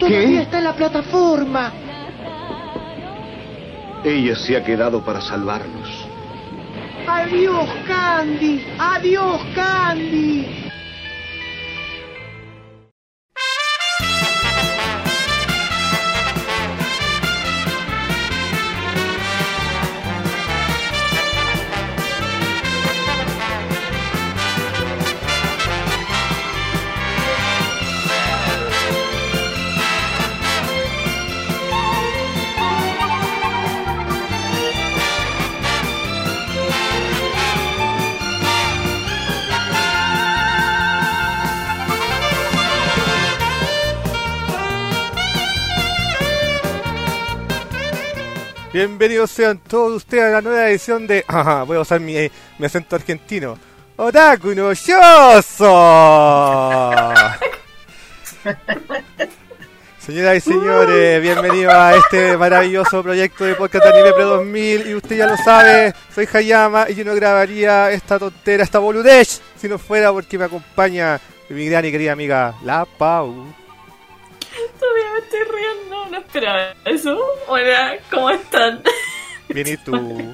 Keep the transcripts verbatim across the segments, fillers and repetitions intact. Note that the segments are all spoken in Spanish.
¿Qué? Está en la plataforma. Ella se ha quedado para salvarnos. Adiós, Candy. Adiós, Candy. Bienvenidos sean todos ustedes a la nueva edición de... Ajá, voy a usar mi, mi acento argentino. ¡Otaku no Yoso! Señoras y señores, bienvenidos a este maravilloso proyecto de Podcast Anime Pre dos mil. Y usted ya lo sabe, soy Hayama y yo no grabaría esta tontera, esta boludez, si no fuera porque me acompaña mi gran y querida amiga, La Pau. Todavía me estoy riendo, no esperaba eso. Hola, ¿cómo están? Bien, ¿y tú?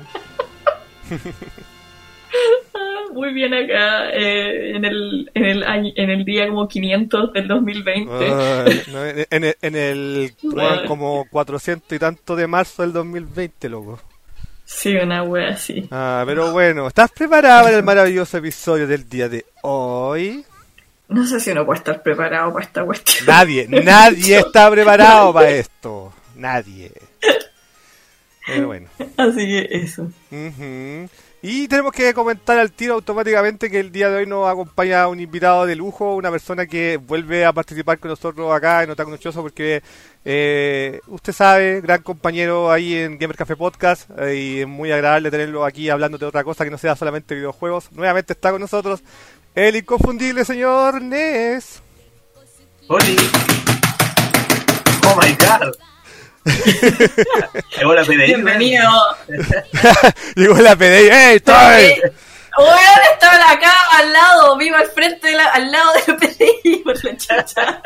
Muy bien acá, eh, en el en el año, en el día como quinientos del dos mil veinte. Uh, no, en, en el, en el bueno, como cuatrocientos y tanto de marzo del dos mil veinte, loco. Sí, una wea así. Ah, pero bueno, ¿estás preparado para el maravilloso episodio del día de hoy? No sé si uno puede estar preparado para esta cuestión. Nadie, nadie está preparado para esto. Nadie. Pero bueno. Así que eso. Uh-huh. Y tenemos que comentar al tiro automáticamente que el día de hoy nos acompaña un invitado de lujo, una persona que vuelve a participar con nosotros acá en Otaku no Yoso porque eh, usted sabe, gran compañero ahí en Gamer Café Podcast, eh, y es muy agradable tenerlo aquí hablando de otra cosa que no sea solamente videojuegos. Nuevamente está con nosotros el inconfundible señor Ness. ¡Hola! ¡Oh my god! Llegó la P D I. Bienvenido. Llegó la P D I. ¡Ey, estoy! Bueno, estaba acá al lado, vivo al frente, de la, al lado de la P D I por la chacha.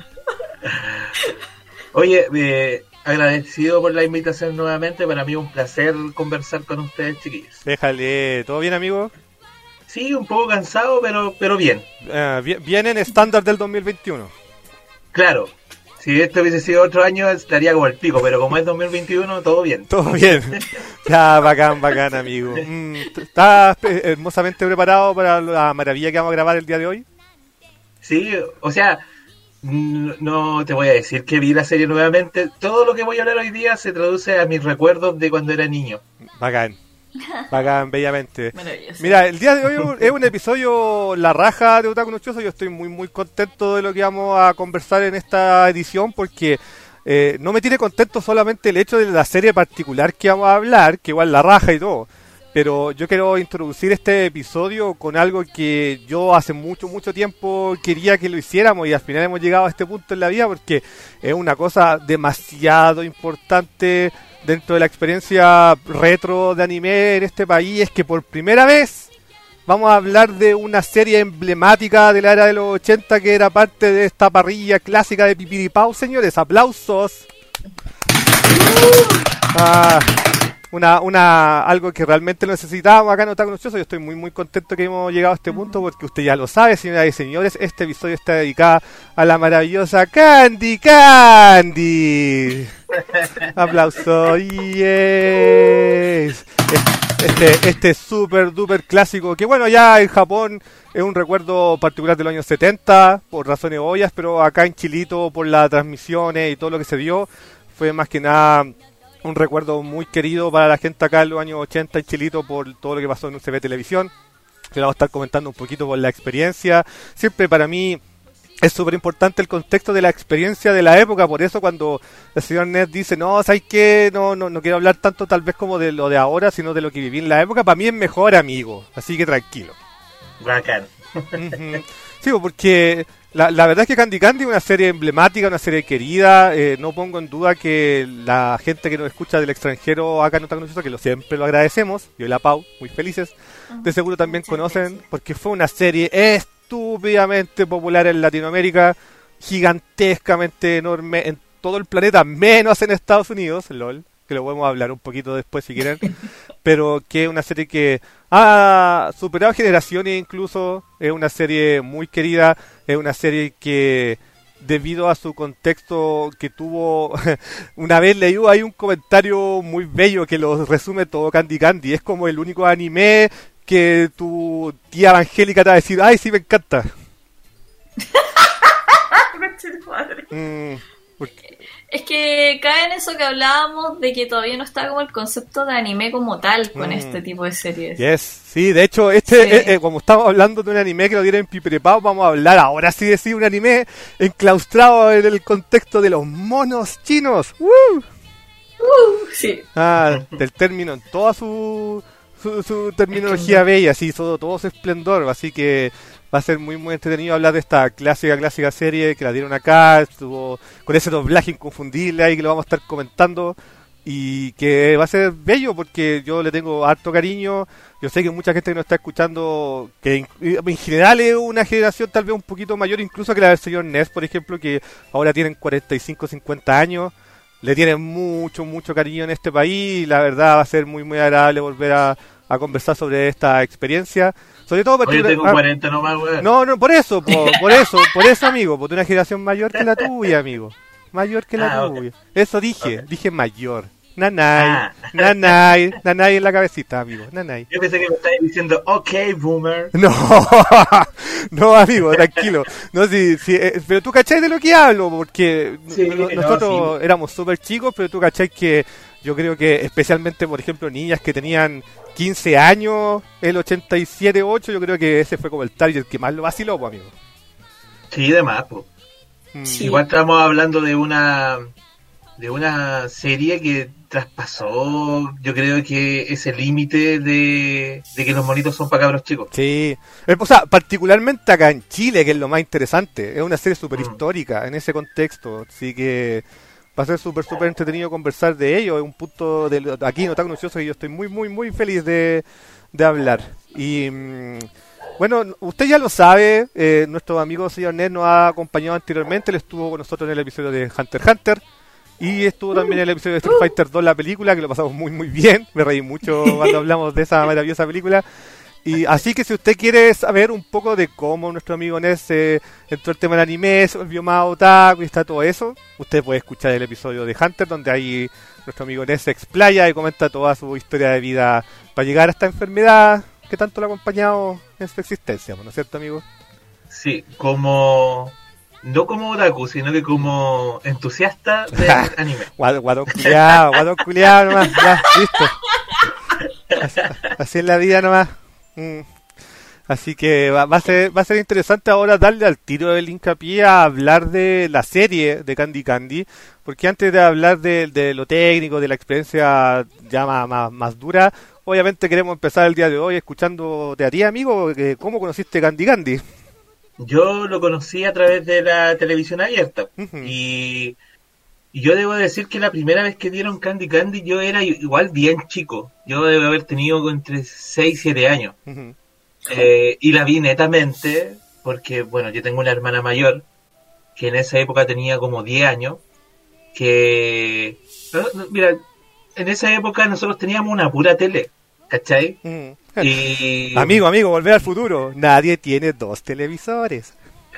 Oye, eh, agradecido por la invitación nuevamente. Para mí es un placer conversar con ustedes, chiquillos. Déjale, ¿todo bien, amigo? Sí, un poco cansado, pero pero bien. Uh, bien, bien en estándar del dos mil veintiuno. Claro. Si esto hubiese sido otro año, estaría como el pico, pero como es dos mil veintiuno, todo bien. Todo bien. Ya, bacán, bacán, amigo. Mm, ¿Estás hermosamente preparado para la maravilla que vamos a grabar el día de hoy? Sí, o sea, no te voy a decir que vi la serie nuevamente. Todo lo que voy a hablar hoy día se traduce a mis recuerdos de cuando era niño. Bacán. Bacán, bellamente. Mira, el día de hoy es un episodio la raja de Otaku no Yoso. Yo estoy muy muy contento de lo que vamos a conversar en esta edición porque eh, no me tiene contento solamente el hecho de la serie particular que vamos a hablar, que igual la raja y todo, pero yo quiero introducir este episodio con algo que yo hace mucho mucho tiempo quería que lo hiciéramos y al final hemos llegado a este punto en la vida porque es una cosa demasiado importante dentro de la experiencia retro de anime en este país. Es que por primera vez vamos a hablar de una serie emblemática de la era de los ochenta que era parte de esta parrilla clásica de Pipiripao, señores. ¡Aplausos! Ah, una, una, algo que realmente necesitábamos acá en Otaku no Yoso. Yo estoy muy muy contento que hemos llegado a este punto porque usted ya lo sabe, señoras y señores, este episodio está dedicado a la maravillosa Candy Candy. Aplauso. Yes. Este, este super duper clásico que bueno, ya en Japón es un recuerdo particular de los años setenta por razones obvias, pero acá en Chilito por las transmisiones y todo lo que se dio fue más que nada un recuerdo muy querido para la gente acá en los años ochenta en Chilito por todo lo que pasó en U C B Televisión, que vamos a estar comentando un poquito por la experiencia. Siempre para mí es súper importante el contexto de la experiencia de la época, por eso cuando el señor Ned dice, no, ¿sabes qué? No, no, no quiero hablar tanto tal vez como de lo de ahora, sino de lo que viví en la época, para mí es mejor, amigo, así que tranquilo. Bacán. Uh-huh. Sí, porque la, la verdad es que Candy Candy es una serie emblemática, una serie querida, eh, no pongo en duda que la gente que nos escucha del extranjero acá en Otaku no Yoso, que lo siempre lo agradecemos, yo y la Pau, muy felices, de seguro también conocen, porque fue una serie estúpidamente popular en Latinoamérica, gigantescamente enorme en todo el planeta, menos en Estados Unidos, LOL, que lo podemos hablar un poquito después si quieren, pero que es una serie que ha superado generaciones incluso, es una serie muy querida, es una serie que debido a su contexto que tuvo, una vez leí ahí un comentario muy bello que lo resume todo Candy Candy, es como el único anime que tu tía evangélica te va a decir, ay sí me encanta. mm, porque... Es que cae en eso que hablábamos de que todavía no está como el concepto de anime como tal con mm. este tipo de series. Yes, sí, de hecho, este sí. eh, eh, como estamos hablando de un anime que lo dieron en Piperepao, vamos a hablar ahora sí de sí un anime enclaustrado en el contexto de los monos chinos. ¡Woo! Uh, sí. Ah, del término en toda su su, su terminología bella, sí, todo, todo su esplendor, así que va a ser muy muy entretenido hablar de esta clásica, clásica serie que la dieron acá, estuvo con ese doblaje inconfundible ahí que lo vamos a estar comentando y que va a ser bello porque yo le tengo harto cariño. Yo sé que mucha gente que nos está escuchando, que en, en general es una generación tal vez un poquito mayor incluso que la del señor Ness, por ejemplo, que ahora tienen cuarenta y cinco, cincuenta años, le tienen mucho, mucho cariño en este país y la verdad va a ser muy, muy agradable volver a, a conversar sobre esta experiencia. Sobre todo porque... Oye, tengo ah, cuarenta nomás, weón. No, no, por eso, por, por eso, por eso, amigo, porque una generación mayor que la tuya, amigo. Mayor que la ah, tuya. Okay. Eso dije, okay. dije mayor. Nanay, ah. nanay, nanay en la cabecita, amigo, nanay. Yo pensé que me estabas diciendo, ok, boomer. No, no, amigo, tranquilo. No, sí, sí, eh, pero tú cachai de lo que hablo, porque sí, no, nosotros no, sí. éramos súper chicos, pero tú cachai que yo creo que especialmente, por ejemplo, niñas que tenían quince años, el ochenta y siete, ocho, yo creo que ese fue como el target que más lo vaciló, pues, amigo. Sí, de más, pues. Sí. Igual estamos hablando de una de una serie que traspasó, yo creo que ese límite de, de que los monitos son para cabros chicos. Sí, o sea, particularmente acá en Chile, que es lo más interesante, es una serie súper histórica mm. en ese contexto, así que va a ser súper, súper entretenido conversar de ello, es un punto de aquí en Otaku Noticioso que yo estoy muy, muy, muy feliz de, de hablar. Y mmm, bueno, usted ya lo sabe, eh, nuestro amigo señor Ned nos ha acompañado anteriormente, él estuvo con nosotros en el episodio de Hunter x Hunter, y estuvo también en el episodio de Street Fighter dos, la película, que lo pasamos muy muy bien, me reí mucho cuando hablamos de esa maravillosa película. Y así que si usted quiere saber un poco de cómo nuestro amigo Ness eh, entró el tema del anime, se volvió más otaku y está todo eso, usted puede escuchar el episodio de Hunter, donde ahí nuestro amigo Ness se explaya y comenta toda su historia de vida para llegar a esta enfermedad que tanto lo ha acompañado en su existencia, ¿no es cierto, amigo? Sí, como... no como otaku, sino que como entusiasta del anime. Guadón culiao, guadón culiao nomás, ya, listo. Así, así es la vida nomás. Mm. Así que va, va a ser va a ser interesante ahora darle al tiro del hincapié a hablar de la serie de Candy Candy, porque antes de hablar de, de lo técnico, de la experiencia ya más, más, más dura, obviamente queremos empezar el día de hoy escuchándote a ti, amigo, que ¿cómo conociste Candy Candy? Yo lo conocí a través de la televisión abierta. Uh-huh. y, y yo debo decir que la primera vez que dieron Candy Candy yo era igual bien chico. Yo debo haber tenido entre seis y siete años. Uh-huh. Eh, y la vi netamente porque, bueno, yo tengo una hermana mayor que en esa época tenía como diez años. Que, no, no, mira, en esa época nosotros teníamos una pura tele, ¿cachai? Uh-huh. Y... Amigo, amigo, volver al futuro. Nadie tiene dos televisores.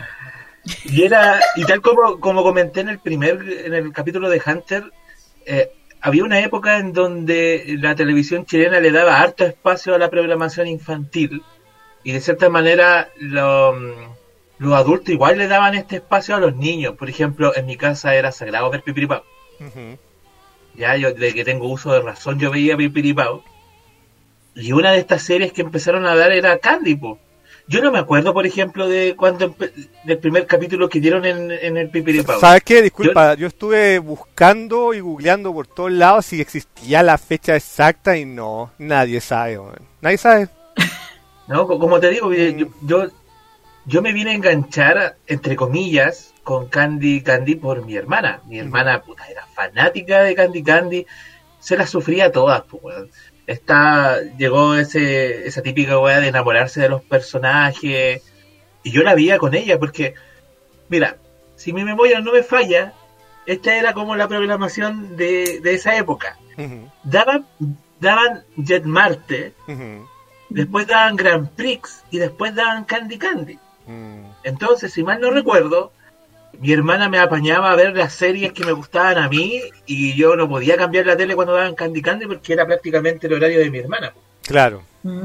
Y era, y tal como, como comenté en el primer, en el capítulo de Hunter, eh, había una época en donde la televisión chilena le daba harto espacio a la programación infantil, y de cierta manera lo, los adultos igual le daban este espacio a los niños. Por ejemplo, en mi casa era sagrado ver Pipiripao. Uh-huh. Ya, yo desde que tengo uso de razón yo veía Pipiripao. Y una de estas series que empezaron a dar era Candy, po. Yo no me acuerdo, por ejemplo, de cuando empe- del primer capítulo que dieron en, en el Pipiripao. ¿Sabes qué? Disculpa, yo... yo estuve buscando y googleando por todos lados si existía la fecha exacta y no, nadie sabe, man. Nadie sabe. No, como te digo, yo, yo, yo me vine a enganchar, entre comillas, con Candy Candy por mi hermana. Mi hermana, puta, era fanática de Candy Candy, se las sufría todas, pues, weón. Está, llegó ese esa típica weá de enamorarse de los personajes, y yo la veía con ella porque, mira, si mi memoria no me falla, esta era como la programación de, de esa época. Uh-huh. Daban, daban Jet Marte, Uh-huh. después daban Grand Prix y después daban Candy Candy. Uh-huh. Entonces, si mal no recuerdo, mi hermana me apañaba a ver las series que me gustaban a mí y yo no podía cambiar la tele cuando daban Candy Candy porque era prácticamente el horario de mi hermana. Claro.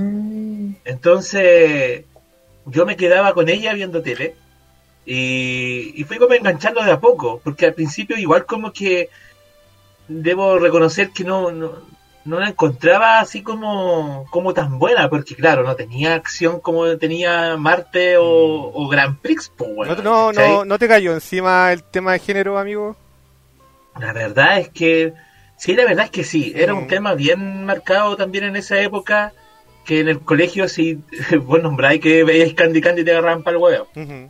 Entonces, yo me quedaba con ella viendo tele y, y fui como enganchando de a poco, porque al principio igual como que debo reconocer que no, no, no la encontraba así como, como tan buena, porque claro, no tenía acción como tenía Marte o, o Grand Prix. Pues, bueno, ¿No, no, no, ¿No te cayó encima el tema de género, amigo? La verdad es que sí, la verdad es que sí, era Mm. un tema bien marcado también en esa época, que en el colegio si vos nombráis que veíais Candy Candy te agarraban para el huevo. Uh-huh.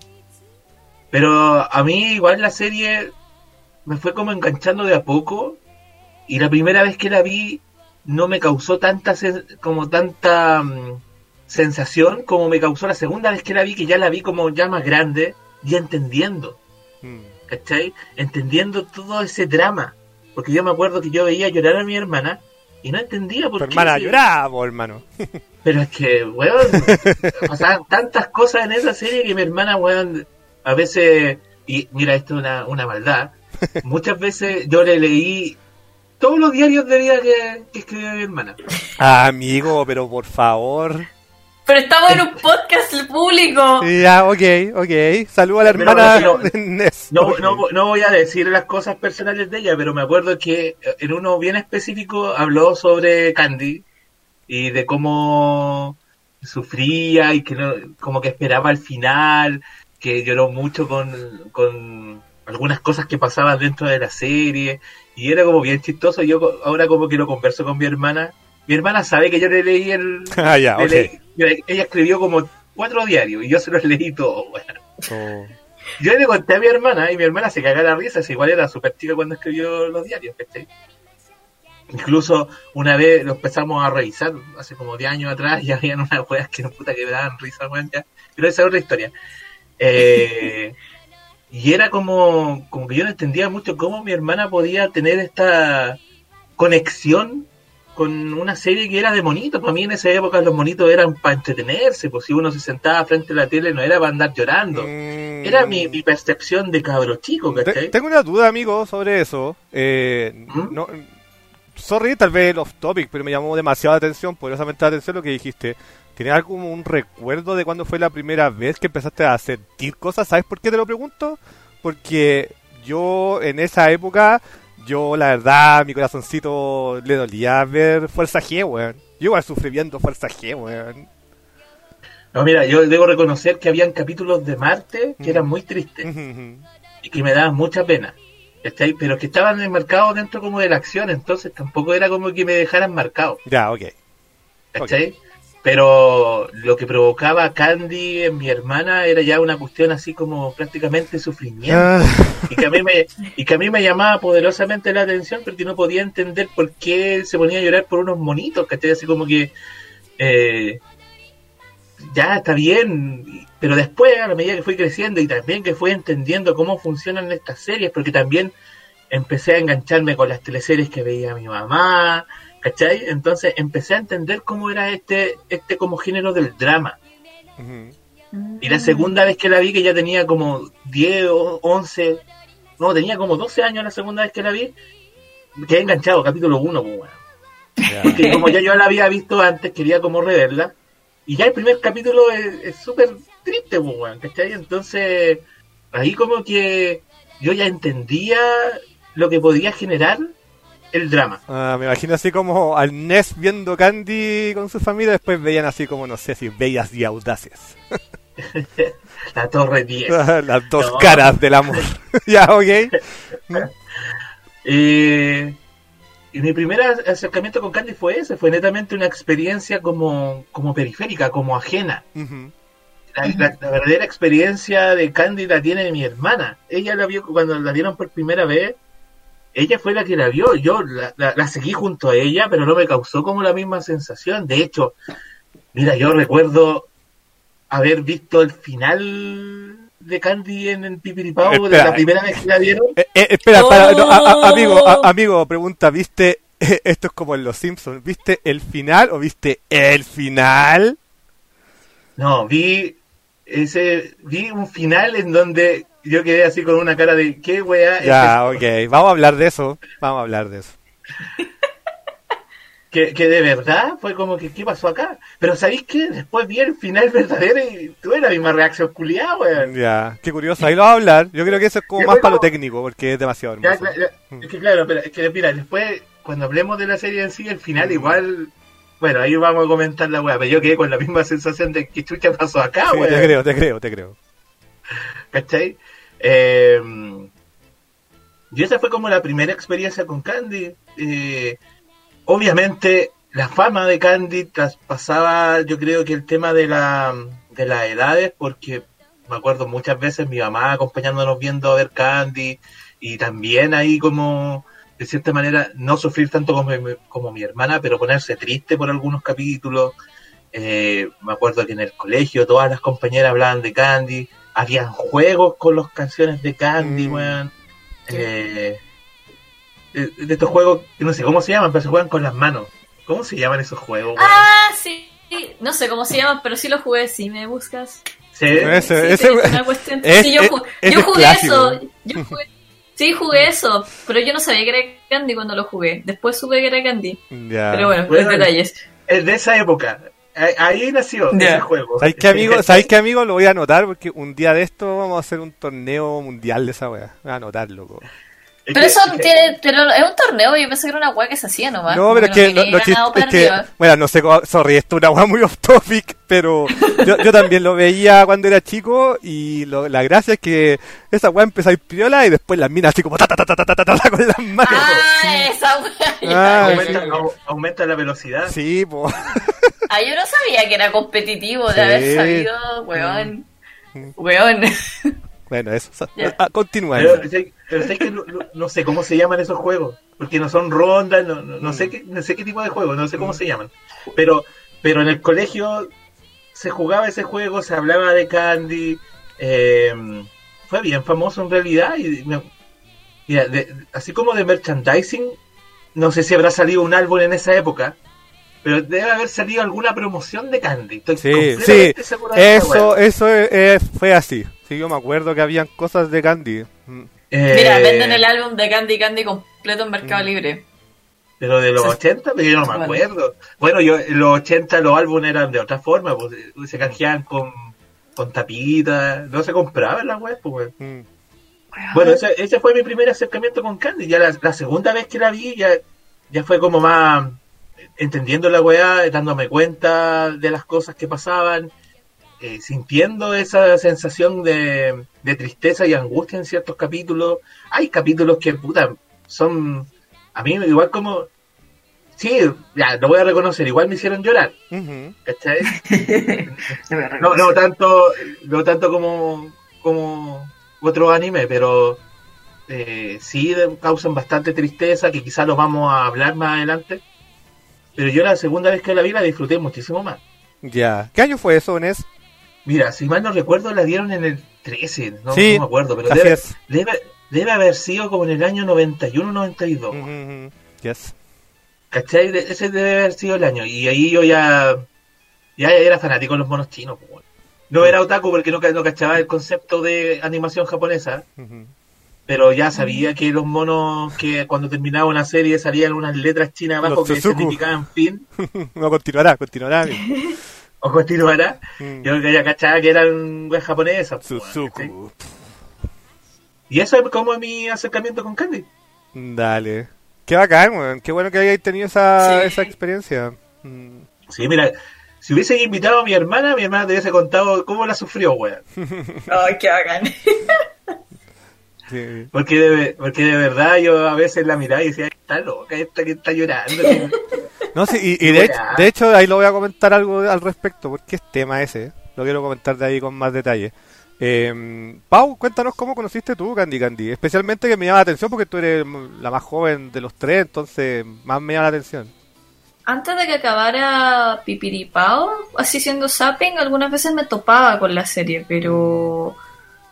Pero a mí igual la serie me fue como enganchando de a poco, y la primera vez que la vi no me causó tanta sen- como tanta um, sensación como me causó la segunda vez que la vi, que ya la vi como ya más grande y entendiendo, Mm. ¿cachai? Entendiendo todo ese drama, porque yo me acuerdo que yo veía llorar a mi hermana y no entendía por Tu qué. hermana si- lloraba, po, hermano. Pero es que, weón, pasaban tantas cosas en esa serie que mi hermana, weón, a veces, y mira, esto es una, una maldad, muchas veces yo le leí todos los diarios de vida que, que escribía mi hermana. Ah, amigo, pero por favor. Pero estamos en un podcast público. Ya, ok, ok. Saluda a la Pero, hermana pero, de Ness. No, Ok. no, no voy a decir las cosas personales de ella, pero me acuerdo que en uno bien específico habló sobre Candy y de cómo sufría y que no, como que esperaba al final, que lloró mucho con, con algunas cosas que pasaban dentro de la serie, y era como bien chistoso. Yo co- ahora como que lo converso con mi hermana. Mi hermana sabe que yo le leí el... Ah, ya, le ok. leí- ella escribió como cuatro diarios y yo se los leí todos, bueno. Oh. Yo le conté a mi hermana y mi hermana se cagaba la risa, si igual era súper chica cuando escribió los diarios, ¿cachai? Incluso una vez lo empezamos a revisar, hace como diez años atrás, y habían unas weas que no puta que me daban risa, weón, ya. Pero esa es otra historia. Eh, y era como, como que yo no entendía mucho cómo mi hermana podía tener esta conexión con una serie que era de monitos. Para mí en esa época los monitos eran para entretenerse, pues si uno se sentaba frente a la tele no era para andar llorando. Mm. Era mi, mi percepción de cabro chico, Te- ¿cachai? Tengo una duda, amigo, sobre eso. Eh, ¿Mm? no, sorry, tal vez off topic, pero me llamó demasiada atención, poderosamente la atención lo que dijiste. ¿Tienes algún un recuerdo de cuándo fue la primera vez que empezaste a sentir cosas? ¿Sabes por qué te lo pregunto? Porque yo en esa época, yo la verdad, mi corazoncito le dolía ver Fuerza G, weón. Yo igual sufrí viendo Fuerza G, weón. No, mira, yo debo reconocer que habían capítulos de Marte que Mm. eran muy tristes Ujú. y que me daban mucha pena, ¿cachai? Pero que estaban enmarcados dentro como de la acción, entonces tampoco era como que me dejaran marcado, Ya, ok. ¿cachai? Pero lo que provocaba Candy en mi hermana era ya una cuestión así como prácticamente sufrimiento. Ah, Y que a mí me y que a mí me llamaba poderosamente la atención porque no podía entender por qué se ponía a llorar por unos monitos, ¿cachai? Así como que eh, ya está bien, pero después a la medida que fui creciendo y también que fui entendiendo cómo funcionan estas series, porque también empecé a engancharme con las teleseries que veía mi mamá, ¿cachai? Entonces empecé a entender cómo era este este como género del drama. ujú. Y la segunda vez que la vi, que ya tenía como diez o once, no, tenía como doce años la segunda vez que la vi, me quedé enganchado, capítulo uno, pues, bueno. Ya. Porque como ya yo la había visto antes, quería como reverla, y ya el primer capítulo es es súper triste, pues, bueno, ¿cachai? Entonces, ahí como que yo ya entendía lo que podía generar el drama. Ah, me imagino así como al Ness viendo Candy con su familia, después veían así como, no sé si bellas y audaces. La Torre diez. Las dos No. caras del amor. Ya, ok. Eh, y mi primer acercamiento con Candy fue ese, fue netamente una experiencia como, como periférica, como ajena. Ujú. La, la- la verdadera experiencia de Candy la tiene mi hermana. Ella la vio cuando la vieron por primera vez. Ella fue la que la vio. Yo la, la- la seguí junto a ella, pero no me causó como la misma sensación. De hecho, mira, yo recuerdo haber visto el final de Candy en el Pipiripao de la primera vez que la vieron? Eh, eh, espera, oh. para, no, a, a, amigo, a, amigo, pregunta, ¿viste? Esto es como en Los Simpsons, ¿viste el final o viste el final? No, vi ese, vi un final en donde yo quedé así con una cara de ¿qué weá? Ya, ok, vamos a hablar de eso, vamos a hablar de eso. Que, que de verdad fue como que ¿qué pasó acá? Pero ¿sabéis qué? Después vi el final verdadero y tuve la misma reacción culiada, weón. Ya, qué curioso, ahí lo vamos a hablar. Yo creo que eso es como más para lo técnico, porque es demasiado hermoso. Ya, ya, es que claro, pero es que mira, después, cuando hablemos de la serie en sí, el final mm. igual... Bueno, ahí vamos a comentar la weá, pero yo quedé con la misma sensación de que chucha pasó acá, sí, weón. Te creo, te creo, te creo. ¿Cachai? Eh, y esa fue como la primera experiencia con Candy. Eh, obviamente, la fama de Candy traspasaba, yo creo que el tema de la de las edades, porque me acuerdo muchas veces mi mamá acompañándonos viendo a ver Candy, y también ahí como... de cierta manera, no sufrir tanto como mi, como mi hermana, pero ponerse triste por algunos capítulos. Eh, me acuerdo que en el colegio todas las compañeras hablaban de Candy, habían juegos con las canciones de Candy, mm. weón. Eh, de, de estos juegos, no sé cómo se llaman, pero se juegan con las manos. ¿Cómo se llaman esos juegos, weón? Ah, sí, no sé cómo se llaman, pero sí los jugué, si me buscas. Sí, ese, sí, ese, una cuestión. Es, sí, yo, ju- es, yo jugué clásico. eso, yo jugué Sí, jugué eso, pero yo no sabía que era Candy cuando lo jugué. Después supe que era Candy. Ya. Pero bueno, bueno, los detalles. Es de esa época. Ahí nació yeah. ese juego. ¿Sabes qué, amigo? ¿Sabes qué, amigo? Lo voy a anotar porque un día de esto vamos a hacer un torneo mundial de esa wea. Voy a anotarlo, loco. Pero eso tiene, pero es un torneo, yo pensé que era una weá que se hacía nomás. No, pero es que, no, no chist, es que bueno, no sé, sorry, esto es una weá muy off topic, pero yo, yo también lo veía cuando era chico y lo, la gracia es que esa weá empezó a ir piola y después las minas así como ta ta ta ta ta ta, ta, ta con las manos. Ah, esa weá. Ah, aumenta, sí. aumenta la velocidad. Sí, po. Ah, yo no sabía que era competitivo de sí. haber sabido, weón. Mm. Weón. Bueno, eso. Yeah. A, a continuar. Pero, pero sé que no, no, no sé cómo se llaman esos juegos, porque no son rondas, no, no, no mm. sé qué, no sé qué tipo de juego, no sé cómo mm. se llaman. Pero, pero en el colegio se jugaba ese juego, se hablaba de Candy, eh, fue bien famoso en realidad y me, mira, de, así como de merchandising, no sé si habrá salido un álbum en esa época. Pero debe haber salido alguna promoción de Candy. Estoy sí, completamente sí. seguro de eso, eso eh, fue así. Sí, yo me acuerdo que habían cosas de Candy. Mm. Eh... Mira, venden el álbum de Candy Candy completo en Mercado mm. Libre. Pero de los sí. ochenta, pero yo no me acuerdo. Bueno, yo en los ochenta los álbumes eran de otra forma, pues se canjeaban con, con tapitas, no se compraban las webs, pues. Mm. Bueno, ese, ese fue mi primer acercamiento con Candy. Ya la, la segunda vez que la vi, ya, ya fue como más entendiendo la weá, dándome cuenta de las cosas que pasaban, eh, sintiendo esa sensación de, de tristeza y angustia en ciertos capítulos. Hay capítulos que, puta, son, a mí igual como, sí, ya, lo voy a reconocer, igual me hicieron llorar. Uh-huh. ¿Cachai? no, no tanto, no tanto como, como otro anime, pero eh, sí causan bastante tristeza, que quizás lo vamos a hablar más adelante. Pero yo la segunda vez que la vi la disfruté muchísimo más. Ya. ¿Qué año fue eso, Nes? Mira, si mal no recuerdo, la dieron en el trece, no, sí, no me acuerdo, pero debe, debe, debe haber sido como en el año noventa y uno noventa y dos. Mm-hmm. Yes. ¿Cachai? Ese debe haber sido el año. Y ahí yo ya, ya era fanático de los monos chinos. Pues. No era otaku porque no, no cachaba el concepto de animación japonesa. Mm-hmm. Pero ya sabía que los monos, que cuando terminaba una serie salían unas letras chinas abajo los que Suzuku. Significaban fin. No, continuará, continuará. O continuará. Mm. Yo ya cachaba que eran web japonesas. Suzuku. Bueno, y eso es como mi acercamiento con Candy. Dale. Qué bacán, man. Qué bueno que hayáis tenido esa, sí. esa experiencia. Mm. Sí, mira, si hubiesen invitado a mi hermana, mi hermana te hubiese contado cómo la sufrió, weón. Ay, qué bacán. Sí. Porque, de, porque de verdad yo a veces la miraba y decía, está loca esta que está llorando. No, sí, y, y de, hecho, de hecho ahí lo voy a comentar algo al respecto, porque es tema ese, ¿eh? Lo quiero comentar de ahí con más detalle. Eh, Pau, cuéntanos cómo conociste tú Candy Candy, especialmente que me llama la atención porque tú eres la más joven de los tres, entonces más me llama la atención. Antes de que acabara Pipiripao, así siendo zapping, algunas veces me topaba con la serie, pero...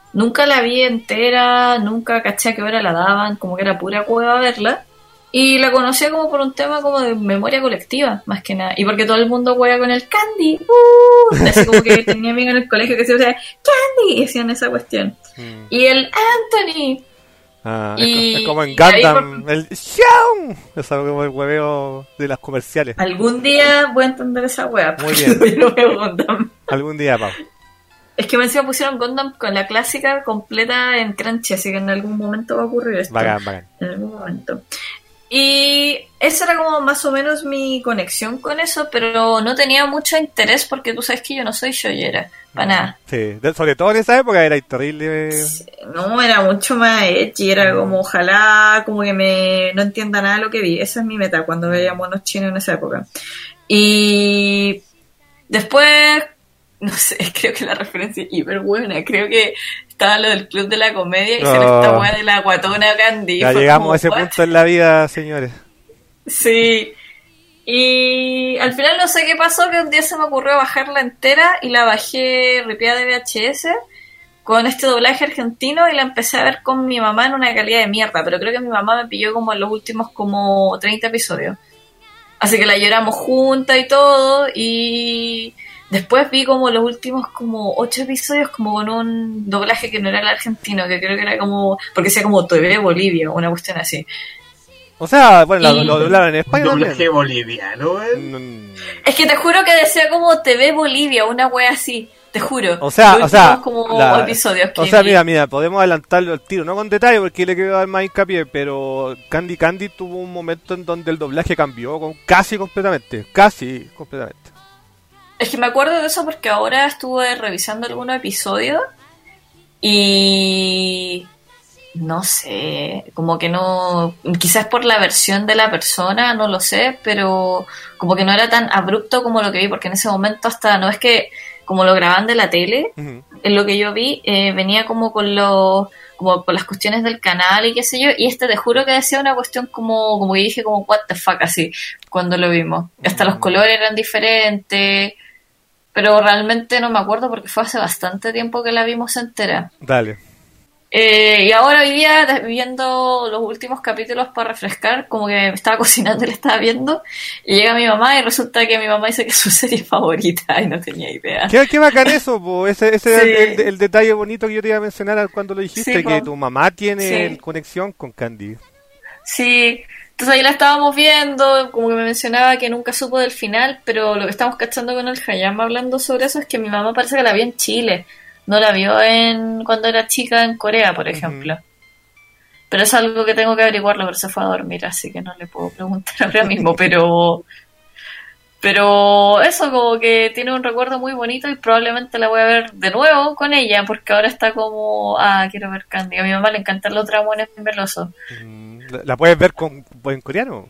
nunca la vi entera, nunca caché a qué hora la daban, como que era pura cueva verla. Y la conocía como por un tema como de memoria colectiva, más que nada. Y porque todo el mundo juega con el Candy. ¡Uh! Así como que tenía amigos en el colegio que se decían Candy y decían esa cuestión. Mm. Y el Anthony. Ah, y es como en Gundam, por... el Xiao. Eso es como el hueveo de las comerciales. Algún día voy a entender esa hueá. Muy bien. No veo Gundam. Algún día, Pau. Es que me encima pusieron Gundam con la clásica completa en Crunchy, así que en algún momento va a ocurrir esto. Bacán, bacán. En algún momento. Y esa era como más o menos mi conexión con eso, pero no tenía mucho interés porque tú sabes que yo no soy shoyera, para nada. Sí, sobre todo en esa época era terrible. Sí, no, era mucho más edgy, era como ojalá como que me no entienda nada de lo que vi. Esa es mi meta cuando veía monos chinos en esa época. Y después, no sé, creo que la referencia es hiper buena, creo que estaba lo del Club de la Comedia y no. se le esta weá de la guatona Candy. Ya llegamos como, a ese ¿what? punto en la vida, señores. Sí. Y al final no sé qué pasó, que un día se me ocurrió bajarla entera y la bajé ripiada de V H S con este doblaje argentino y la empecé a ver con mi mamá en una calidad de mierda, pero creo que mi mamá me pilló como en los últimos como treinta episodios. Así que la lloramos juntas y todo y... Después vi como los últimos como ocho episodios como con un doblaje que no era el argentino, que creo que era como, porque sea como T V Bolivia, una cuestión así. O sea, bueno, y... lo, lo doblaron en España doblaje también. boliviano, ¿eh? Es que te juro que decía como T V Bolivia, una wea así, te juro. O sea, o sea, como la, episodios que o sea, vi. mira, mira, podemos adelantarlo al tiro, no con detalle porque le quiero dar más hincapié, pero Candy Candy tuvo un momento en donde el doblaje cambió con, casi completamente, casi completamente. Es que me acuerdo de eso porque ahora estuve revisando algunos episodios y no sé, como que no, quizás por la versión de la persona, no lo sé, pero como que no era tan abrupto como lo que vi, porque en ese momento hasta, no es que como lo graban de la tele, uh-huh. En lo que yo vi, eh, venía como con los, como con las cuestiones del canal y qué sé yo, y este te juro que decía una cuestión como, como que dije como what the fuck así, cuando lo vimos, hasta uh-huh. Los colores eran diferentes. Pero realmente no me acuerdo porque fue hace bastante tiempo que la vimos entera. Dale. Eh, y ahora hoy día, viendo los últimos capítulos para refrescar, como que me estaba cocinando y la estaba viendo, y llega mi mamá y resulta que mi mamá dice que es su serie favorita y no tenía idea. Qué, qué bacán eso, po. Ese, ese sí. es el, el, el detalle bonito que yo te iba a mencionar cuando lo dijiste, sí, que tu mamá tiene sí. conexión con Candy. Sí. Entonces ahí la estábamos viendo, como que me mencionaba que nunca supo del final, pero lo que estamos cachando con el Hayama hablando sobre eso es que mi mamá parece que la vio en Chile, no la vio en cuando era chica en Corea, por ejemplo. Uh-huh. Pero es algo que tengo que averiguarlo, pero se fue a dormir, así que no le puedo preguntar ahora mismo, pero pero eso, como que tiene un recuerdo muy bonito y probablemente la voy a ver de nuevo con ella, porque ahora está como, ah, quiero ver Candy. A mi mamá le encantan los dragones melosos. Uh-huh. ¿La puedes ver con, en coreano?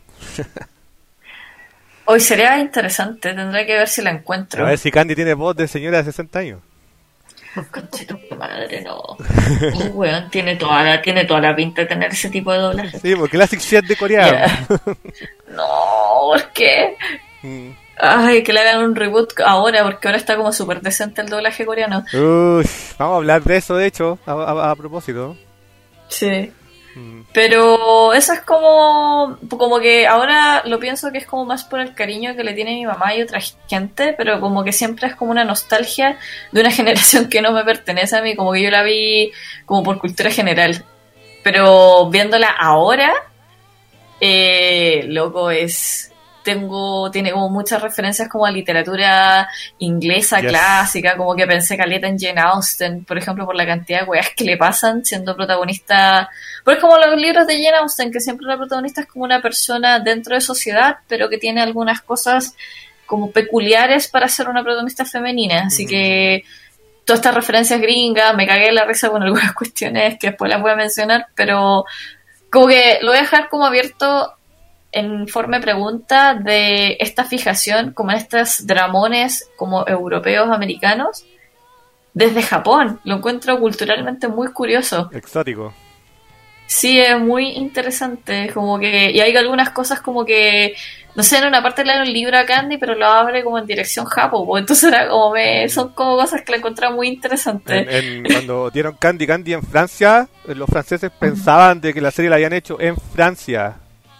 Hoy sería interesante, tendré que ver si la encuentro. A ver si Candy tiene voz de señora de sesenta años. Conchito, madre, no. Oh, weón, tiene toda la, tiene toda la pinta de tener ese tipo de doblaje. Sí, porque classic shit de coreano. Yeah. No, ¿por qué? Mm. Ay, que le hagan un reboot ahora, porque ahora está como súper decente el doblaje coreano. Uy, vamos a hablar de eso, de hecho, a, a, a propósito. Sí. Pero eso es como como que ahora lo pienso que es como más por el cariño que le tiene mi mamá y otra gente, pero como que siempre es como una nostalgia de una generación que no me pertenece a mí, como que yo la vi como por cultura general, pero viéndola ahora eh, loco, es tengo tiene como muchas referencias como a literatura inglesa, yes, clásica, como que pensé caleta en Jane Austen, por ejemplo, por la cantidad de weas que le pasan siendo protagonista. Pero es como los libros de Jane Austen, que siempre la protagonista es como una persona dentro de sociedad, pero que tiene algunas cosas como peculiares para ser una protagonista femenina, así mm. que todas estas referencias gringas, me cagué la risa con algunas cuestiones que después las voy a mencionar, pero como que lo voy a dejar como abierto en forma de pregunta de esta fijación como en estos dramones como europeos, americanos, desde Japón. Lo encuentro culturalmente muy curioso. Exótico. Sí, es muy interesante, como que, y hay algunas cosas como que, no sé, en una parte le dan un libro a Candy, pero lo abre como en dirección Japo, pues entonces era como me, son como cosas que la encontraba muy interesantes. En, en, cuando dieron Candy Candy en Francia, los franceses pensaban de que la serie la habían hecho en Francia.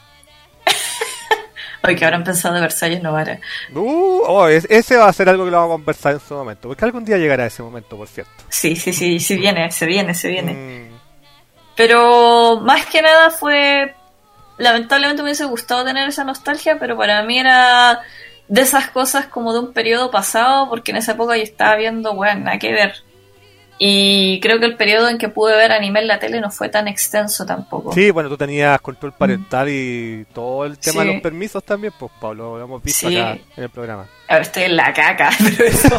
Oye, que habrán pensado de Versalles Novara. Uh, oh, es, ese va a ser algo que lo vamos a conversar en su momento, porque algún día llegará ese momento, por cierto. Sí, sí, sí, sí viene, se viene, se viene. Mm. Pero más que nada fue, lamentablemente me hubiese gustado tener esa nostalgia, pero para mí era de esas cosas como de un periodo pasado, porque en esa época yo estaba viendo, bueno, nada que ver. Y creo que el periodo en que pude ver anime en la tele no fue tan extenso tampoco. Sí, bueno, tú tenías control parental y todo el tema sí. de los permisos también, pues Pablo, lo hemos visto sí. acá en el programa. Ahora estoy en la caca, pero eso...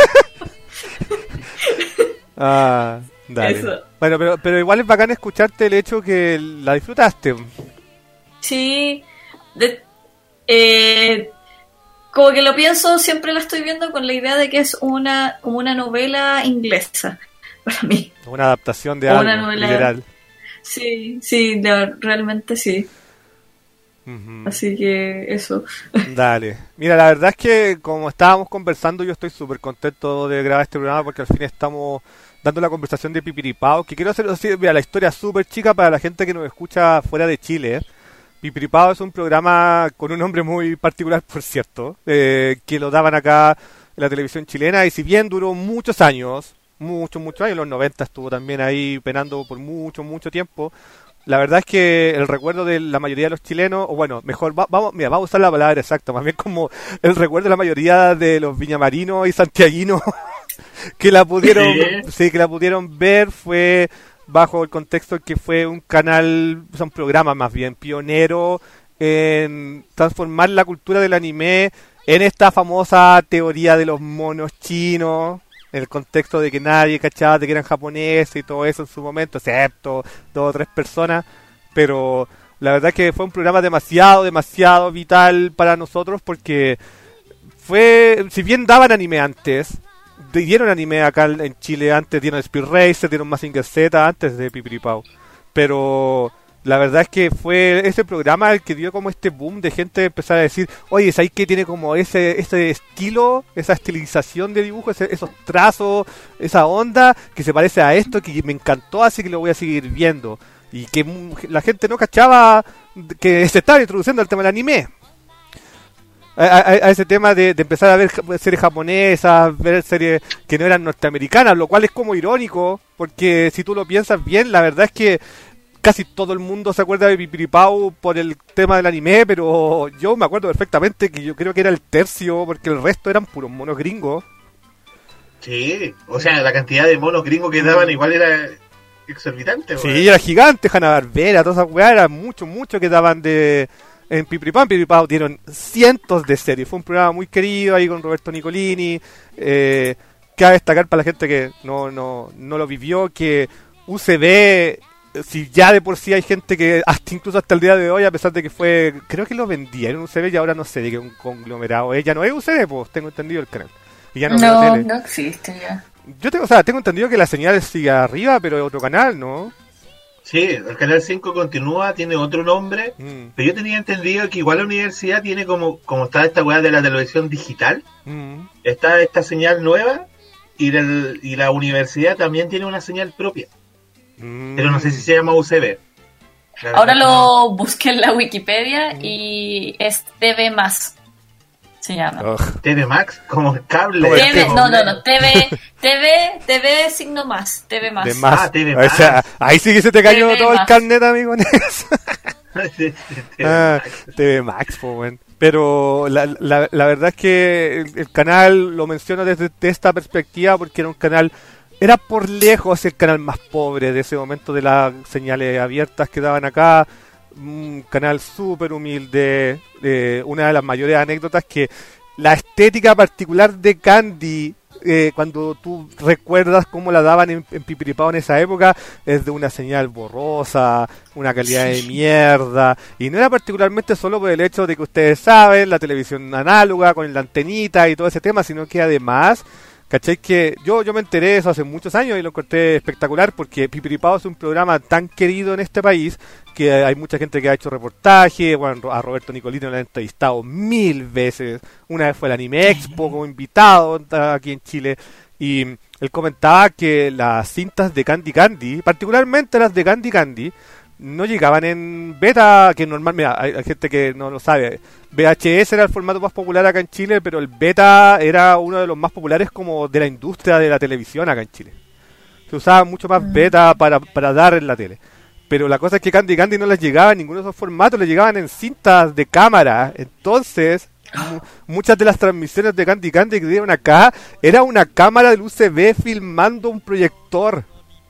ah, dale. Eso. Bueno, pero, pero igual es bacán escucharte el hecho que la disfrutaste. Sí, de, eh, como que lo pienso, siempre la estoy viendo con la idea de que es una como una novela inglesa. Para mí. Una adaptación de algo, novela... literal. Sí, sí, de, realmente sí. Uh-huh. Así que eso. Dale. Mira, la verdad es que como estábamos conversando, yo estoy súper contento de grabar este programa porque al fin estamos dando la conversación de Pipiripao, que quiero hacer así, mira, la historia súper chica para la gente que nos escucha fuera de Chile. Pipiripao es un programa con un nombre muy particular, por cierto, eh, que lo daban acá en la televisión chilena y si bien duró muchos años, muchos, muchos años, en los noventa estuvo también ahí penando por mucho, mucho tiempo. La verdad es que el recuerdo de la mayoría de los chilenos, o bueno, mejor, va, vamos, mira, vamos a usar la palabra exacta, más bien como el recuerdo de la mayoría de los viñamarinos y santiaguinos que la pudieron, sí. sí, que la pudieron ver fue bajo el contexto que fue un canal, o sea, un programa más bien pionero en transformar la cultura del anime en esta famosa teoría de los monos chinos. En el contexto de que nadie cachaba de que eran japoneses y todo eso en su momento, excepto dos o tres personas, pero la verdad es que fue un programa demasiado, demasiado vital para nosotros porque fue, si bien daban anime antes, dieron anime acá en Chile antes, dieron Speed Racer, dieron Mazinger Z antes de Pipiripao, pero la verdad es que fue ese programa el que dio como este boom de gente empezar a decir, oye, ¿sabes qué tiene como ese ese estilo, esa estilización de dibujo, ese, esos trazos, esa onda que se parece a esto, que me encantó, así que lo voy a seguir viendo? Y que la gente no cachaba que se estaba introduciendo al tema del anime. A, a, a ese tema de, de empezar a ver series japonesas, ver series que no eran norteamericanas, lo cual es como irónico, porque si tú lo piensas bien, la verdad es que casi todo el mundo se acuerda de Pipiripao por el tema del anime, pero yo me acuerdo perfectamente que yo creo que era el tercio, porque el resto eran puros monos gringos. Sí, o sea, la cantidad de monos gringos que daban igual era exorbitante. Sí, bueno. Era gigante, Hanna-Barbera, todas esas weas, era mucho, mucho que daban de... En Pipiripao, en Pipiripao dieron cientos de series, fue un programa muy querido ahí con Roberto Nicolini, eh, cabe destacar para la gente que no, no, no lo vivió, que U C B... Si ya de por sí hay gente que hasta incluso hasta el día de hoy, a pesar de que fue, creo que lo vendieron U C B y ahora no sé, de que es un conglomerado, ella no es U C B, pues tengo entendido el canal. Y ya no, no, tele. No existe ya. Yo tengo, o sea, tengo entendido que la señal sigue arriba, pero es otro canal, ¿no? Sí, el canal cinco continúa, tiene otro nombre, mm. pero yo tenía entendido que igual la universidad tiene como, como está esta weá de la televisión digital, mm. está esta señal nueva y, el, y la universidad también tiene una señal propia. Pero no sé si se llama U C B. Ahora lo busqué en la Wikipedia y es T V más. Se llama. Oh. T V Max, como el cable. T V, no, no, no. T V, T V, T V signo más. T V más. De más. Ah, T V más. O sea, ahí sí que se te cayó T V todo más. El carnet, amigo. T V ah, T V Max, pues, bueno. Pero la, la, la verdad es que el, el canal lo menciono desde, desde esta perspectiva porque era un canal. Era por lejos el canal más pobre de ese momento de las señales abiertas que daban acá. Un canal súper humilde. Eh, una de las mayores anécdotas que la estética particular de Candy, eh, cuando tú recuerdas cómo la daban en, en Pipiripao en esa época, es de una señal borrosa, una calidad de mierda. Y no era particularmente solo por el hecho de que ustedes saben, la televisión análoga con la antenita y todo ese tema, sino que además... ¿Cachai? Que yo, yo me enteré de eso hace muchos años y lo encontré espectacular porque Pipiripao es un programa tan querido en este país que hay mucha gente que ha hecho reportajes. Bueno, a Roberto Nicolino lo han entrevistado mil veces. Una vez fue al Anime Expo como invitado aquí en Chile y él comentaba que las cintas de Candy Candy, particularmente las de Candy Candy, no llegaban en beta, que normal, mira, hay, hay gente que no lo sabe. V H S era el formato más popular acá en Chile, pero el beta era uno de los más populares como de la industria de la televisión acá en Chile. Se usaba mucho más beta para, para dar en la tele. Pero la cosa es que Candy Candy no les llegaba en ninguno de esos formatos, les llegaban en cintas de cámara. Entonces, mu- muchas de las transmisiones de Candy Candy que dieron acá, era una cámara del U C B filmando un proyector.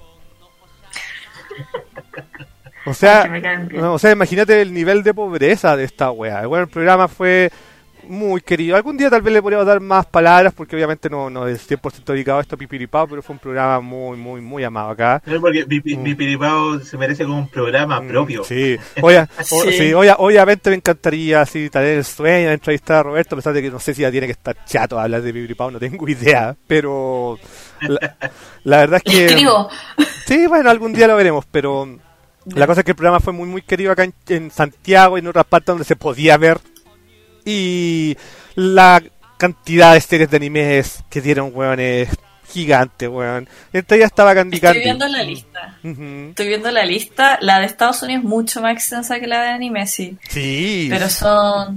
O sea, no, o sea, imagínate el nivel de pobreza de esta wea. Bueno, el programa fue muy querido. Algún día tal vez le podríamos dar más palabras, porque obviamente no, no es cien por ciento dedicado a esto Pipiripao, pero fue un programa muy, muy, muy amado acá. No, porque Pipiripao mm. se merece como un programa mm, propio. Sí, Oye, sí. O, sí oye, obviamente me encantaría así, tener el sueño de entrevistar a Roberto, a pesar de que no sé si ya tiene que estar chato a hablar de Pipiripao, no tengo idea, pero la, la verdad es que... Escribo. Sí, bueno, algún día lo veremos, pero... La cosa es que el programa fue muy muy querido acá en, en Santiago y en otras partes donde se podía ver. Y la cantidad de series de animes que dieron, weón, es gigante, weón. Entre ellas estaba Candy Candy. Estoy viendo la lista. Uh-huh. Estoy viendo la lista. La de Estados Unidos es mucho más extensa que la de anime, sí. Sí. Pero son...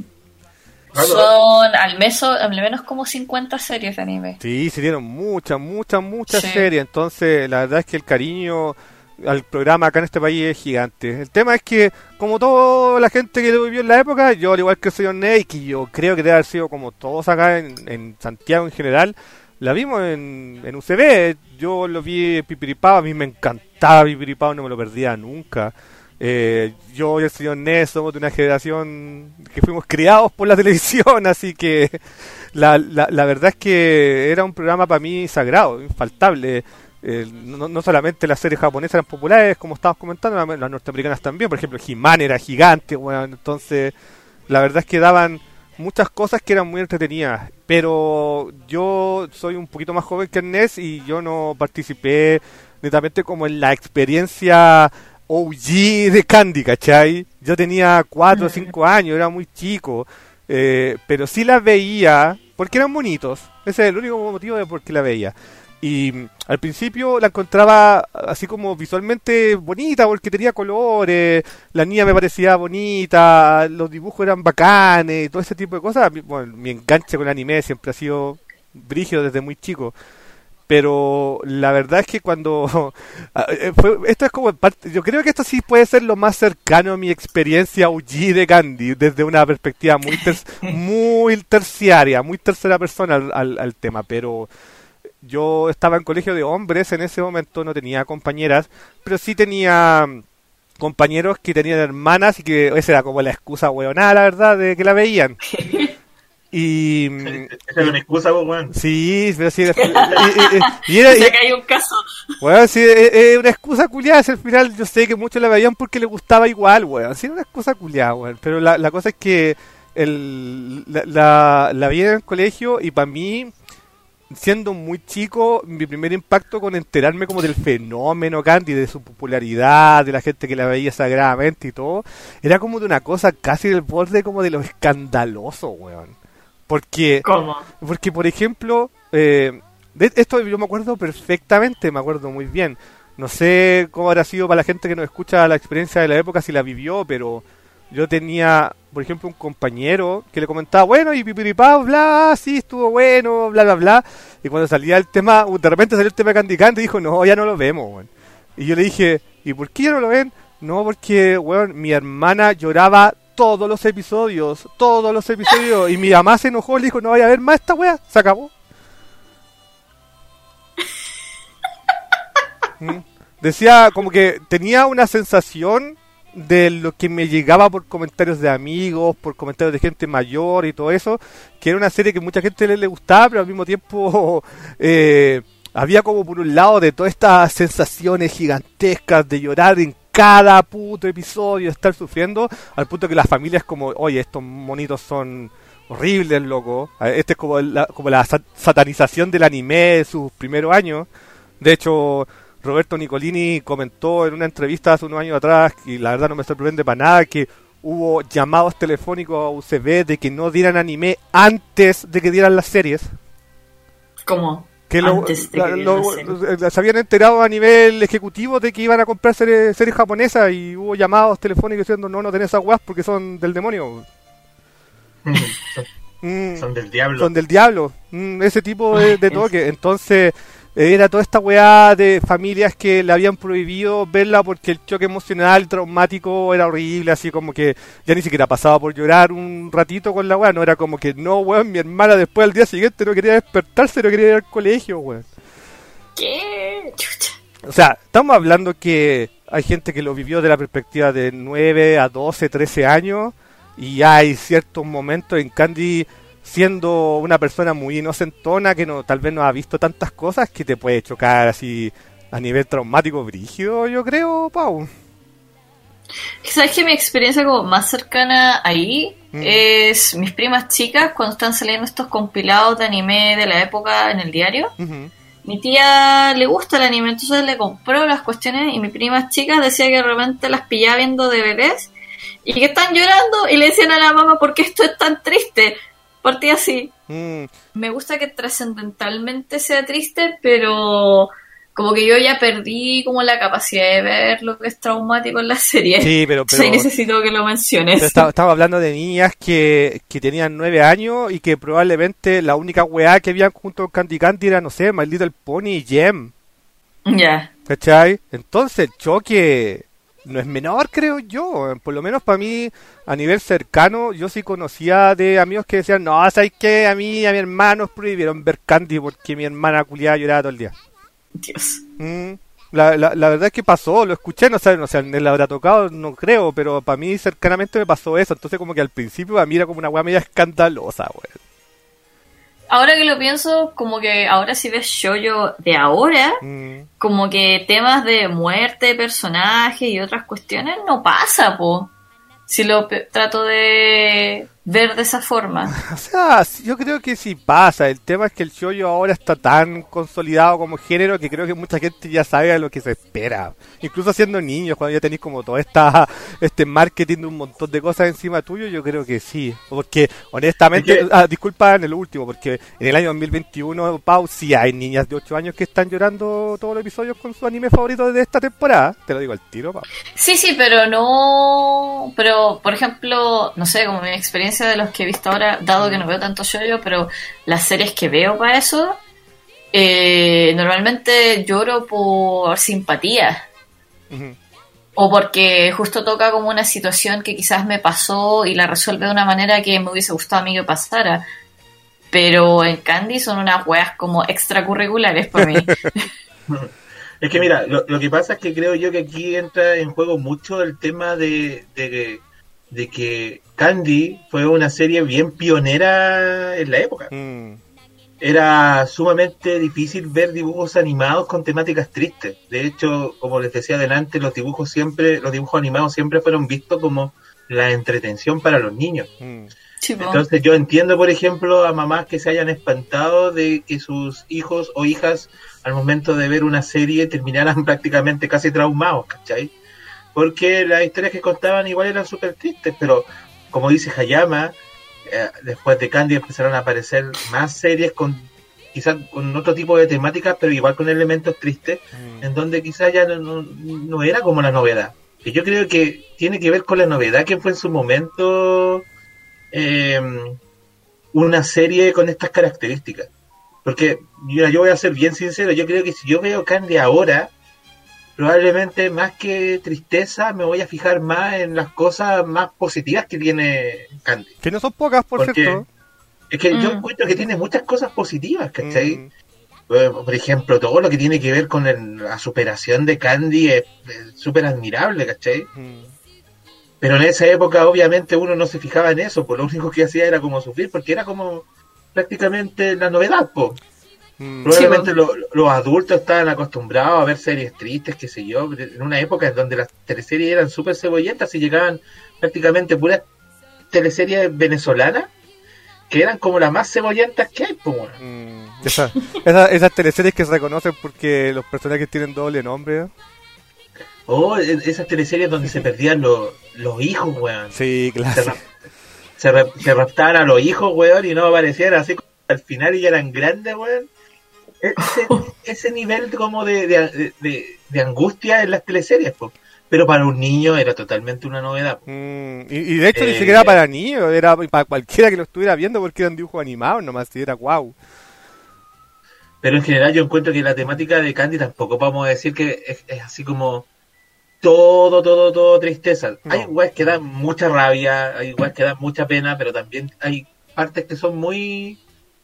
Son al, meso, al menos como cincuenta series de anime. Sí, se dieron muchas, muchas, muchas sí. series. Entonces, la verdad es que el cariño... al programa acá en este país es gigante. El tema es que, como toda la gente que lo vivió en la época, yo al igual que el señor Ney, que yo creo que debe haber sido como todos acá en, en Santiago en general, la vimos en, en U C B. Yo lo vi en Pipiripao, a mí me encantaba Pipiripao, no me lo perdía nunca. Eh, yo y el señor Ney somos de una generación que fuimos criados por la televisión, así que la, la, la verdad es que era un programa para mí sagrado, infaltable. Eh, no, no solamente las series japonesas eran populares, como estábamos comentando, las norteamericanas también. Por ejemplo, He-Man era gigante, bueno, entonces la verdad es que daban muchas cosas que eran muy entretenidas. Pero yo soy un poquito más joven que Ernest y yo no participé netamente como en la experiencia O G de Candy, ¿cachai? Yo tenía cuatro o cinco años, era muy chico, eh, pero sí las veía porque eran bonitos. Ese es el único motivo de por qué la veía. Y al principio la encontraba así como visualmente bonita porque tenía colores, la niña me parecía bonita, los dibujos eran bacanes y todo ese tipo de cosas. Bueno, mi enganche con el anime siempre ha sido brígido desde muy chico. Pero la verdad es que cuando... fue, esto es como parte, yo creo que esto sí puede ser lo más cercano a mi experiencia O G de Candy, desde una perspectiva muy, ter, muy terciaria, muy tercera persona al, al, al tema, pero... Yo estaba en colegio de hombres en ese momento, no tenía compañeras, pero sí tenía compañeros que tenían hermanas y que esa era como la excusa hueonada, la verdad, de que la veían. Y... Esa es una excusa, weón. Sí, pero sí... Y, y, y era, o sea que hay un caso. Bueno, sí, es, es una excusa culiada, al final yo sé que muchos la veían porque les gustaba igual, weón. Sí, era una excusa culiada, weón. Pero la, la cosa es que el, la, la, la vi en el colegio y para mí... Siendo muy chico, mi primer impacto con enterarme como del fenómeno Candy, de su popularidad, de la gente que la veía sagradamente y todo, era como de una cosa casi del borde como de lo escandaloso, weón. Porque, ¿Cómo? Porque, por ejemplo, eh, de esto yo me acuerdo perfectamente, me acuerdo muy bien. No sé cómo habrá sido para la gente que nos escucha la experiencia de la época, si la vivió, pero yo tenía... Por ejemplo, un compañero que le comentaba, bueno, y Pipiripao, bla, sí, estuvo bueno, bla, bla, bla. Y cuando salía el tema, de repente salió el tema de Candy Candy y dijo, no, ya no lo vemos, weón. Y yo le dije, ¿y por qué ya no lo ven? No, porque, weón, mi hermana lloraba todos los episodios, todos los episodios. Y mi mamá se enojó y le dijo, no vaya a ver más esta weá, se acabó. ¿Mm? Decía, como que tenía una sensación... de lo que me llegaba por comentarios de amigos, por comentarios de gente mayor y todo eso, que era una serie que mucha gente le, le gustaba, pero al mismo tiempo eh, había como por un lado de todas estas sensaciones gigantescas de llorar en cada puto episodio, de estar sufriendo, al punto que las familias como, oye, estos monitos son horrible el loco. Este es como la, como la satanización del anime de sus primeros años. De hecho, Roberto Nicolini comentó en una entrevista hace unos años atrás, y la verdad no me sorprende para nada, que hubo llamados telefónicos a U C B de que no dieran anime antes de que dieran las series. ¿Cómo? Que lo, antes de la, que lo, lo, se habían enterado a nivel ejecutivo de que iban a comprar series, series japonesas, y hubo llamados telefónicos diciendo no, no tenés esas weas porque son del demonio. mm, son del diablo. Son del diablo. Mm, ese tipo de, de toque. Entonces, era toda esta weá de familias que le habían prohibido verla porque el choque emocional y traumático era horrible, así como que ya ni siquiera pasaba por llorar un ratito con la weá, no era como que no, weón, mi hermana después al día siguiente no quería despertarse, no quería ir al colegio, weón. ¿Qué? Chucha. O sea, estamos hablando que hay gente que lo vivió de la perspectiva de nueve a doce, trece años, y hay ciertos momentos en Candy, siendo una persona muy inocentona que no tal vez no ha visto tantas cosas, que te puede chocar así a nivel traumático brígido, yo creo, Pau. ¿Sabes que mi experiencia como más cercana ahí mm. es mis primas chicas cuando están saliendo estos compilados de anime de la época en el diario? Uh-huh. Mi tía le gusta el anime, entonces le compró las cuestiones y mi prima chica decía que de repente las pillaba viendo D V Ds y que están llorando y le decían a la mamá ¿por qué esto es tan triste? Partí así. Mm. Me gusta que trascendentalmente sea triste, pero como que yo ya perdí como la capacidad de ver lo que es traumático en la serie. Sí, pero... pero sí, necesito que lo menciones. Estaba, estaba hablando de niñas que, que tenían nueve años y que probablemente la única weá que habían junto con Candy Candy era, no sé, My Little Pony y Gem. Ya. Yeah. ¿Cachai? Entonces el choque no es menor, creo yo. Por lo menos para mí, a nivel cercano, yo sí conocía de amigos que decían, no, ¿sabes qué? A mí, a mi hermano prohibieron ver Candy porque mi hermana culiada lloraba todo el día. Dios. Mm, la, la, la verdad es que pasó, lo escuché, no sé, no sé, él la habrá tocado, no creo, pero para mí cercanamente me pasó eso. Entonces como que al principio a mí era como una weá media escandalosa, weón. Ahora que lo pienso, como que ahora si ves shoujo de ahora, mm. como que temas de muerte de personajes y otras cuestiones no pasa, po. Si lo pe- trato de ver de esa forma. O sea, yo creo que sí pasa. El tema es que el shoujo ahora está tan consolidado como género que creo que mucha gente ya sabe a lo que se espera. Incluso siendo niños, cuando ya tenéis como todo esta, este marketing de un montón de cosas encima tuyo, yo creo que sí. Porque, honestamente, ¿qué? Ah, disculpa en el último, porque en el año dos mil veintiuno, Pau, sí hay niñas de ocho años que están llorando todos los episodios con su anime favorito de esta temporada. Te lo digo al tiro, Pau. Sí, sí, pero no... Pero, por ejemplo, no sé, como mi experiencia de los que he visto ahora, dado que no veo tanto shoujo, pero las series que veo para eso, eh, normalmente lloro por simpatía. Uh-huh. O porque justo toca como una situación que quizás me pasó y la resuelve de una manera que me hubiese gustado a mí que pasara. Pero en Candy son unas weas como extracurriculares para mí. Es que mira, lo, lo que pasa es que creo yo que aquí entra en juego mucho el tema de, de, de que Candy fue una serie bien pionera en la época. Mm. Era sumamente difícil ver dibujos animados con temáticas tristes. De hecho, como les decía adelante, los dibujos siempre, los dibujos animados siempre fueron vistos como la entretención para los niños. Mm. Entonces yo entiendo, por ejemplo, a mamás que se hayan espantado de que sus hijos o hijas al momento de ver una serie terminaran prácticamente casi traumados, ¿cachai? Porque las historias que contaban igual eran súper tristes, pero como dice Hayama, eh, después de Candy empezaron a aparecer más series con quizás con otro tipo de temáticas, pero igual con elementos tristes, mm. en donde quizás ya no, no, no era como la novedad. Y yo creo que tiene que ver con la novedad que fue en su momento... Eh, una serie con estas características, porque mira, yo voy a ser bien sincero, yo creo que si yo veo Candy ahora, probablemente más que tristeza me voy a fijar más en las cosas más positivas que tiene Candy, que no son pocas, por porque cierto. Es que mm. yo encuentro que tiene muchas cosas positivas, ¿cachai? Mm. Por ejemplo, todo lo que tiene que ver con el, la superación de Candy es súper admirable, ¿cachai? Mm. Pero en esa época obviamente uno no se fijaba en eso, pues lo único que hacía era como sufrir, porque era como prácticamente la novedad, pues. Mm. Probablemente sí, lo, los adultos estaban acostumbrados a ver series tristes, qué sé yo, en una época en donde las teleseries eran súper cebolletas y llegaban prácticamente puras teleseries venezolanas, que eran como las más cebollentas que hay, pues, weón. Mm, esa, esa, esas teleseries que se reconocen porque los personajes tienen doble nombre, ¿eh? Oh, esas teleseries donde se perdían los, los hijos, weón. Sí, claro. Se, se, re, se raptaban a los hijos, weón, y no aparecieran así como al final y ya eran grandes, weón. Ese, ese nivel como de, de, de, de angustia en las teleseries, pues. Pero para un niño era totalmente una novedad. Mm, y, y de hecho eh, ni siquiera para niños, era para cualquiera que lo estuviera viendo porque eran dibujos animados nomás, y era guau. Pero en general yo encuentro que la temática de Candy tampoco podemos decir que es, es así como todo, todo, todo tristeza. No. Hay weas que dan mucha rabia, hay weas que dan mucha pena, pero también hay partes que son muy,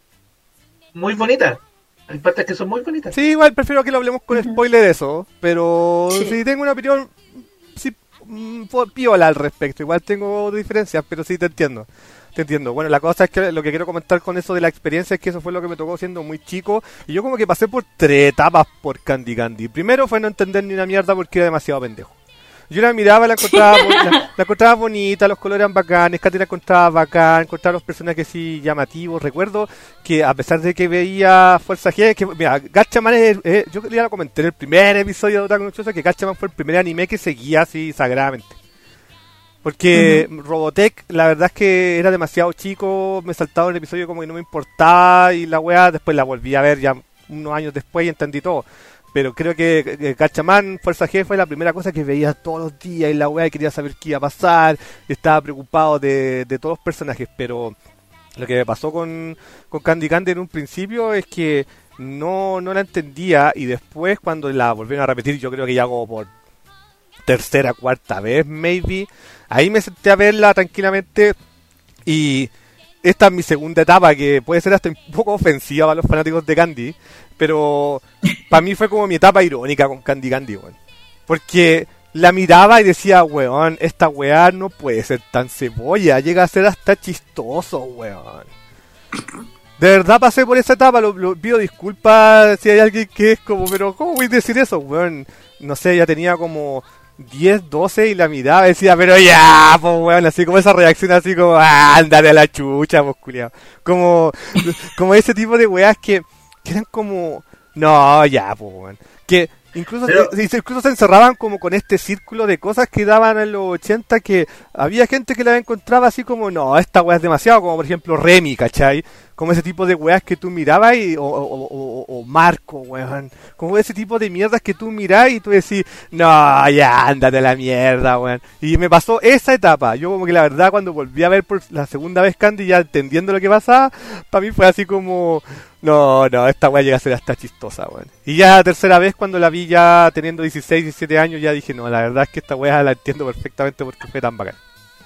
muy bonitas. Hay partes que son muy bonitas. Sí, igual prefiero que lo hablemos con spoiler de eso, pero sí. Si tengo una opinión sí, piola al respecto. Igual tengo diferencias, pero sí te entiendo. Te entiendo. Bueno, la cosa es que lo que quiero comentar con eso de la experiencia es que eso fue lo que me tocó siendo muy chico. Y yo como que pasé por tres etapas por Candy Candy. Primero fue no entender ni una mierda porque era demasiado pendejo. Yo la miraba, la encontraba, la, la encontraba bonita, los colores eran bacanes, Katy la encontraba bacán, encontraba los personajes sí llamativos. Recuerdo que a pesar de que veía Fuerza G, que mira, Gatchaman es, eh, yo ya lo comenté en el primer episodio de Otaku no Choso, que Gatchaman fue el primer anime que seguía así sagradamente. Porque uh-huh. Robotech, la verdad es que era demasiado chico, me saltaba el episodio como que no me importaba y la weá, después la volví a ver ya unos años después y entendí todo. Pero creo que, que Gatchaman, Fuerza G, fue la primera cosa que veía todos los días y la weá, y quería saber qué iba a pasar, estaba preocupado de, de todos los personajes, pero lo que me pasó con, con Candy Candy en un principio es que no, no la entendía, y después cuando la volvieron a repetir, yo creo que ya como por tercera, cuarta vez, maybe, ahí me senté a verla tranquilamente, y esta es mi segunda etapa, que puede ser hasta un poco ofensiva para los fanáticos de Candy, pero para mí fue como mi etapa irónica con Candy Candy, weón. Porque la miraba y decía, weón, esta weá no puede ser tan cebolla, llega a ser hasta chistoso, weón. De verdad pasé por esa etapa, lo, lo pido disculpas si hay alguien que es como, pero ¿cómo voy a decir eso, weón? No sé, ya tenía como diez, doce y la miraba y decía, pero ya, pues weón, así como esa reacción así como, ah, ándale a la chucha, pues culiao. Como, como ese tipo de weas que, que eran como, no, ya, pues weón. Que incluso, pero... se, incluso se encerraban como con este círculo de cosas que daban en los ochenta, que había gente que la encontraba así como, no, esta wea es demasiado, como por ejemplo Remy, ¿cachai? Como ese tipo de weas que tú mirabas y, o, o, o, o Marco, weón. Como ese tipo de mierdas que tú mirás y tú decís, no, ya, ándate a la mierda, weón. Y me pasó esa etapa. Yo como que la verdad cuando volví a ver por la segunda vez Candy, ya entendiendo lo que pasaba, para mí fue así como, no, no, esta wea llega a ser hasta chistosa, weón. Y ya la tercera vez cuando la vi ya teniendo dieciséis, diecisiete años, ya dije, no, la verdad es que esta wea la entiendo perfectamente porque fue tan bacán.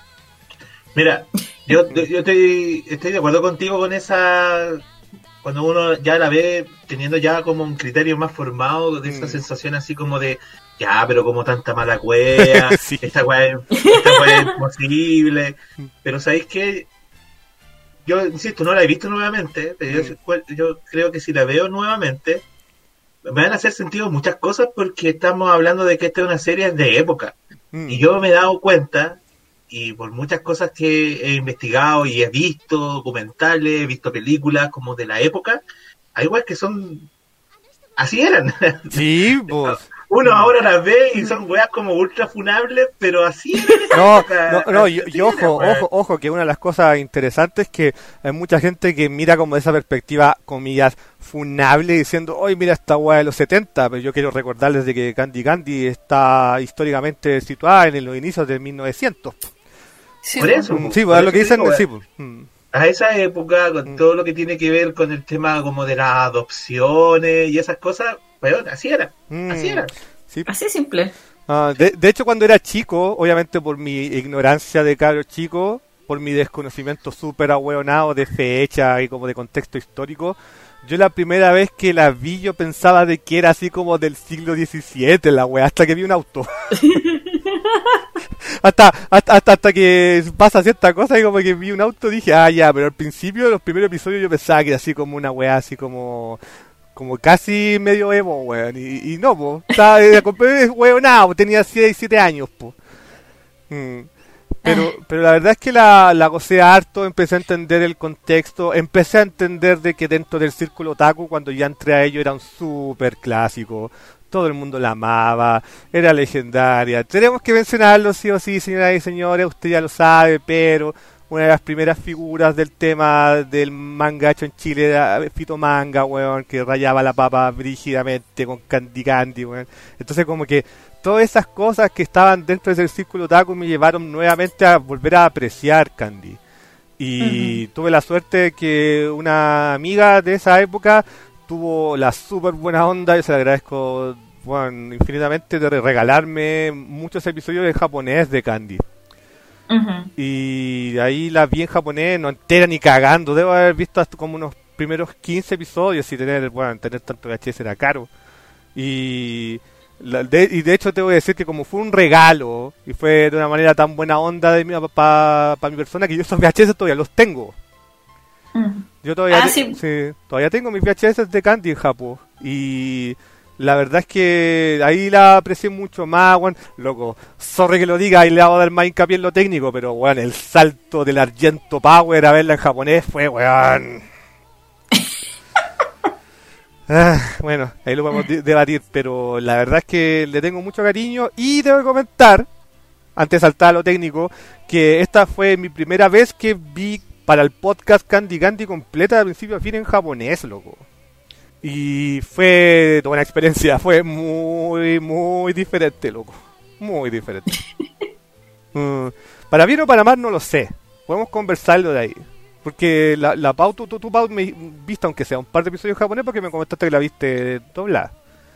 Mira, yo, yo estoy, estoy de acuerdo contigo con esa, cuando uno ya la ve teniendo ya como un criterio más formado, de esa mm. sensación así como de, ya, pero como tanta mala cueva, sí. esta cueva es imposible, pero ¿sabéis qué? Yo insisto, no la he visto nuevamente, pero mm. yo, yo creo que si la veo nuevamente, me van a hacer sentido muchas cosas porque estamos hablando de que esta es una serie de época, mm. y yo me he dado cuenta, y por muchas cosas que he investigado y he visto documentales, he visto películas como de la época, hay weas que son así eran. Sí, pues. Uno ahora las ve y son weas como ultra funables, pero así eran. No, época, no, no, y, y ojo, ojo, ojo, que una de las cosas interesantes es que hay mucha gente que mira como de esa perspectiva, comillas, funable, diciendo, oye, mira esta wea de los setenta, pero yo quiero recordarles de que Candy Candy está históricamente situada en los inicios de mil novecientos. Sí, por eso, sí, pues, lo que dicen, sí, pues. A esa época, con mm. todo lo que tiene que ver con el tema como de las adopciones y esas cosas, pues así era, mm. así era. Sí. Así simple. Uh, de, de hecho, cuando era chico, obviamente por mi ignorancia de cabro chico, por mi desconocimiento súper ahueonado de fecha y como de contexto histórico, yo la primera vez que la vi yo pensaba de que era así como del siglo diecisiete la wea, hasta que vi un auto. hasta, hasta, hasta hasta que pasa cierta cosa y como que vi un auto dije, ah ya, pero al principio, los primeros episodios yo pensaba que era así como una wea, así como como casi medio emo, weón, y, y no, po, estaba, compré weonado, tenía seis, siete años, po. Mm. Pero, pero la verdad es que la, la gocé harto, empecé a entender el contexto, empecé a entender de que dentro del círculo otaku, cuando ya entré a ello, era un súper clásico, todo el mundo la amaba, era legendaria. Tenemos que mencionarlo sí o sí, señoras y señores, usted ya lo sabe, pero una de las primeras figuras del tema del manga hecho en Chile era Fito Manga, weón, que rayaba la papa brígidamente con Candy Candy, weón. Entonces como que todas esas cosas que estaban dentro del círculo otaku me llevaron nuevamente a volver a apreciar Candy. Y uh-huh. tuve la suerte de que una amiga de esa época tuvo la súper buena onda, y se le agradezco, bueno, infinitamente, de regalarme muchos episodios en japonés de Candy. Uh-huh. Y ahí la vi en japonés, no entera ni cagando, debo haber visto hasta como unos primeros quince episodios, y tener, bueno, tener tanto V H S era caro. Y... La, de, y de hecho te voy a decir que como fue un regalo y fue de una manera tan buena onda de mi para pa mi persona, que yo esos V H S todavía los tengo. Mm. Yo todavía, ah, sí. Sí, todavía tengo mis V H S de Candy en Japón. Y la verdad es que ahí la aprecié mucho más, bueno, loco, sorry que lo diga y le hago dar más hincapié en lo técnico, pero bueno, el salto del Argento Power a verla en japonés fue, weón. Ah, bueno, ahí lo podemos de- debatir, pero la verdad es que le tengo mucho cariño y debo comentar, antes de saltar a lo técnico, que esta fue mi primera vez que vi para el podcast Candy Candy completa de principio a fin en japonés, loco. Y fue toda una experiencia, fue muy, muy diferente, loco. Muy diferente. uh, para bien o para mal no lo sé, podemos conversarlo de ahí. Porque la, la Pau, tú, tú, tú Pau, me viste aunque sea un par de episodios japonés, porque me comentaste que la viste doblada.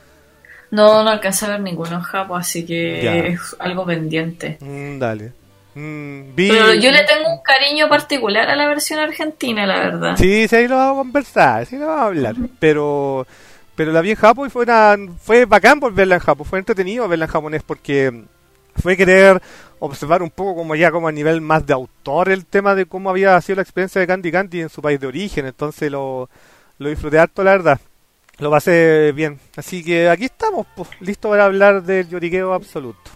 No, no alcancé a ver ninguno en Japo, así que ya. Es algo pendiente. Mm, dale. Mm, vi... Pero yo le tengo un cariño particular a la versión argentina, la verdad. Sí, sí, ahí lo vamos a conversar, sí lo vamos a hablar. Uh-huh. Pero pero la vi en Japo y fue una, fue bacán por verla en Japo, fue entretenido verla en japonés porque fue querer observar un poco como ya como a nivel más de autor el tema de cómo había sido la experiencia de Candy Candy en su país de origen, entonces lo, lo disfruté harto, la verdad, lo pasé bien, así que aquí estamos, pues, listos para hablar del lloriqueo absoluto.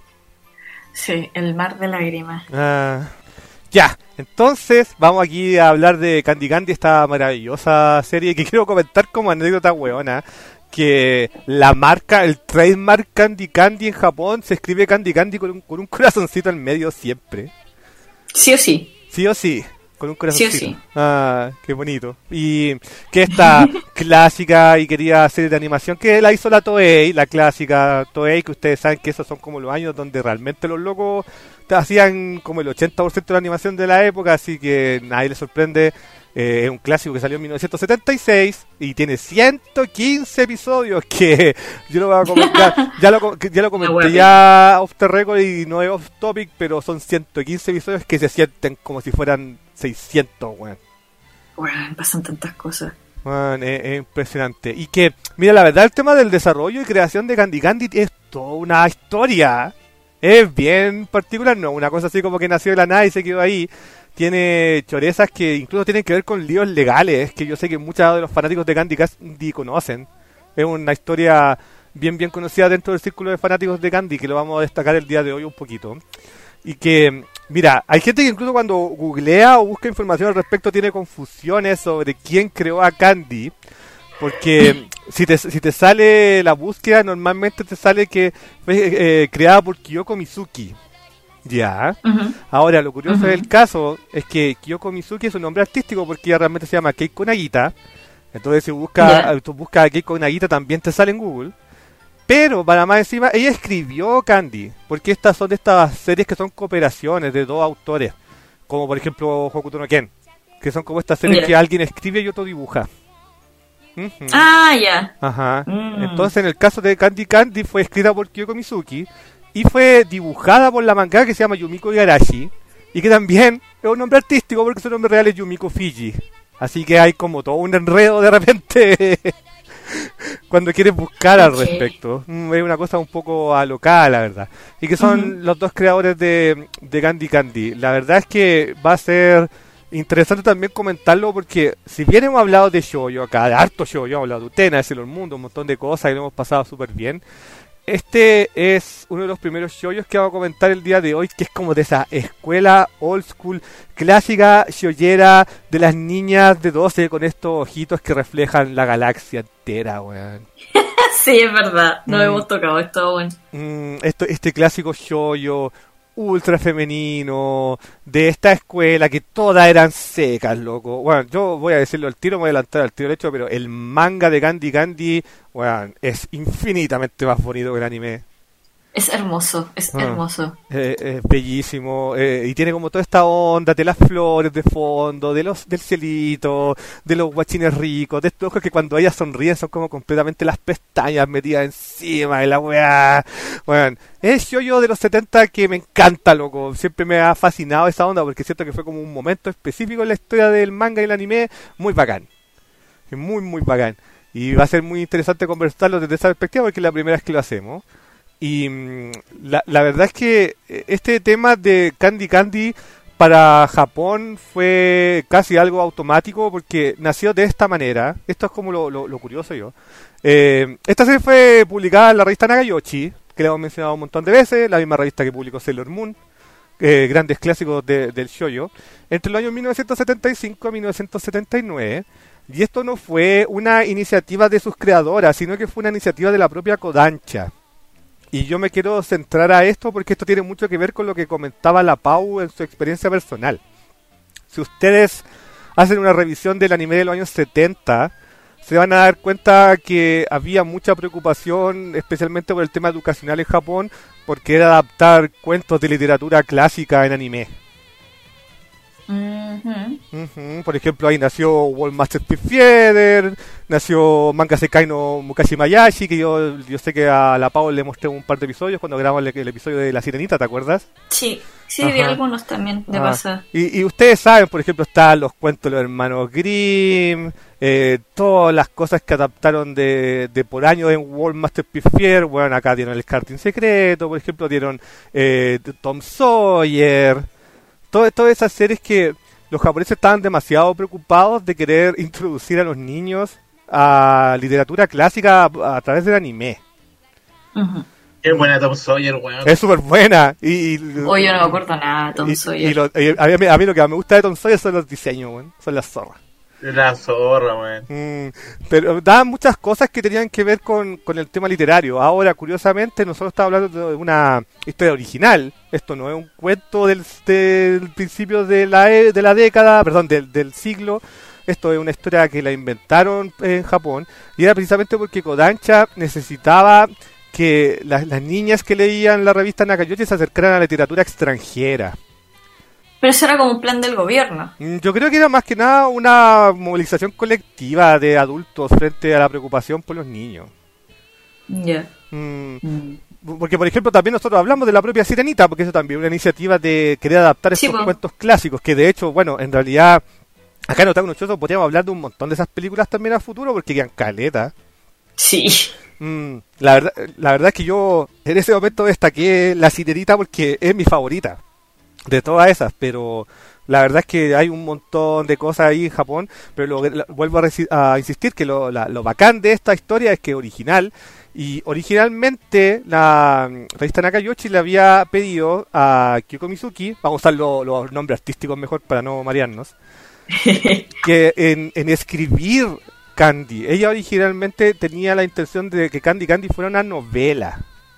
Sí, el mar de lágrimas. Ah, ya, entonces vamos aquí a hablar de Candy Candy, esta maravillosa serie que quiero comentar como anécdota hueona. Que la marca, el trademark Candy Candy en Japón se escribe Candy Candy con un, con un corazoncito en medio siempre. Sí o sí. Sí o sí, con un corazoncito. Sí o sí. Ah, qué bonito. Y que esta clásica y querida serie de animación que la hizo la Toei, la clásica Toei, que ustedes saben que esos son como los años donde realmente los locos hacían como el ochenta por ciento de la animación de la época, así que nadie les sorprende. Eh, es un clásico que salió en mil novecientos setenta y seis y tiene ciento quince episodios que yo lo voy a comentar, ya, ya lo, ya lo comenté ya off the record y no es off topic, pero son ciento quince episodios que se sienten como si fueran seiscientos, weón. Bueno, pasan tantas cosas. Bueno, es, es impresionante. Y que, mira, la verdad el tema del desarrollo y creación de Candy Candy es toda una historia. Es bien particular, no una cosa así como que nació de la nada y se quedó ahí. Tiene chorezas que incluso tienen que ver con líos legales, que yo sé que muchos de los fanáticos de Candy Candy conocen. Es una historia bien bien conocida dentro del círculo de fanáticos de Candy, que lo vamos a destacar el día de hoy un poquito. Y que, mira, hay gente que incluso cuando googlea o busca información al respecto tiene confusiones sobre quién creó a Candy. Porque si te, si te sale la búsqueda, normalmente te sale que fue eh, creada por Kyoko Mizuki. Ya. Uh-huh. Ahora, lo curioso uh-huh. del caso es que Kyoko Mizuki es un nombre artístico porque ella realmente se llama Keiko Nagita. Entonces, si busca, yeah. tú buscas a Keiko Nagita, también te sale en Google. Pero, para más encima, ella escribió Candy. Porque estas son de estas series que son cooperaciones de dos autores. Como, por ejemplo, Hokuto no Ken. Que son como estas series yeah. que alguien escribe y otro dibuja. Uh-huh. Ah, ya. Yeah. Ajá. Mm. Entonces, en el caso de Candy Candy, fue escrita por Kyoko Mizuki. Y fue dibujada por la mangaka que se llama Yumiko Igarashi. Y que también es un nombre artístico porque su nombre real es Yumiko Fiji. Así que hay como todo un enredo de repente cuando quieres buscar al okay. respecto. Es una cosa un poco alocada, la verdad. Y que son uh-huh. los dos creadores de, de Candy Candy. La verdad es que va a ser interesante también comentarlo porque si bien hemos hablado de shoujo acá, de harto shoujo, hemos hablado de Utena, de Sailor Moon, un montón de cosas y lo hemos pasado súper bien. este es uno de los primeros shoyos que vamos a comentar el día de hoy, que es como de esa escuela old school, clásica shoyera de las niñas de doce con estos ojitos que reflejan la galaxia entera, weón. Sí, es verdad, no mm. hemos tocado esto, bueno. Mm, esto, este clásico shoyo ultra femenino de esta escuela que todas eran secas, loco. Bueno, yo voy a decirlo al tiro, me voy a adelantar al tiro del hecho, pero el manga de Candy Candy, bueno, es infinitamente más bonito que el anime. Es hermoso, es ah, hermoso. Eh, es bellísimo, eh, y tiene como toda esta onda de las flores de fondo, de los del cielito, de los guachines ricos, de estos ojos que cuando ellas sonríen son como completamente las pestañas metidas encima de la weá. Bueno, es yo-yo de los setenta que me encanta, loco. Siempre me ha fascinado esa onda porque siento que fue como un momento específico en la historia del manga y el anime muy bacán. Muy, muy bacán. Y va a ser muy interesante conversarlo desde esa perspectiva porque es la primera vez que lo hacemos. Y la, la verdad es que este tema de Candy Candy para Japón fue casi algo automático porque nació de esta manera. Esto es como lo, lo, lo curioso yo. Eh, esta serie fue publicada en la revista Nagayoshi, que le hemos mencionado un montón de veces, la misma revista que publicó Sailor Moon, eh, grandes clásicos de, del shoujo, entre los años mil novecientos setenta y cinco a mil novecientos setenta y nueve. Y esto no fue una iniciativa de sus creadoras, sino que fue una iniciativa de la propia Kodansha. Y yo me quiero centrar a esto porque esto tiene mucho que ver con lo que comentaba la Pau en su experiencia personal. Si ustedes hacen una revisión del anime de los años setenta, se van a dar cuenta que había mucha preocupación, especialmente por el tema educacional en Japón, porque era adaptar cuentos de literatura clásica en anime. Uh-huh. Uh-huh. Por ejemplo, ahí nació World Master Feeder, nació Manga Sekai no Mukashi Mayashi, que yo, yo sé que a la Pau le mostré un par de episodios cuando grabamos el, el episodio de La Sirenita, ¿te acuerdas? Sí, sí, vi algunos también de pasada. Y, y ustedes saben, por ejemplo, están los cuentos de los hermanos Grimm, eh, todas las cosas que adaptaron de, de por año en World Master Feeder. Bueno, acá dieron el Karting Secreto, por ejemplo, dieron eh, Tom Sawyer. Todas, todas esas series que los japoneses estaban demasiado preocupados de querer introducir a los niños a literatura clásica a, a través del anime. Uh-huh. Es buena Tom Sawyer, weón. Es súper buena. Y, y, Oye, yo no me acuerdo nada de Tom y, Sawyer. Y lo, y a, mí, a mí lo que me gusta de Tom Sawyer son los diseños, weón. Son las zorras. La zorra, weón. Mm, pero daban muchas cosas que tenían que ver con, con el tema literario. Ahora, curiosamente, nosotros estamos hablando de una historia original. Esto no es un cuento del, del principio de la, de la década, perdón, del, del siglo. Esto es una historia que la inventaron en Japón. Y era precisamente porque Kodansha necesitaba que las, las niñas que leían la revista Nagayoshi se acercaran a la literatura extranjera. Pero eso era como un plan del gobierno. Yo creo que era más que nada una movilización colectiva de adultos frente a la preocupación por los niños. Ya. Yeah. Mm, mm. Porque, por ejemplo, también nosotros hablamos de la propia Sirenita, porque eso también es una iniciativa de querer adaptar estos sí, cuentos clásicos, que de hecho, bueno, en realidad, acá en Otaku no Choso podríamos hablar de un montón de esas películas también a futuro, porque quedan caletas. Sí. Mm, la verdad, la verdad es que yo en ese momento destaqué la Sirenita porque es mi favorita de todas esas, pero la verdad es que hay un montón de cosas ahí en Japón, pero lo, lo, vuelvo a, reci- a insistir que lo, la, lo bacán de esta historia es que es original, y originalmente la revista Nagayoshi le había pedido a Kyoko Mizuki, vamos a usar lo, los nombres artísticos mejor para no marearnos, que en, en escribir Candy. Ella originalmente tenía la intención de que Candy Candy fuera una novela.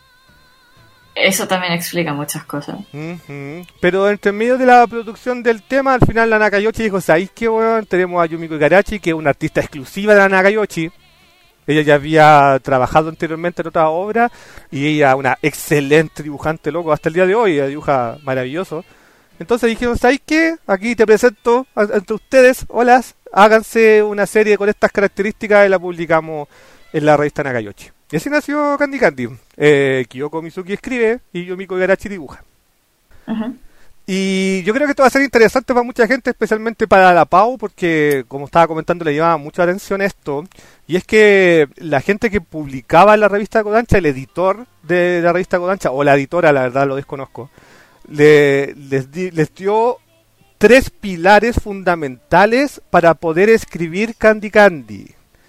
Eso también explica muchas cosas. Uh-huh. Pero entre medio de la producción del tema, al final la Nagayoshi dijo, ¿sabéis qué, bueno? Tenemos a Yumiko Igarashi, que es una artista exclusiva de la Nagayoshi. Ella ya había trabajado anteriormente en otra obra, y ella es una excelente dibujante, loco, hasta el día de hoy, ella dibuja maravilloso. Entonces dijeron, ¿sabéis qué? Aquí te presento entre ustedes, hola, háganse una serie con estas características y la publicamos en la revista Nagayoshi. Y así nació Candy Candy. Eh, Kyoko Mizuki escribe y Yumiko Igarashi dibuja. Uh-huh. Y yo creo que esto va a ser interesante para mucha gente, especialmente para la Pau, porque como estaba comentando le llevaba mucha atención esto. Y es que la gente que publicaba en la revista Kodansha, el editor de la revista Kodansha, o la editora, la verdad lo desconozco, le, les, di, les dio tres pilares fundamentales para poder escribir Candy Candy.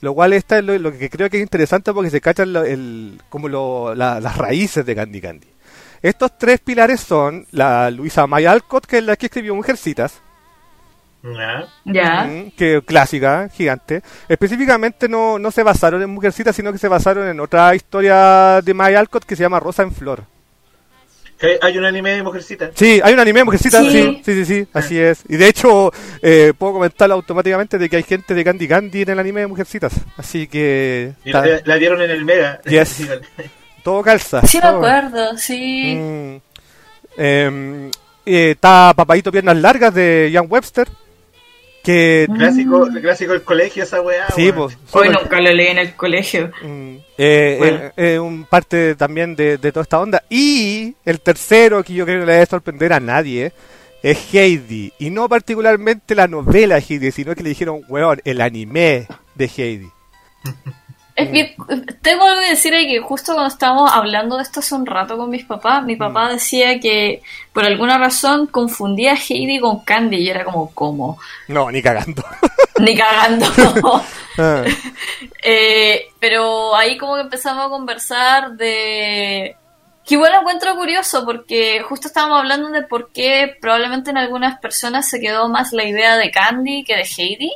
Lo cual esta es lo, lo que creo que es interesante porque se cachan lo, el, como lo, la, las raíces de Candy Candy. Estos tres pilares son la Louisa May Alcott, que es la que escribió Mujercitas. Ya. Ya. Mm, que clásica, gigante. Específicamente no, no se basaron en Mujercitas, sino que se basaron en otra historia de May Alcott que se llama Rosa en Flor. ¿Hay un anime de Mujercitas? Sí, hay un anime de Mujercitas, sí, sí, sí, sí, sí, así es. Y de hecho, eh, puedo comentarlo automáticamente de que hay gente de Candy Candy en el anime de Mujercitas. Así que... Y la, la dieron en el Mega. Yes. Todo calza. Sí, todo. me acuerdo, sí. Mm. Eh, eh, está Papadito Piernas Largas de Ian Webster. Que... Clásico, clásico del colegio, esa weá. Sí, weón. pues. Hoy nunca lo leí en el colegio. Mm, eh, Bueno. eh, eh, un parte también de, de toda esta onda. Y el tercero, que yo creo que no le debe sorprender a nadie, es Heidi. Y no particularmente la novela de Heidi, sino que le dijeron, weón, el anime de Heidi. Es que tengo algo que decir ahí, que justo cuando estábamos hablando de esto hace un rato con mis papás, mi papá decía que por alguna razón confundía a Heidi con Candy y era como, ¿cómo? No, ni cagando. Ni cagando. Ah. eh, pero ahí como que empezamos a conversar de... Que igual lo encuentro curioso porque justo estábamos hablando de por qué probablemente en algunas personas se quedó más la idea de Candy que de Heidi.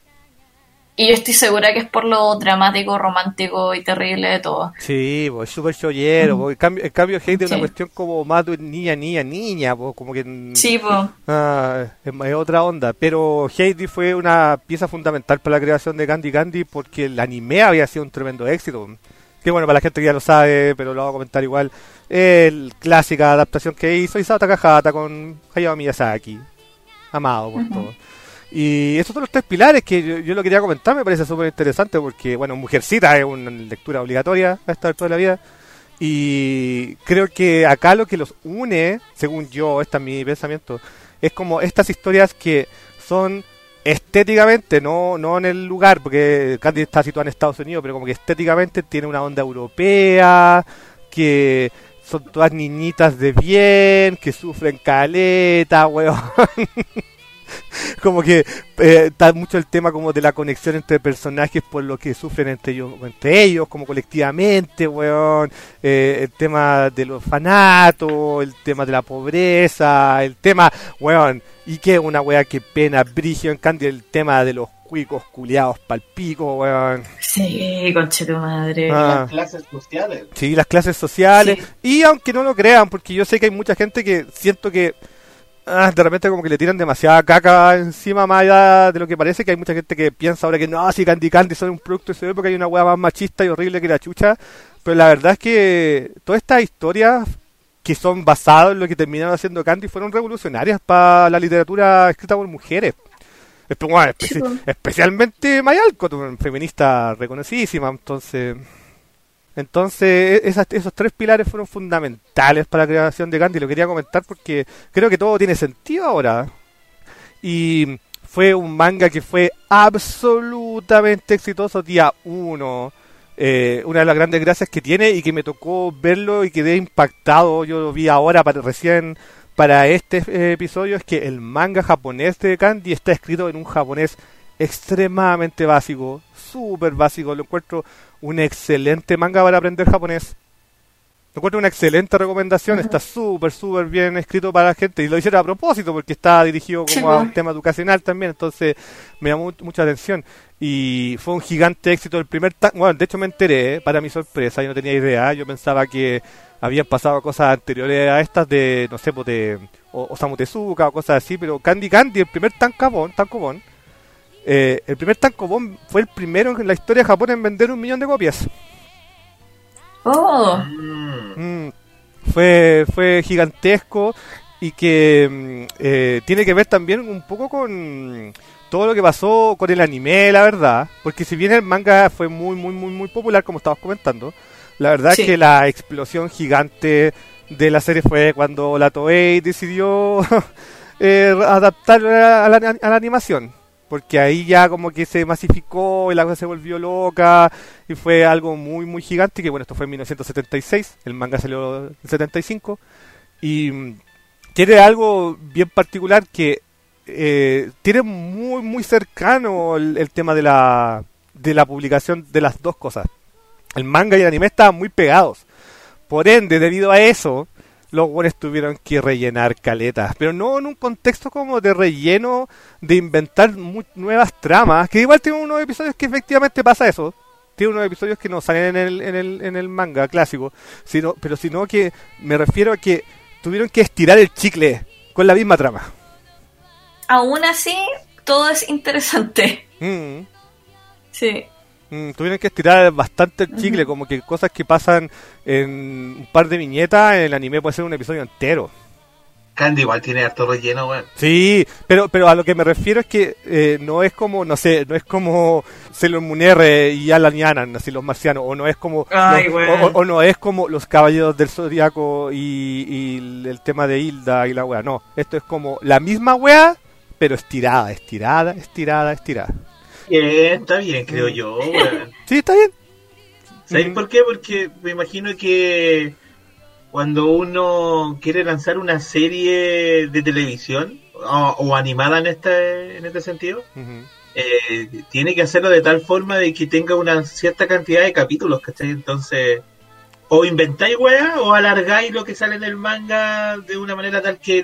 Y yo estoy segura que es por lo dramático, romántico y terrible de todo. Sí, pues súper chollero. Mm. En cambio, en cambio Heidi es sí. una cuestión como más de niña, niña, niña. Pues, como que... Sí, pues. Ah, es, es otra onda. Pero Heidi fue una pieza fundamental para la creación de Candy Candy porque el anime había sido un tremendo éxito. Que bueno, para la gente que ya lo sabe, pero lo voy a comentar igual. El clásica adaptación que hizo Isao Takahata con Hayao Miyazaki. Amado por uh-huh. todos. Y esos son los tres pilares que yo, yo lo quería comentar, me parece súper interesante porque, bueno, Mujercita es una lectura obligatoria a esta altura de la vida. Y creo que acá lo que los une, según yo, este es mi pensamiento, es como estas historias que son estéticamente, no, no en el lugar, porque Candy está situada en Estados Unidos, pero como que estéticamente tiene una onda europea, que son todas niñitas de bien, que sufren caleta, weón. Como que eh, está mucho el tema como de la conexión entre personajes por lo que sufren entre ellos, entre ellos como colectivamente, weón. Eh, el tema de los orfanatos, el tema de la pobreza, el tema, weón, y que una weá que pena, brigio en Candy, el tema de los cuicos culiados palpico, weón. Sí, conche tu madre. Ah. Las clases sociales. Sí, las clases sociales. Sí. Y aunque no lo crean, porque yo sé que hay mucha gente que siento que Ah, de repente como que le tiran demasiada caca encima más allá de lo que parece, que hay mucha gente que piensa ahora que no, si Candy Candy son un producto de su época, hay una hueá más machista y horrible que la chucha, pero la verdad es que todas estas historias que son basadas en lo que terminaron haciendo Candy fueron revolucionarias para la literatura escrita por mujeres. Bueno, espe- especialmente May Alcott, una feminista reconocidísima, entonces... Entonces, esas, esos tres pilares fueron fundamentales para la creación de Candy. Lo quería comentar porque creo que todo tiene sentido ahora. Y fue un manga que fue absolutamente exitoso día uno. Eh, una de las grandes gracias que tiene y que me tocó verlo y quedé impactado. Yo lo vi ahora para, recién para este eh, episodio. Es que el manga japonés de Candy está escrito en un japonés extremadamente básico, súper básico. Lo encuentro un excelente manga para aprender japonés. Lo encuentro una excelente recomendación. Uh-huh. Está súper, súper bien escrito para la gente. Y lo hicieron a propósito porque está dirigido como sí, a un tema educacional también. Entonces me llamó mucha atención. Y fue un gigante éxito el primer... Ta- bueno, de hecho me enteré, ¿eh? Para mi sorpresa. Yo no tenía idea. Yo pensaba que habían pasado cosas anteriores a estas de, no sé, pues de Osamu Tezuka o cosas así. Pero Candy Candy, el primer tankobon, tankobon Eh, el primer tankobon fue el primero en la historia de Japón en vender un millón de copias. Oh. Mm, fue fue gigantesco y que eh, tiene que ver también un poco con todo lo que pasó con el anime, la verdad, porque si bien el manga fue muy muy muy muy popular como estabas comentando, la verdad sí. Es que la explosión gigante de la serie fue cuando la Toei decidió eh, adaptarla a la, a la animación. Porque ahí ya como que se masificó y la cosa se volvió loca y fue algo muy muy gigante, que bueno, esto fue en mil novecientos setenta y seis, el manga salió en setenta y cinco, y mmm, tiene algo bien particular que eh, tiene muy muy cercano el, el tema de la de la publicación de las dos cosas. El manga y el anime estaban muy pegados. Por ende, debido a eso, los buenos tuvieron que rellenar caletas. Pero no en un contexto como de relleno, de inventar muy, nuevas tramas. Que igual tiene unos episodios que efectivamente pasa eso. Tiene unos episodios que no salen en el, en el, en el manga clásico. Sino, pero sino que me refiero a que tuvieron que estirar el chicle con la misma trama. Aún así, todo es interesante. Mm. Sí. Mm, tuvieron que estirar bastante el chicle, uh-huh. Como que cosas que pasan en un par de viñetas, en el anime puede ser un episodio entero. Candy igual tiene harto relleno, weón. Sí, pero pero a lo que me refiero es que eh, no es como, no sé, no es como Sailor Moon R y Alan y Anan, así los marcianos, o no es como Ay, los, bueno. o, o no es como los Caballeros del Zodiaco y, y el, el tema de Hilda y la wea, no, esto es como la misma wea, pero estirada, estirada, estirada, estirada. Bien, está bien, creo yo, weón. Sí, está bien. ¿Sabes mm. por qué? Porque me imagino que cuando uno quiere lanzar una serie de televisión o, o animada en este en este sentido, uh-huh. eh, tiene que hacerlo de tal forma de que tenga una cierta cantidad de capítulos, ¿cachai? Entonces, o inventáis weá o alargáis lo que sale en el manga de una manera tal que,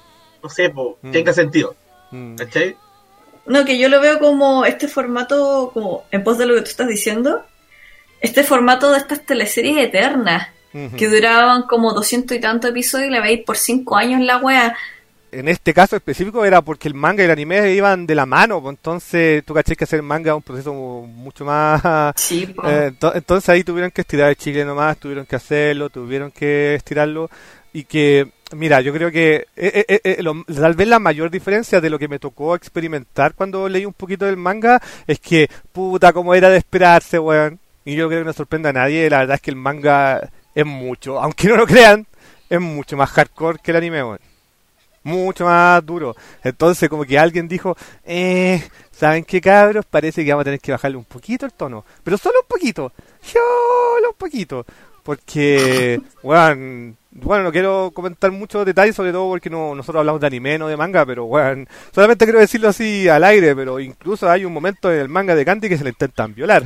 no sé, po, uh-huh. tenga sentido, uh-huh. ¿cachai? No, que yo lo veo como este formato, como en pos de lo que tú estás diciendo, este formato de estas teleseries eternas, uh-huh. que duraban como doscientos y tantos episodios y la veis por cinco años la wea. En este caso específico era porque el manga y el anime iban de la mano, pues entonces tú caché que hacer manga es un proceso mucho más... Sí, eh, ento- entonces ahí tuvieron que estirar el chicle nomás, tuvieron que hacerlo, tuvieron que estirarlo y que... Mira, yo creo que eh, eh, eh, lo, tal vez la mayor diferencia de lo que me tocó experimentar cuando leí un poquito del manga es que, puta, como era de esperarse, weón. Y yo creo que no sorprende a nadie, la verdad es que el manga es mucho, aunque no lo crean, es mucho más hardcore que el anime, weón. Mucho más duro. Entonces como que alguien dijo, eh, ¿saben qué, cabros? Parece que vamos a tener que bajarle un poquito el tono. Pero solo un poquito, solo un poquito. Porque, weón... Bueno, no quiero comentar muchos detalles, sobre todo porque no nosotros hablamos de anime, no de manga, pero bueno, solamente quiero decirlo así al aire, pero incluso hay un momento en el manga de Candy que se le intentan violar.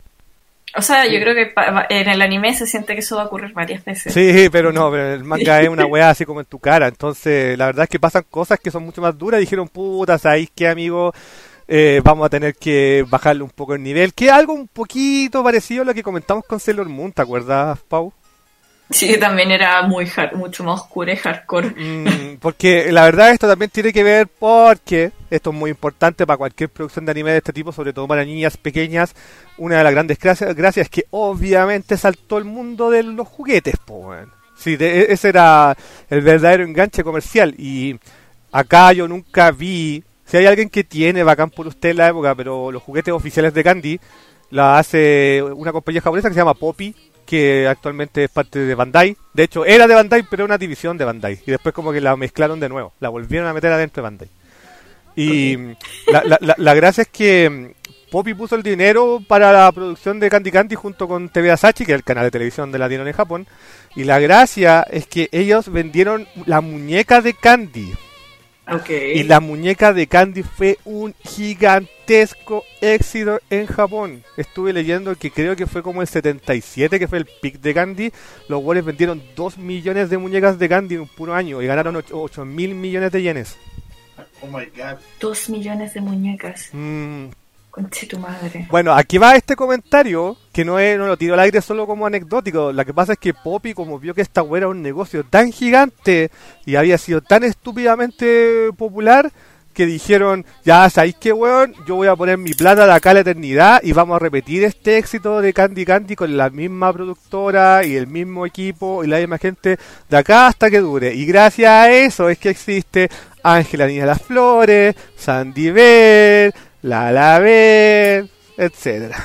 O sea, yo creo que en el anime se siente que eso va a ocurrir varias veces. Sí, pero no, pero el manga es una weá así como en tu cara, entonces la verdad es que pasan cosas que son mucho más duras. Dijeron, puta, ¿sabéis qué, amigo? Eh, vamos a tener que bajarle un poco el nivel, que es algo un poquito parecido a lo que comentamos con Sailor Moon, ¿te acuerdas, Pau? Sí, también era muy hard, mucho más oscuro y hardcore. Mm, porque la verdad esto también tiene que ver porque esto es muy importante para cualquier producción de anime de este tipo, sobre todo para niñas pequeñas. Una de las grandes gracias, gracias es que obviamente saltó el mundo de los juguetes, po, bueno. Sí, de, ese era el verdadero enganche comercial. Y acá yo nunca vi, si hay alguien que tiene, bacán por usted en la época, pero los juguetes oficiales de Candy la hace una compañía japonesa que se llama Poppy, que actualmente es parte de Bandai. De hecho, era de Bandai, pero era una división de Bandai. Y después como que la mezclaron de nuevo. La volvieron a meter adentro de Bandai. Y okay. la, la, la, la gracia es que Poppy puso el dinero para la producción de Candy Candy junto con T V Asahi, que es el canal de televisión de latino en Japón. Y la gracia es que ellos vendieron la muñeca de Candy. Okay. Y la muñeca de Candy fue un gigantesco éxito en Japón. Estuve leyendo que creo que fue como el setenta y siete, que fue el pick de Candy. Los güeyes vendieron dos millones de muñecas de Candy en un puro año y ganaron ocho mil millones de yenes. Oh my god. dos millones de muñecas. Mm. Conche tu madre. Bueno, aquí va este comentario, que no es, no lo tiro al aire solo como anecdótico. Lo que pasa es que Poppy, como vio que esta güey era un negocio tan gigante y había sido tan estúpidamente popular, que dijeron, ya sabéis qué weón, yo voy a poner mi plata de acá a la eternidad y vamos a repetir este éxito de Candy Candy con la misma productora y el mismo equipo y la misma gente de acá hasta que dure. Y gracias a eso es que existe Ángela Niña de las Flores, Sandy Bell, La La Bell, etcétera.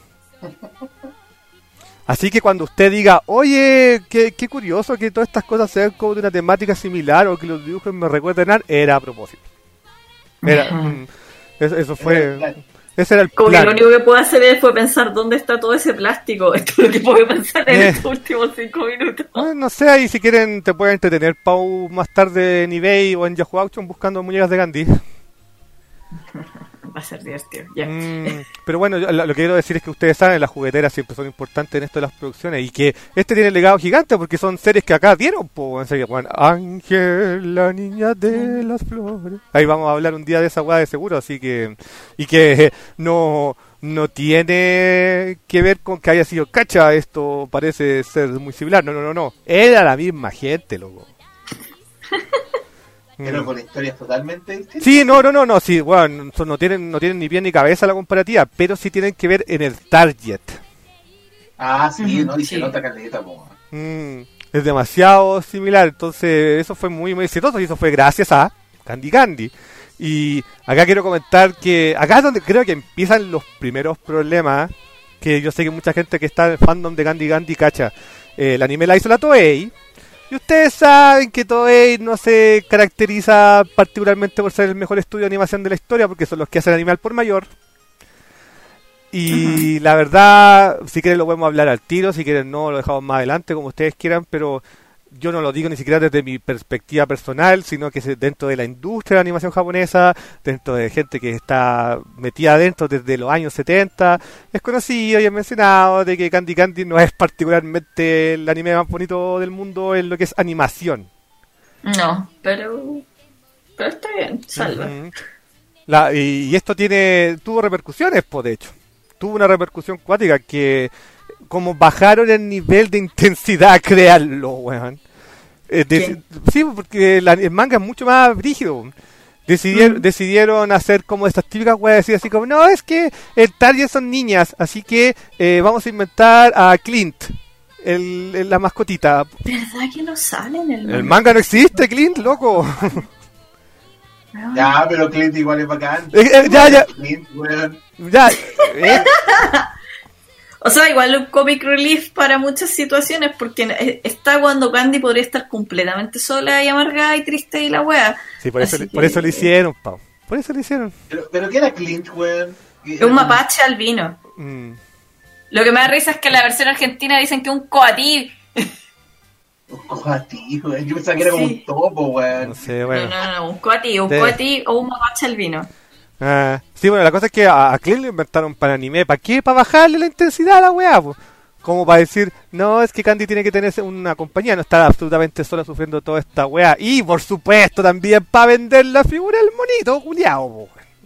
Así que cuando usted diga, oye, qué, qué curioso que todas estas cosas sean como de una temática similar o que los dibujos me recuerden a, era a propósito. Era, mm, eso, eso fue, ese era el como plan. que lo único que puedo hacer es fue pensar dónde está todo ese plástico. Esto es lo que puedo pensar en eh. estos últimos cinco minutos. No, no sé, ahí si quieren te pueden entretener, Pau, más tarde en eBay o en Yahoo Auction buscando muñecas de Gandhi. a ser divertido. Yeah. Mm, pero bueno, yo, lo, lo que quiero decir es que ustedes saben, las jugueteras siempre son importantes en esto de las producciones y que este tiene el legado gigante porque son series que acá dieron, pues, en serio, bueno, Ángel, la niña de las flores. Ahí vamos a hablar un día de esa weá de seguro, así que, y que no, no tiene que ver con que haya sido cacha, esto parece ser muy similar, no, no, no, no, era la misma gente, loco. Pero con historias totalmente distintas. Sí, no, no, no, no, sí, bueno, no tienen, no tienen ni pie ni cabeza la comparativa, pero sí tienen que ver en el target. Ah, sí, Mm, ¿no? Y sí. se nota caleta, po. Mm, es demasiado similar, entonces eso fue muy, muy exitoso y eso fue gracias a Candy Candy. Y acá quiero comentar que acá es donde creo que empiezan los primeros problemas, que yo sé que mucha gente que está en el fandom de Candy Candy cacha. Eh, el anime la hizo la Toei. Y ustedes saben que Toei no se caracteriza particularmente por ser el mejor estudio de animación de la historia, porque son los que hacen anime al por mayor. Y uh-huh. La verdad, si quieren lo podemos hablar al tiro, si quieren no, lo dejamos más adelante, como ustedes quieran, pero yo no lo digo ni siquiera desde mi perspectiva personal, sino que es dentro de la industria de la animación japonesa, dentro de gente que está metida adentro desde los años setenta. Es conocido y es mencionado de que Candy Candy no es particularmente el anime más bonito del mundo en lo que es animación. No, pero, pero está bien, salva. Uh-huh. La, y, y esto tiene tuvo repercusiones, pues de hecho. Tuvo una repercusión cuática que... como bajaron el nivel de intensidad a crearlo, weón. Eh, de, sí, porque la, el manga es mucho más brígido. Decidieron, mm. decidieron hacer como estas típicas weas, decir así como, no, es que el target son niñas, así que eh, vamos a inventar a Clint, el, el, la mascotita. ¿Verdad que no sale en el manga? El manga no existe, Clint, loco. No. Ya, pero Clint igual es bacán. Eh, eh, ya, ya. Clint, weón. Ya, eh. O sea, igual un comic relief para muchas situaciones, porque está cuando Candy podría estar completamente sola y amargada y triste y la wea. Sí, por eso, que... por eso lo hicieron, Pau. Por eso lo hicieron. Pero, pero ¿qué era Clint, weón? Es un mapache albino. Mm. Lo que me da risa es que en la versión argentina dicen que es un coatí. Un coatí, weón. Yo pensaba que era sí. como un topo, weón. No sé, bueno. No, no, no, un coatí, un de... coatí o un mapache albino. Ah, sí, bueno, la cosa es que a, a Clint lo inventaron para anime. ¿Para qué? Para bajarle la intensidad a la weá, pues. Como para decir, no, es que Candy tiene que tener una compañía, no estar absolutamente sola sufriendo toda esta weá. Y, por supuesto, también para vender la figura del monito, culiao,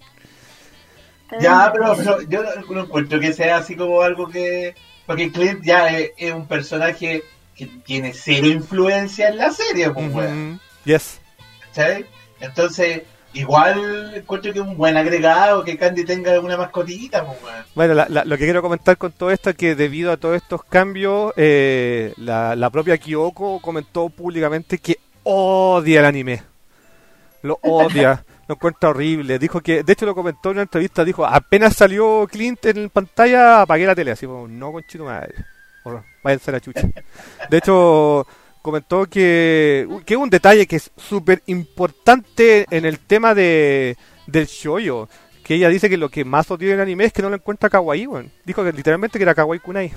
pues. Ya, pero, pero yo no encuentro que sea así como algo que... Porque Clint ya es, es un personaje que tiene cero influencia en la serie, pues, Uh-huh. weón. Yes. ¿Sabes? Entonces... Igual encuentro que es un buen agregado que Candy tenga alguna mascotita, pues, weón. Bueno, la, la, lo que quiero comentar con todo esto es que debido a todos estos cambios, eh, la, la propia Kyoko comentó públicamente que odia el anime. Lo odia, lo encuentra horrible. Dijo que, de hecho lo comentó en una entrevista, dijo, apenas salió Clint en pantalla, apagué la tele, así como, no, conchito madre. Bueno, váyanse a la chucha. De hecho... comentó que que es un detalle que es súper importante en el tema de del shoujo, que ella dice que lo que más odia en el anime es que no lo encuentra kawaii, bueno. Dijo que literalmente que era kawaii kunai.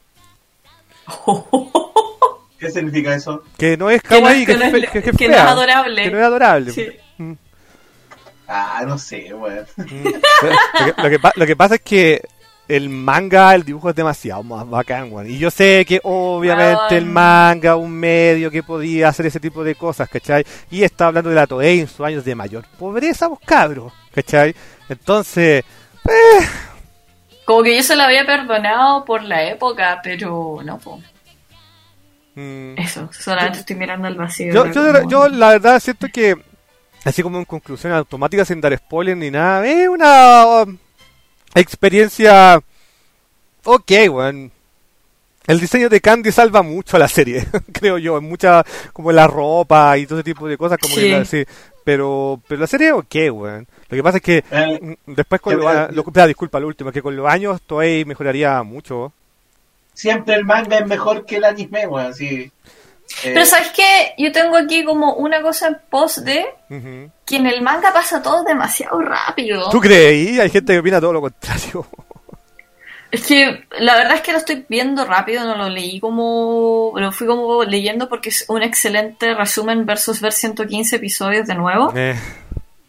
¿Qué significa eso? Que no es kawaii, que, que, no, que, es, que, que, que no es adorable. Que no es adorable. Sí. Mm. Ah, no sé, weón. Mm. Lo, que, lo, que, lo que pasa es que el manga, el dibujo es demasiado más bacán, weón. Y yo sé que obviamente oh, el manga, un medio que podía hacer ese tipo de cosas, ¿cachai? Y está hablando de la Toei en sus años de mayor pobreza, vos cabros, ¿cachai? Entonces, eh. como que yo se lo había perdonado por la época, pero no, po. Mm. Eso, solamente yo, estoy mirando al vacío. Yo, yo, como... yo la verdad siento que, así como en conclusión automática, sin dar spoiler ni nada, es una... Um, experiencia ok, weón. El diseño de Candy salva mucho a la serie, creo yo, en mucha, como la ropa y todo ese tipo de cosas, como sí. Que la, sí. Pero, pero la serie es ok, weón. Lo que pasa es que eh, después con los años, lo, disculpa, lo último, que con los años Toei mejoraría mucho. Siempre el manga es mejor que el anime, weón, sí. Eh. Pero ¿sabes qué? Yo tengo aquí como una cosa en pos de uh-huh. que en el manga pasa todo demasiado rápido. ¿Tú crees? Hay gente que opina todo lo contrario. Es que la verdad es que lo estoy viendo rápido, no lo leí como... Lo fui como leyendo porque es un excelente resumen versus ver ciento quince episodios de nuevo. Eh.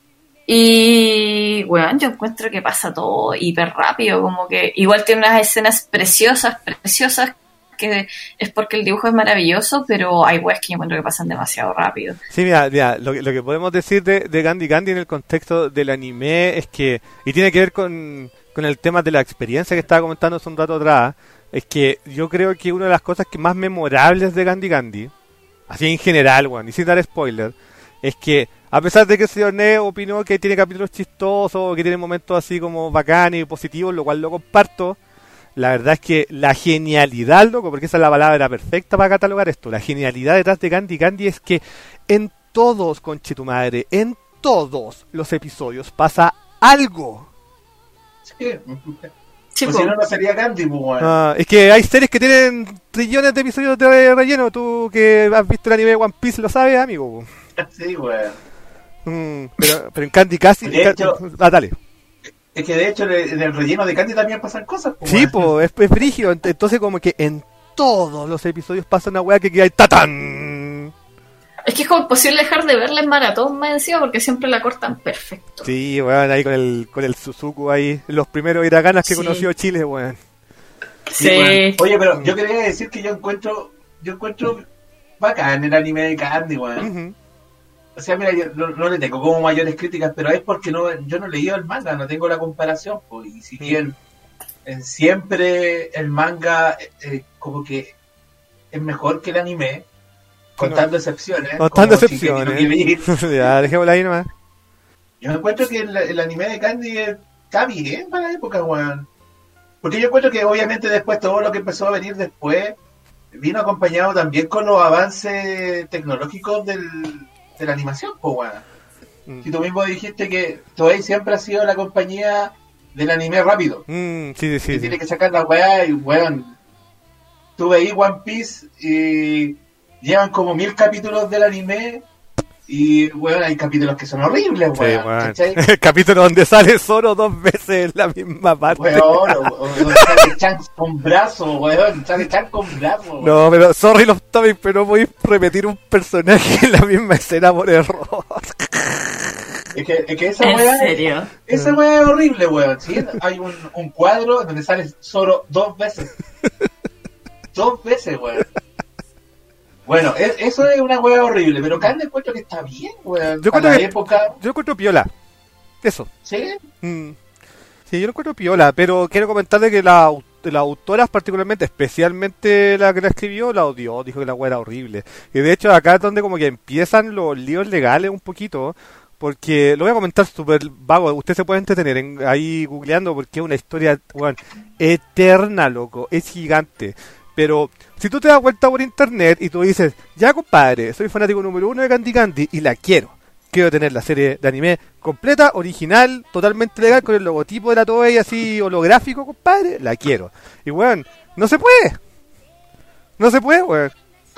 Y, bueno, yo encuentro que pasa todo hiper rápido, como que igual tiene unas escenas preciosas, preciosas, que es porque el dibujo es maravilloso, pero hay weas que yo encuentro que pasan demasiado rápido. Sí, mira, mira lo, lo que podemos decir de, de Candy Candy en el contexto del anime es que, y tiene que ver con, con el tema de la experiencia que estaba comentando hace un rato atrás, es que yo creo que una de las cosas que más memorables de Candy Candy, así en general, bueno, y sin dar spoiler, es que a pesar de que el señor Ne opinó que tiene capítulos chistosos, que tiene momentos así como bacanes y positivos, lo cual lo comparto, la verdad es que la genialidad, loco, porque esa es la palabra perfecta para catalogar esto, la genialidad detrás de Candy Candy es que en todos, conchetumadre, en todos los episodios pasa algo. Sí. Sí, pues si no, no sería Candy, pues, bueno. Ah, es que hay series que tienen trillones de episodios de relleno. Tú que has visto el anime de One Piece lo sabes, amigo. Sí, weón. Mm, pero, pero en Candy casi... De hecho, ah, dale. Es que de hecho en el relleno de Candy también pasan cosas. Pues, sí, pues, es, es brígido. Entonces como que en todos los episodios pasa una weá que queda ahí ¡tatán! Es que es como imposible dejar de verla en maratón más encima porque siempre la cortan perfecto. Sí, weón, ahí con el con el Suzuku ahí, los primeros hiraganas que sí. conoció Chile, weón. Sí. Weón. Oye, pero yo quería decir que yo encuentro, yo encuentro bacán el anime de Candy, weón. Uh-huh. O sea, mira, yo no, no le tengo como mayores críticas, pero es porque no, yo no he leído el manga, no tengo la comparación, pues, y si bien uh-huh. siempre el manga eh, como que es mejor que el anime, contando no. excepciones. Contando excepciones. Ya, dejémosla ahí nomás. Yo encuentro que el, el anime de Candy está bien para la época, weón. Porque yo encuentro que obviamente después todo lo que empezó a venir después vino acompañado también con los avances tecnológicos del, de la animación, pues, weón. Mm. Si tú mismo dijiste que Toei siempre ha sido la compañía del anime rápido. Mm, sí, sí, sí. Que sí. tiene que sacar la weá y, weón, tú veís One Piece y llevan como mil capítulos del anime y, bueno, hay capítulos que son horribles, weón. Sí, bueno. El capítulo donde sale Zoro dos veces en la misma parte. Weón, o, o donde sale Shanks con brazo, weón, sale Shanks con brazo, weón. No, pero, sorry los topics, pero no podéis repetir un personaje en la misma escena por error. Es que, es que esa ¿En weá, serio? Esa weá es horrible, weón. ¿Sí? Hay un, un cuadro donde sale Zoro dos veces. Dos veces, weón. Bueno, es, eso es una hueá horrible, pero Candy encuentro que está bien, weón. Yo Para la que, época. Yo encuentro piola. Eso. ¿Sí? Mm. Sí, yo lo encuentro piola, pero quiero comentarle que la, la autora, particularmente, especialmente la que la escribió, la odió, dijo que la hueá era horrible. Y de hecho, acá es donde como que empiezan los líos legales un poquito, porque lo voy a comentar súper vago. Usted se puede entretener en, ahí googleando, porque es una historia, bueno, eterna, loco. Es gigante. Pero si tú te das vuelta por internet y tú dices, ya compadre, soy fanático número uno de Candy Candy y la quiero. Quiero tener la serie de anime completa, original, totalmente legal, con el logotipo de la Toei así holográfico, compadre, la quiero. Y weón, no se puede. No se puede, weón.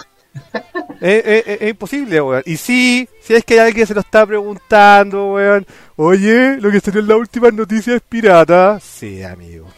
es, es, es, es imposible, weón. Y sí, si es que hay alguien que se lo está preguntando, weón, oye, lo que salió en la última noticia es pirata. Sí, amigo.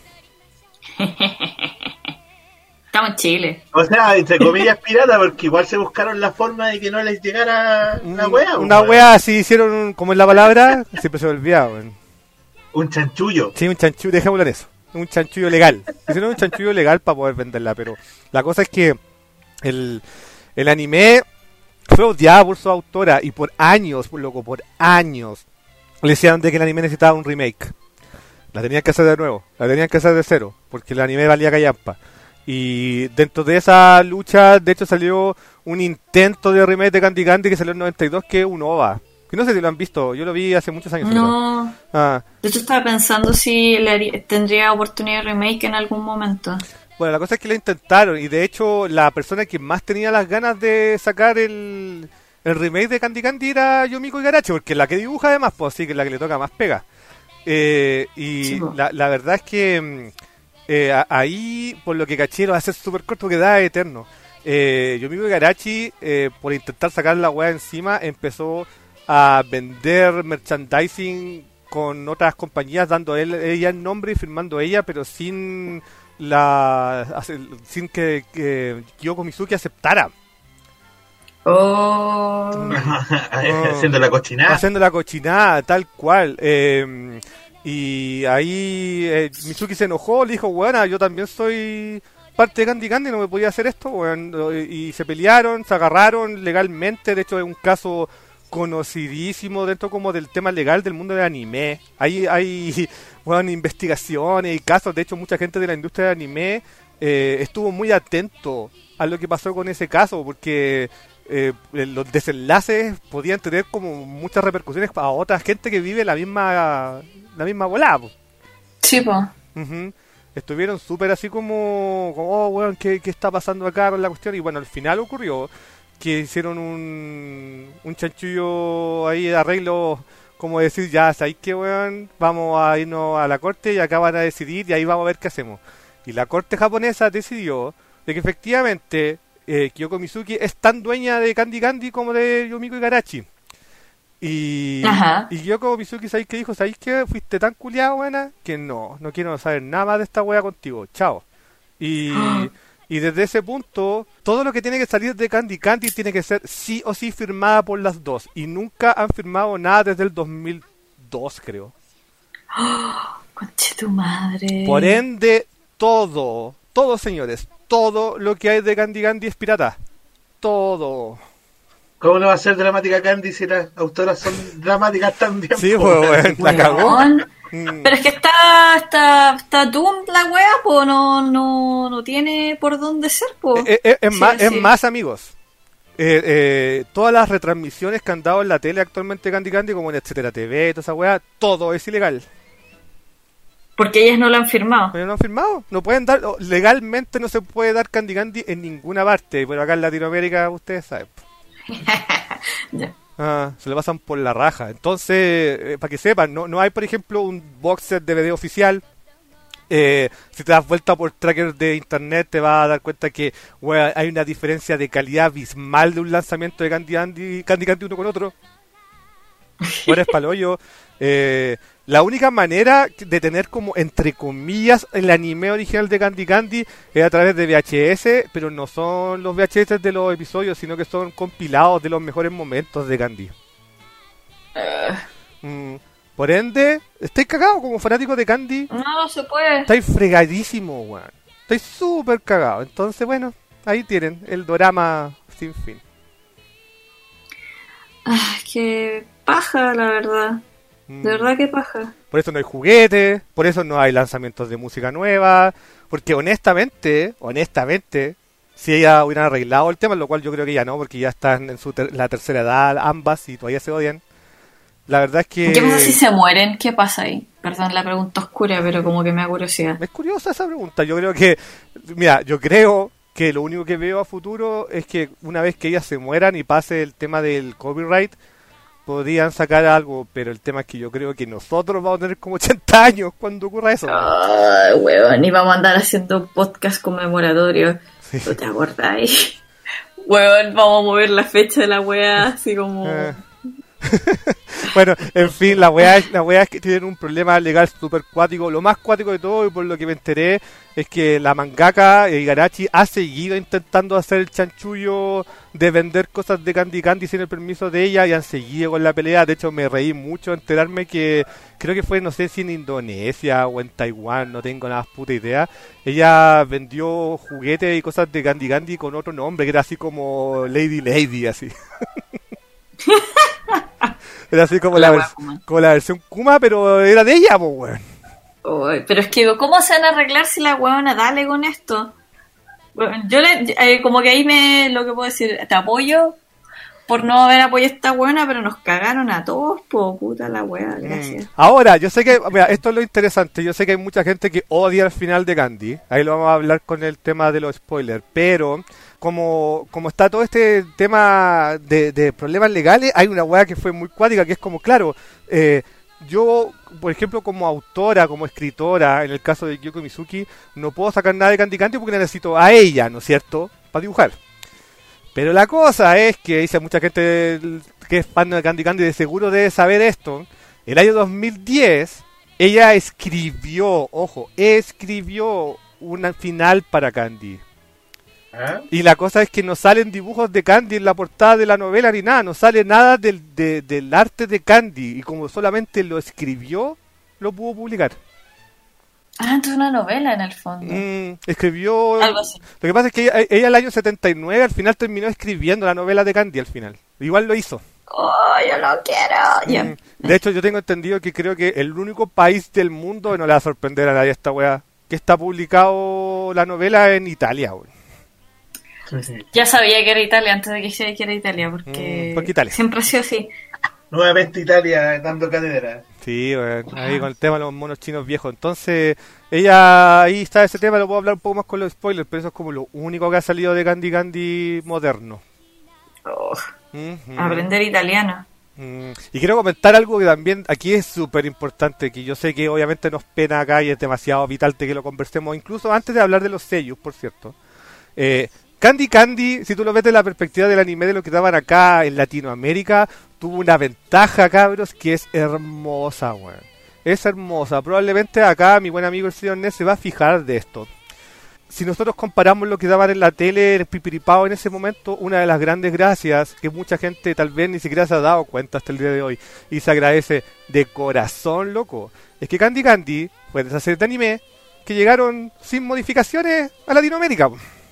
Estamos en Chile. O sea, entre comillas pirata, porque igual se buscaron la forma de que no les llegara una wea. Una wea así hicieron, un, como es la palabra, siempre se me olvidaba, weón. Un chanchullo. Sí, un chanchullo, dejémoslo en eso. Un chanchullo legal. Hicieron un chanchullo legal para poder venderla, pero la cosa es que el, el anime fue odiado por su autora y por años, por loco, por años le decían de que el anime necesitaba un remake. La tenían que hacer de nuevo, la tenían que hacer de cero, porque el anime valía callampa. Y dentro de esa lucha, de hecho, salió un intento de remake de Candy Candy que salió en noventa y dos, que es un O V A. Que no sé si lo han visto, yo lo vi hace muchos años. No, ah. De hecho estaba pensando si le haría, tendría oportunidad de remake en algún momento. Bueno, la cosa es que lo intentaron y de hecho la persona que más tenía las ganas de sacar el, el remake de Candy Candy era Yomiko Igarashi, porque la que dibuja además, pues sí, que es la que le toca más pega. Eh, y sí, la, la verdad es que... Eh, ahí, por lo que caché, lo va a hacer súper corto, que da eterno. Eh, Yomiko Igarashi, eh, por intentar sacar la weá encima, empezó a vender merchandising con otras compañías, dando él, ella el nombre y firmando ella, pero sin la sin que, que Kyoko Mizuki aceptara. Oh. haciendo la cochinada. Haciendo la cochinada, tal cual. Eh, y ahí eh, Mizuki se enojó, le dijo, bueno, yo también soy parte de Candy Candy, no me podía hacer esto. Bueno, y se pelearon, se agarraron legalmente. De hecho, es un caso conocidísimo dentro como del tema legal del mundo del anime. Hay, hay bueno, investigaciones y casos. De hecho, mucha gente de la industria del anime eh, estuvo muy atento a lo que pasó con ese caso, porque eh, los desenlaces podían tener como muchas repercusiones a otra gente que vive la misma la misma volada. Sí, pues. Uh-huh. Estuvieron súper así como, como oh, weón, ¿qué, ¿qué está pasando acá con la cuestión? Y bueno, al final ocurrió que hicieron un, un chanchullo ahí de arreglo, como decir, ya, ¿sabéis qué, weón? Vamos a irnos a la corte y acá van a decidir y ahí vamos a ver qué hacemos. Y la corte japonesa decidió de que efectivamente eh, Kyoko Mizuki es tan dueña de Candy Candy como de Yumiko Igarashi. Y, y Kyoko Mizuki, ¿sabéis qué dijo? ¿Sabéis que fuiste tan culiado, buena? Que no, no quiero saber nada más de esta wea contigo. Chao. Y, y desde ese punto, todo lo que tiene que salir de Candy Candy tiene que ser sí o sí firmada por las dos. Y nunca han firmado nada desde el dos mil dos, creo. ¡Oh, conche tu madre! Por ende, todo, todo, señores, todo lo que hay de Candy Candy es pirata. Todo. ¿Cómo no va a ser dramática Candy si las autoras son dramáticas también? Sí, pues, bueno, la cagó. Pero es que está está está Doom la wea, pues no, no, no tiene por dónde ser, pues. Es, es, es, sí, más, sí. es más, amigos. Eh, eh, todas las retransmisiones que han dado en la tele actualmente Candy Candy, como en Etcétera T V, toda esa wea, todo es ilegal. Porque ellas no lo han firmado. Pero no han firmado. No pueden dar, legalmente no se puede dar Candy Candy en ninguna parte. Pero acá en Latinoamérica, ustedes saben. Yeah. Ah, se le pasan por la raja. Entonces, eh, para que sepan, no, no hay, por ejemplo, un box set D V D oficial. Eh, si te das vuelta por trackers de internet, te vas a dar cuenta que bueno, hay una diferencia de calidad abismal de un lanzamiento de Candy Candy, Candy Candy uno con otro. Bueno, es palollo. Eh, la única manera de tener como, entre comillas, el anime original de Candy Candy es a través de V H S, pero no son los V H S de los episodios, sino que son compilados de los mejores momentos de Candy. Uh. Mm, por ende, estáis cagados como fanáticos de Candy. No, no se puede. Estáis fregadísimos, weón. Estáis súper cagados. Entonces, bueno, ahí tienen el dorama sin fin. Ah, qué paja, la verdad. De verdad que paja. Por eso no hay juguetes, por eso no hay lanzamientos de música nueva, porque honestamente, honestamente, si ellas hubieran arreglado el tema, lo cual yo creo que ya no, porque ya están en su ter- la tercera edad ambas y todavía se odian. La verdad es que... ¿Qué pasa si se mueren? ¿Qué pasa ahí? Perdón la pregunta oscura, pero como que me da curiosidad. Es curiosa esa pregunta. Yo creo que, mira, yo creo que lo único que veo a futuro es que una vez que ellas se mueran y pase el tema del copyright, podrían sacar algo, pero el tema es que yo creo que nosotros vamos a tener como ochenta años cuando ocurra eso. Ay, weón, y vamos a andar haciendo un podcast conmemoratorio. Sí. ¿No te acordáis? Weón, vamos a mover la fecha de la weá así como... Eh. Bueno, en fin, la weá, la weá es que tienen un problema legal súper cuático. Lo más cuático de todo, y por lo que me enteré, es que la mangaka Igarashi ha seguido intentando hacer el chanchullo de vender cosas de Candy Candy sin el permiso de ella, y han seguido con la pelea. De hecho, me reí mucho enterarme que creo que fue, no sé si en Indonesia o en Taiwán, no tengo nada puta idea. Ella vendió juguetes y cosas de Candy Candy con otro nombre, que era así como Lady Lady, así. Era así como la, la, vers- como la versión Kuma, pero era de ella, pues, weón. Uy, pero es que, ¿cómo se van a arreglar si la weona dale con esto? Bueno, yo le, eh, como que ahí me, lo que puedo decir, te apoyo por no haber apoyado a esta weona, pero nos cagaron a todos, po, puta la wea, gracias. Mm. Ahora, yo sé que, mira, esto es lo interesante, yo sé que hay mucha gente que odia el final de Candy, ahí lo vamos a hablar con el tema de los spoilers, pero... Como, como está todo este tema de, de problemas legales, hay una weá que fue muy cuática, que es como, claro, eh, yo, por ejemplo, como autora, como escritora, en el caso de Kyoko Mizuki, no puedo sacar nada de Candy Candy porque necesito a ella, ¿no es cierto?, para dibujar. Pero la cosa es que, dice mucha gente que es fan de Candy Candy, de seguro debe saber esto, el año dos mil diez, ella escribió, ojo, escribió una final para Candy. ¿Ah? Y la cosa es que no salen dibujos de Candy en la portada de la novela ni nada, no sale nada del, de, del arte de Candy, y como solamente lo escribió, lo pudo publicar. Ah, entonces una novela en el fondo. Mm, escribió... Algo así. Lo que pasa es que ella, ella el año setenta y nueve al final terminó escribiendo la novela de Candy al final. Igual lo hizo. Oh, yo lo quiero. Mm, Yeah. De hecho, yo tengo entendido que creo que el único país del mundo, no le va a sorprender a nadie esta wea, que está publicado la novela en Italia, wey. Ya sabía que era Italia antes de que se que era Italia, porque, Mm, porque Italia. siempre ha sido así. Nuevamente Italia dando cátedra. Sí, bueno, ahí con el tema de los monos chinos viejos. Entonces, ella, ahí está ese tema, lo puedo hablar un poco más con los spoilers, pero eso es como lo único que ha salido de Candy Candy moderno. Oh, Uh-huh. aprender italiano. Mm, y quiero comentar algo que también aquí es súper importante, que yo sé que obviamente nos pena acá y es demasiado vital de que lo conversemos, incluso antes de hablar de los sellos, por cierto. Eh, Candy Candy, si tú lo ves desde la perspectiva del anime de lo que daban acá en Latinoamérica, tuvo una ventaja, cabros, que es hermosa, weón. Es hermosa. Probablemente acá mi buen amigo el señor Ness se va a fijar de esto. Si nosotros comparamos lo que daban en la tele, el pipiripao en ese momento, una de las grandes gracias, que mucha gente tal vez ni siquiera se ha dado cuenta hasta el día de hoy, y se agradece de corazón, loco, es que Candy Candy fue de esas series de anime que llegaron sin modificaciones a Latinoamérica.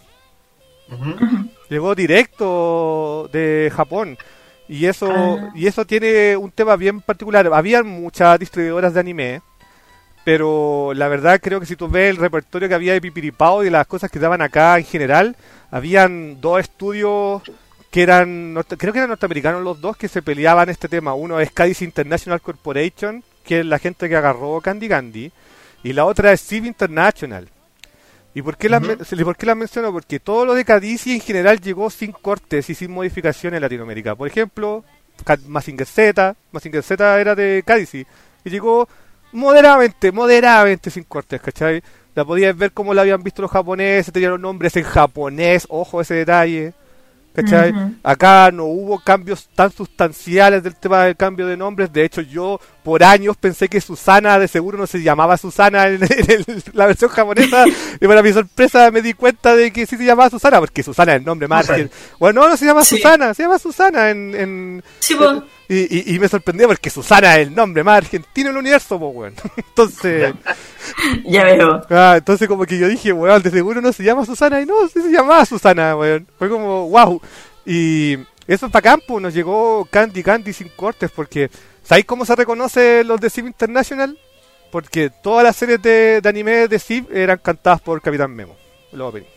Uh-huh. Llegó directo de Japón. Y eso, Ah. y eso tiene un tema bien particular. Había muchas distribuidoras de anime, pero la verdad creo que si tú ves el repertorio que había de Pipiripao y de las cosas que daban acá en general, habían dos estudios que eran, norte- creo que eran norteamericanos los dos, que se peleaban este tema. Uno es Cadiz International Corporation, que es la gente que agarró Candy Candy, y la otra es Civ International. ¿Y por qué, las, Ujú. men- por qué las menciono? Porque todo lo de Cadiz en general llegó sin cortes y sin modificaciones en Latinoamérica. Por ejemplo, Ca- Mazinger Z, Mazinger Z era de Cadiz y llegó moderadamente, moderadamente sin cortes, ¿cachai? La podías ver como la habían visto los japoneses, tenían los nombres en japonés, ojo ese detalle, ¿cachai? Ujú. Acá no hubo cambios tan sustanciales del tema del cambio de nombres. De hecho, yo por años pensé que Susana de seguro no se llamaba Susana en, en el- la versión japonesa, y para mi sorpresa me di cuenta de que sí se llamaba Susana, porque Susana es el nombre más Susana. que... Bueno, no, no se llama Sí. Susana, se llama Susana en... en Sí, pues. y, y, y me sorprendió porque Susana es el nombre más argentino del universo, pues, weón. Entonces... Ya veo. Ah, entonces como que yo dije, weón, de seguro no se llama Susana, y no, sí se llamaba Susana, weón. Fue como, wow. Y eso es para campo, nos llegó Candy Candy sin cortes, porque ¿sabéis cómo se reconoce los de Civ International? Porque todas las series de, de anime de Civ eran cantadas por Capitán Memo, los openings.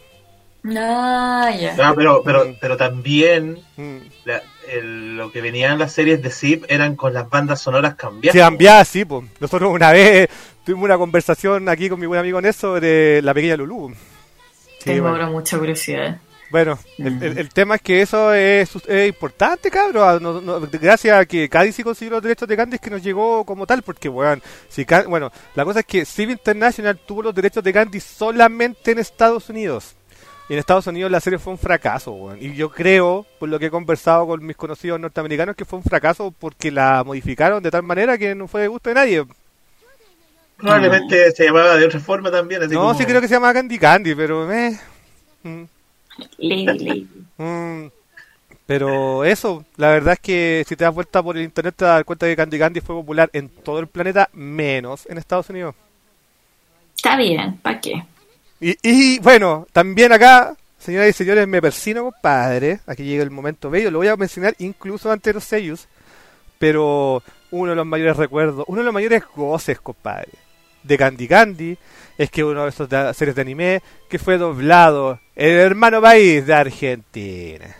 Ah, ya. Ah, pero, pero, Mm. pero también Mm. la- el- lo que venían las series de Zip eran con las bandas sonoras cambiadas. Se cambiaba, sí, pues. Nosotros una vez tuvimos una conversación aquí con mi buen amigo Ness sobre la pequeña Lulú. Sí, Tengo bueno. ahora mucha curiosidad. Bueno, el, el- el tema es que eso es, es importante, cabrón. No- no- gracias a que Cádiz sí consiguió los derechos de Candy es que nos llegó como tal, porque, weón, si Can- bueno, la cosa es que Civ International tuvo los derechos de Candy solamente en Estados Unidos. Y en Estados Unidos la serie fue un fracaso, weón. Y yo creo, por lo que he conversado con mis conocidos norteamericanos, que fue un fracaso porque la modificaron de tal manera que no fue de gusto de nadie. Probablemente se llamaba de otra forma también. Así No, como... sí creo que se llama Candy Candy, pero... Eh, mm. Lady, lady. Mm, pero eso, la verdad es que si te das vuelta por el internet te das cuenta que Candy Candy fue popular en todo el planeta, menos en Estados Unidos. Está bien, ¿para qué? Y, y bueno, también acá, señoras y señores, me persino, compadre. Aquí llega el momento bello, lo voy a mencionar incluso antes de los sellos. Pero uno de los mayores recuerdos, uno de los mayores goces, compadre, de Candy Candy es que uno de esos de- series de anime que fue doblado en el hermano país de Argentina.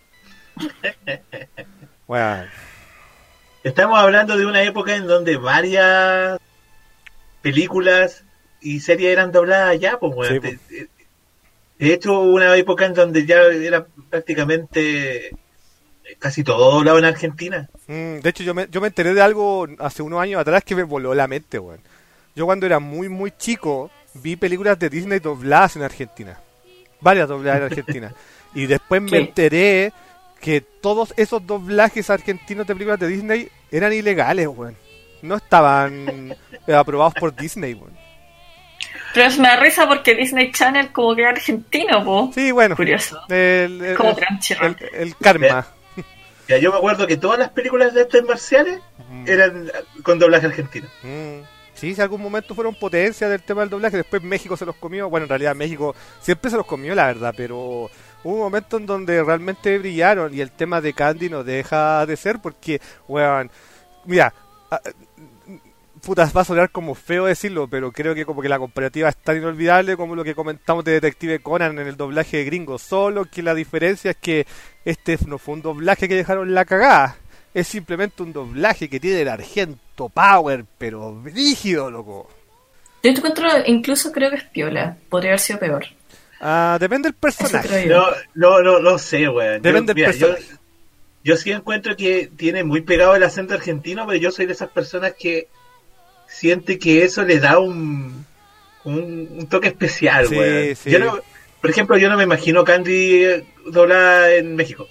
Bueno, Estamos hablando de una época en donde varias películas y series eran dobladas allá, pues, weón. Sí, de, de- de hecho, hubo una época en donde ya era prácticamente casi todo doblado en Argentina. mm, de hecho yo me, yo me enteré de algo hace unos años atrás que me voló la mente, weón. Yo cuando era muy muy chico vi películas de Disney dobladas en Argentina. Varias dobladas en Argentina. Y después me ¿Qué? enteré que todos esos doblajes argentinos de películas de Disney eran ilegales, weón. No estaban eh, aprobados por Disney, weón. Pero es una risa porque Disney Channel como que es argentino, po. Sí, bueno. Curioso. El, el, como el, el, el karma. Ya, yo me acuerdo que todas las películas de artes marciales mm. eran con doblaje argentino. Mm. Sí, si algún momento fueron potencia del tema del doblaje, después México se los comió. Bueno, en realidad México siempre se los comió, la verdad, pero hubo un momento en donde realmente brillaron y el tema de Candy no deja de ser porque, weón, mira, puta, va a sonar como feo decirlo, pero creo que como que la comparativa es tan inolvidable como lo que comentamos de Detective Conan en el doblaje gringo, solo que la diferencia es que este no fue un doblaje que dejaron la cagada, es simplemente un doblaje que tiene el Argento Power, pero rígido, loco. Yo encuentro, incluso creo que es piola, podría haber sido peor. Ah, depende del personaje. No, no, no, no sé, weón. Depende yo, del mira, personaje. Yo, yo sí encuentro que tiene muy pegado el acento argentino, pero yo soy de esas personas que siente que eso le da un un, un toque especial, sí, weón. Sí. Yo no, por ejemplo, yo no me imagino Candy doblada en México.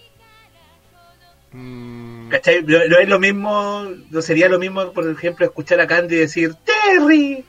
Mm. ¿Cachai? No, no es lo mismo, no sería lo mismo, por ejemplo, escuchar a Candy decir Terry,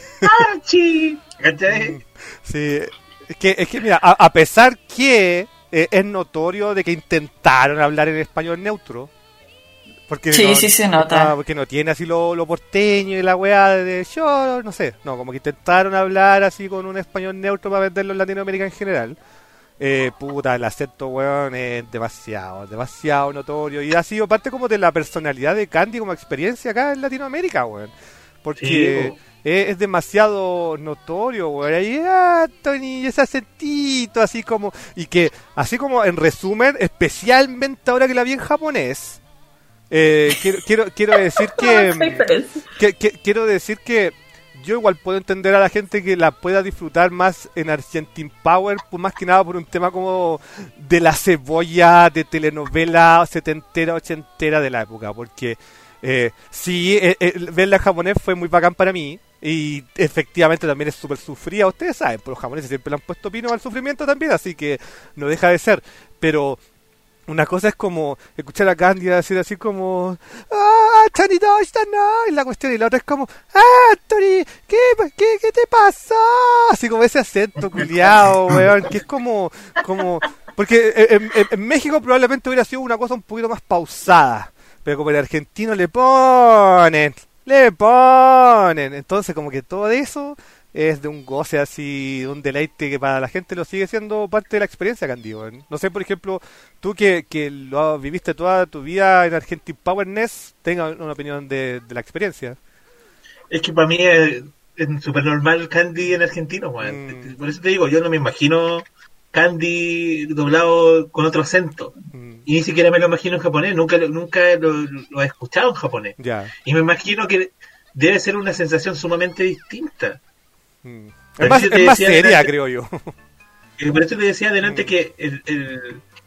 Archie, ¿cachai? Sí, es que, es que mira, a, a pesar que eh, es notorio de que intentaron hablar en español neutro, porque sí, no, sí se nota. Ah, porque no tiene así lo, lo porteño y la weá de yo, no sé, no, como que intentaron hablar así con un español neutro para venderlo en Latinoamérica en general. Eh, puta, el acento, weón, es demasiado, demasiado notorio. Y ha sido parte como de la personalidad de Candy como experiencia acá en Latinoamérica, weón. Porque sí, es, es demasiado notorio, weón. Ahí, ah, Tony, ese acentito, así como... Y que, así como en resumen, especialmente ahora que la vi en japonés, eh, quiero, quiero, quiero decir que, que, que... Quiero decir que... Yo igual puedo entender a la gente que la pueda disfrutar más en Argentine Power, pues más que nada por un tema como de la cebolla de telenovela setentera, ochentera de la época, porque eh, sí, eh, eh, verla en japonés fue muy bacán para mí, y efectivamente también es súper sufrida, ustedes saben, pero los japoneses siempre le han puesto pino al sufrimiento también, así que no deja de ser, pero... Una cosa es como escuchar a Candy decir así como ¡ah, Chanito, está no! Y la cuestión, y la otra es como ¡ah, Tori! ¿Qué, qué, qué te pasó? Así como ese acento culiao, weón, que es como, como porque en, en, en México probablemente hubiera sido una cosa un poquito más pausada, pero como el argentino le ponen, le ponen, entonces como que todo eso es de un goce así, de un deleite que para la gente lo sigue siendo parte de la experiencia, Candy. No sé, por ejemplo, tú que, que lo viviste toda tu vida en Argentine Power N E S, tengas una opinión de, de la experiencia. Es que para mí es, es súper normal Candy en argentino, weón. Mm. Por eso te digo, yo no me imagino Candy doblado con otro acento. Mm. Y ni siquiera me lo imagino en japonés, nunca, nunca lo, lo he escuchado en japonés. Yeah. Y me imagino que debe ser una sensación sumamente distinta. Mm. Es más, es más seria, adelante, creo yo. Y por eso te decía adelante mm. que el, el,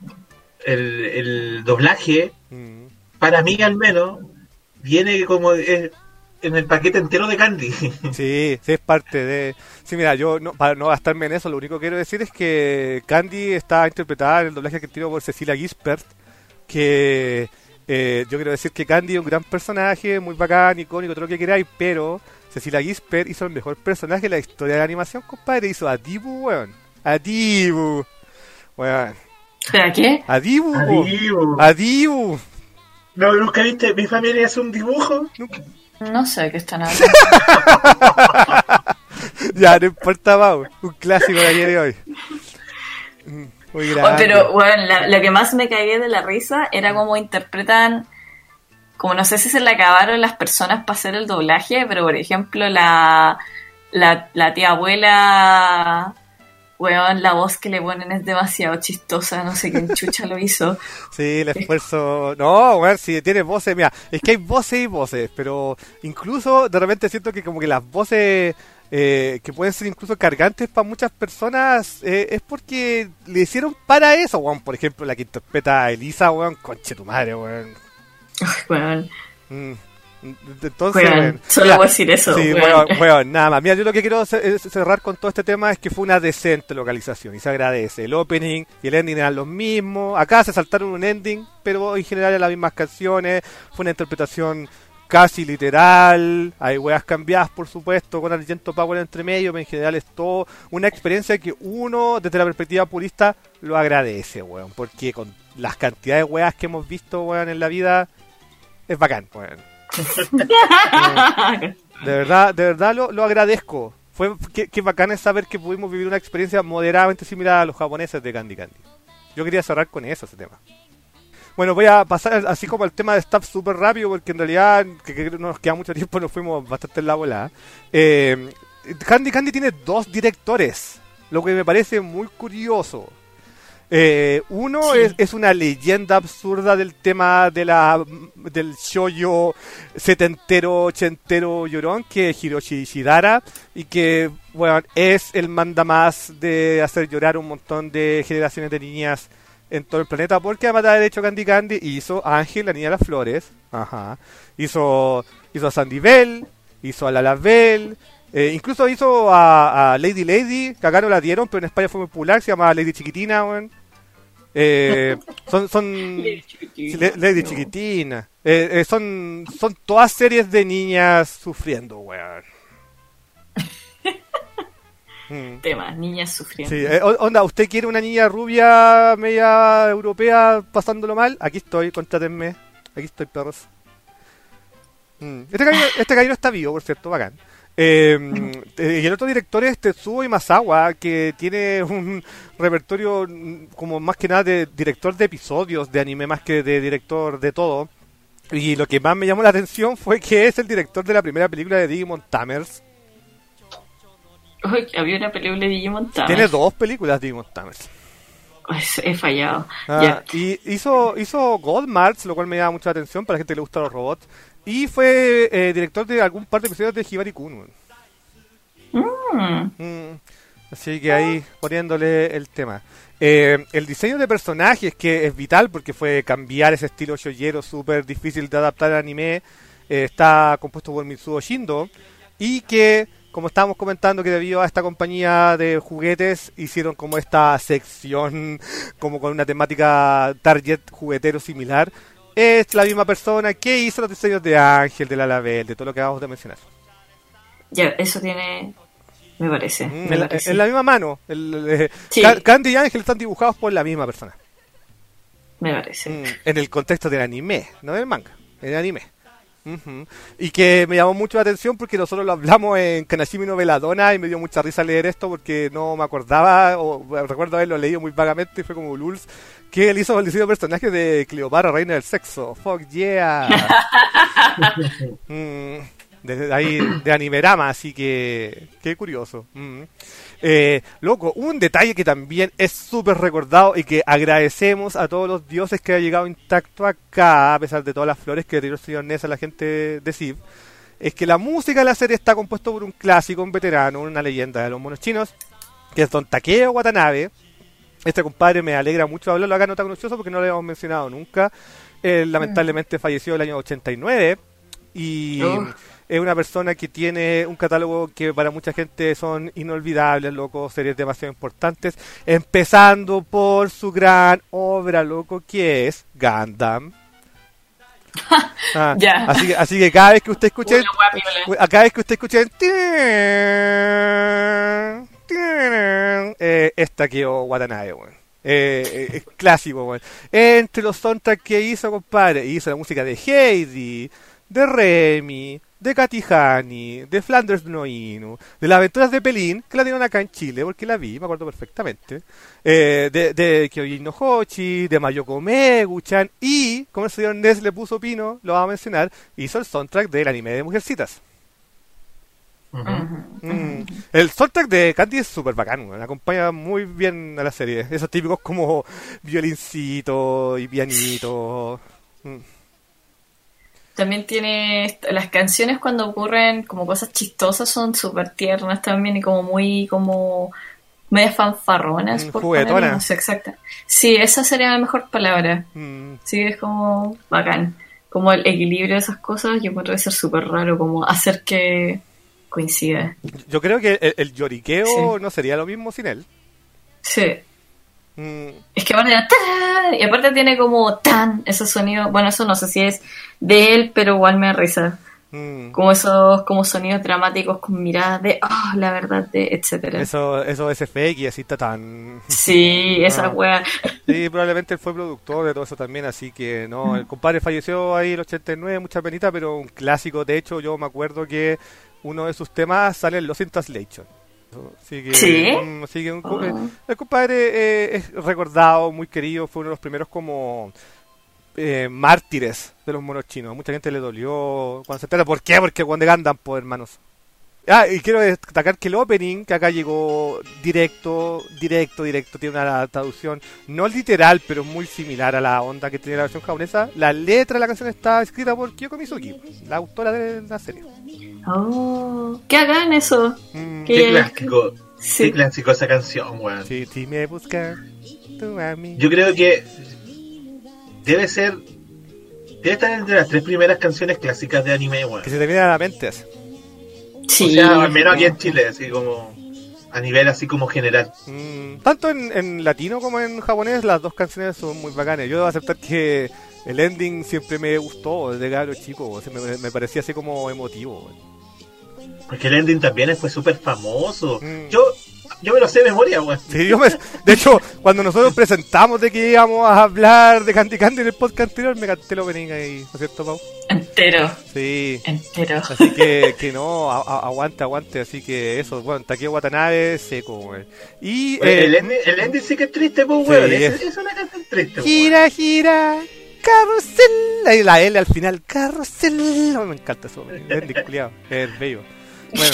el, el doblaje, mm. para mí al menos, viene como es, en el paquete entero de Candy. Sí, sí, es parte de... Sí, mira, yo no, para no gastarme en eso, lo único que quiero decir es que Candy está interpretada en el doblaje argentino por Cecilia Gispert, que eh, yo quiero decir que Candy es un gran personaje, muy bacán, icónico, todo lo que queráis, pero... Cecilia Gispert hizo el mejor personaje de la historia de la animación, compadre. Hizo a Dibu, weón. A Dibu. Weón. ¿A qué? A Dibu. A Dibu. A Dibu. No, ¿nunca viste? Mi familia hace un dibujo. ¿Nunca? No sé de qué están hablando. Ya, no importa, Mau. Un clásico de ayer y hoy. Muy grande. Oh, pero, bueno, la, lo que más me cagué de la risa era cómo interpretan... Como no sé si se le acabaron las personas para hacer el doblaje, pero por ejemplo la, la, la tía abuela, weón, la voz que le ponen es demasiado chistosa, no sé quién chucha lo hizo. Sí, el esfuerzo... No, weón, si tiene voces, mira, es que hay voces y voces, pero incluso de repente siento que como que las voces eh, que pueden ser incluso cargantes para muchas personas eh, es porque le hicieron para eso, weón. Por ejemplo, la que interpreta a Elisa, weón, conche tu madre, weón. Bueno. Mm. Entonces, bueno, bueno, solo mira, voy a decir eso. Sí, bueno, bueno, nada más. Mira, yo lo que quiero cerrar con todo este tema es que fue una decente localización y se agradece. El opening y el ending eran los mismos. Acá se saltaron un ending, pero en general eran las mismas canciones. Fue una interpretación casi literal, hay weas cambiadas por supuesto, con Argento Power entre medio, pero en general es todo una experiencia que uno, desde la perspectiva purista, lo agradece, weón, porque con las cantidades de weas que hemos visto, weón, en la vida, es bacán, weón. eh, de verdad, de verdad lo, lo agradezco. Fue que, que bacán es saber que pudimos vivir una experiencia moderadamente similar a los japoneses de Candy Candy. Yo quería cerrar con eso, ese tema. Bueno, voy a pasar así como al tema de staff súper rápido, porque en realidad que, que no nos queda mucho tiempo, nos fuimos bastante en la volada. Eh, Candy Candy tiene dos directores, lo que me parece muy curioso. Eh, uno sí. es, es una leyenda absurda del tema de la del shoujo setentero, ochentero llorón, que es Hiroshi Shidara, y que bueno, es el mandamás de hacer llorar un montón de generaciones de niñas en todo el planeta, porque además de haber hecho Candy Candy hizo Ángel, la niña de las flores, ajá, hizo hizo a Sandy Bell, hizo a Lala Bell, eh, incluso hizo a, a Lady Lady, que acá no la dieron, pero en España fue muy popular, se llama Lady Chiquitina, bueno. Eh, son son Lady Chiquitina, Lady Chiquitina. Eh, eh, son son todas series de niñas sufriendo, weón. mm. Tema, niñas sufriendo. Sí, eh, onda, ¿usted quiere una niña rubia, media europea, pasándolo mal? Aquí estoy, contrátenme. Aquí estoy, perros. Mm. Este caballero este caballero está vivo, por cierto, bacán. Eh, y el otro director es Tetsuo Imazawa, que tiene un repertorio como más que nada de director de episodios de anime, más que de director de todo. Y lo que más me llamó la atención fue que es el director de la primera película de Digimon Tamers. Uy, había una película de Digimon Tamers. Tiene dos películas de Digimon Tamers. He fallado. Ah, yeah. Y hizo, hizo Godmarts, lo cual me llama mucha atención para la gente que le gusta los robots. Y fue eh, director de algún par de episodios de Hibari-kun. Mm. Mm. Así que ahí poniéndole el tema. Eh, el diseño de personajes, que es vital porque fue cambiar ese estilo shoyero súper difícil de adaptar al anime, eh, está compuesto por Mitsuo Shindo. Y que, como estábamos comentando, que debido a esta compañía de juguetes hicieron como esta sección como con una temática target juguetero similar. Es la misma persona que hizo los diseños de Ángel, de Lala Bell, de todo lo que acabamos de mencionar. Ya, eso tiene... Me parece. Mm, me en, parece. La, en la misma mano. El, el, sí. Candy y Ángel están dibujados por la misma persona. Me parece. Mm, en el contexto del anime, no del manga, en el anime. Uh-huh. Y que me llamó mucho la atención porque nosotros lo hablamos en Kanashimi no Veladona y me dio mucha risa leer esto porque no me acordaba, o recuerdo haberlo leído muy vagamente y fue como Lulz, que él hizo el diseño de personaje de Cleopatra, reina del sexo. Fuck yeah. mm, de ahí de Animerama, así que qué curioso. Mm. Eh, loco, un detalle que también es súper recordado y que agradecemos a todos los dioses que ha llegado intacto acá, a pesar de todas las flores que tiró el señor Ness a la gente de Civ, es que la música de la serie está compuesta por un clásico, un veterano, una leyenda de los monos chinos, que es Don Takeo Watanabe. Este compadre me alegra mucho hablarlo acá en Otaku Nochoso porque no lo habíamos mencionado nunca. Él lamentablemente falleció el año ochenta y nueve y... Oh. Es una persona que tiene un catálogo que para mucha gente son inolvidables, loco, series demasiado importantes, empezando por su gran obra, loco, que es Gundam. Ah, yeah. así, que, así que cada vez que usted escuche, cada vez que usted escuche, eh, esta Takeo Watanabe, bueno. Eh, eh, clásico, bueno. Entre los soundtracks que hizo, compadre, hizo la música de Heidi, de Remy, de Katihani, de Flanders no Inu, de las aventuras de Pelín, que la dieron acá en Chile, porque la vi, me acuerdo perfectamente, eh, de, de Kyojin no Hochi, de Mayoko Megu-chan, y, como el señor Ness le puso pino, lo vamos a mencionar, hizo el soundtrack del anime de Mujercitas. Uh-huh. Mm. El soundtrack de Candy es súper bacán, ¿no? Acompaña muy bien a la serie, esos típicos como violincito y pianito. Mm. También tiene las canciones cuando ocurren como cosas chistosas son súper tiernas también y como muy como medias fanfarronas mm, por juguetona. Ponerlo, no sé exacta. Sí, esa sería la mejor palabra. Mm. Sí, es como bacán. Como el equilibrio de esas cosas, yo encuentro que ser súper raro como hacer que coincida. Yo creo que el, el lloriqueo sí. no sería lo mismo sin él. Sí. Mm. Es que aparte, ¡tarán! Y aparte tiene como tan ese sonido. Bueno, eso no sé si es de él, pero igual me da risa. Mm. Como esos como sonidos dramáticos con miradas de oh, la verdad de etcétera. Eso eso es F X así está tan. Sí, esa no. wea. Sí, probablemente él fue productor de todo eso también, así que no, el compadre falleció ahí en el ochenta y nueve, mucha penita, pero un clásico. De hecho, yo me acuerdo que uno de sus temas sale en Lost in Translation. Así que, ¿sí? Um, así que un, oh. el compadre eh, es recordado, muy querido, fue uno de los primeros como eh, mártires de los monos chinos. Mucha gente le dolió cuando se entera. ¿Por qué? Porque cuando Gundam, pues, hermanos. Ah, y quiero destacar que el opening, que acá llegó directo, directo, directo, tiene una traducción no literal, pero muy similar a la onda que tiene la versión japonesa. La letra de la canción está escrita por Kyoko Mizuki, la autora de la serie. Oh, ¿qué hagan eso? Mm, qué, qué clásico, sí. Qué clásico esa canción, weón. Sí, si me buscas, tú a mí. Yo creo que debe ser, debe estar entre las tres primeras canciones clásicas de anime, weón. Que se te viene a la mente así. Sí, o sea, al menos aquí en Chile, así como a nivel así como general. Mm, tanto en, en latino como en japonés, las dos canciones son muy bacanas. Yo debo aceptar que el ending siempre me gustó desde cabro chico, o sea, me, me parecía así como emotivo. Porque el ending también fue súper famoso. Mm. Yo yo me lo sé de memoria, güey. Sí, yo me, de hecho, cuando nosotros presentamos de que íbamos a hablar de Candy Candy en el podcast anterior, me canté el opening ahí, ¿no es cierto, Pau? Entero. Sí. Entero. Así que, que no, a, a, aguante, aguante. Así que eso, bueno, Takeo Watanabe, seco, güey. Y eh, el, ending, el ending sí que es triste, pues, güey. Sí, es, es una canción triste, güey. Gira, gira, carrusel. Ahí la L al final, carrusel. Oh, me encanta eso, el ending culiado, es bello. Bueno,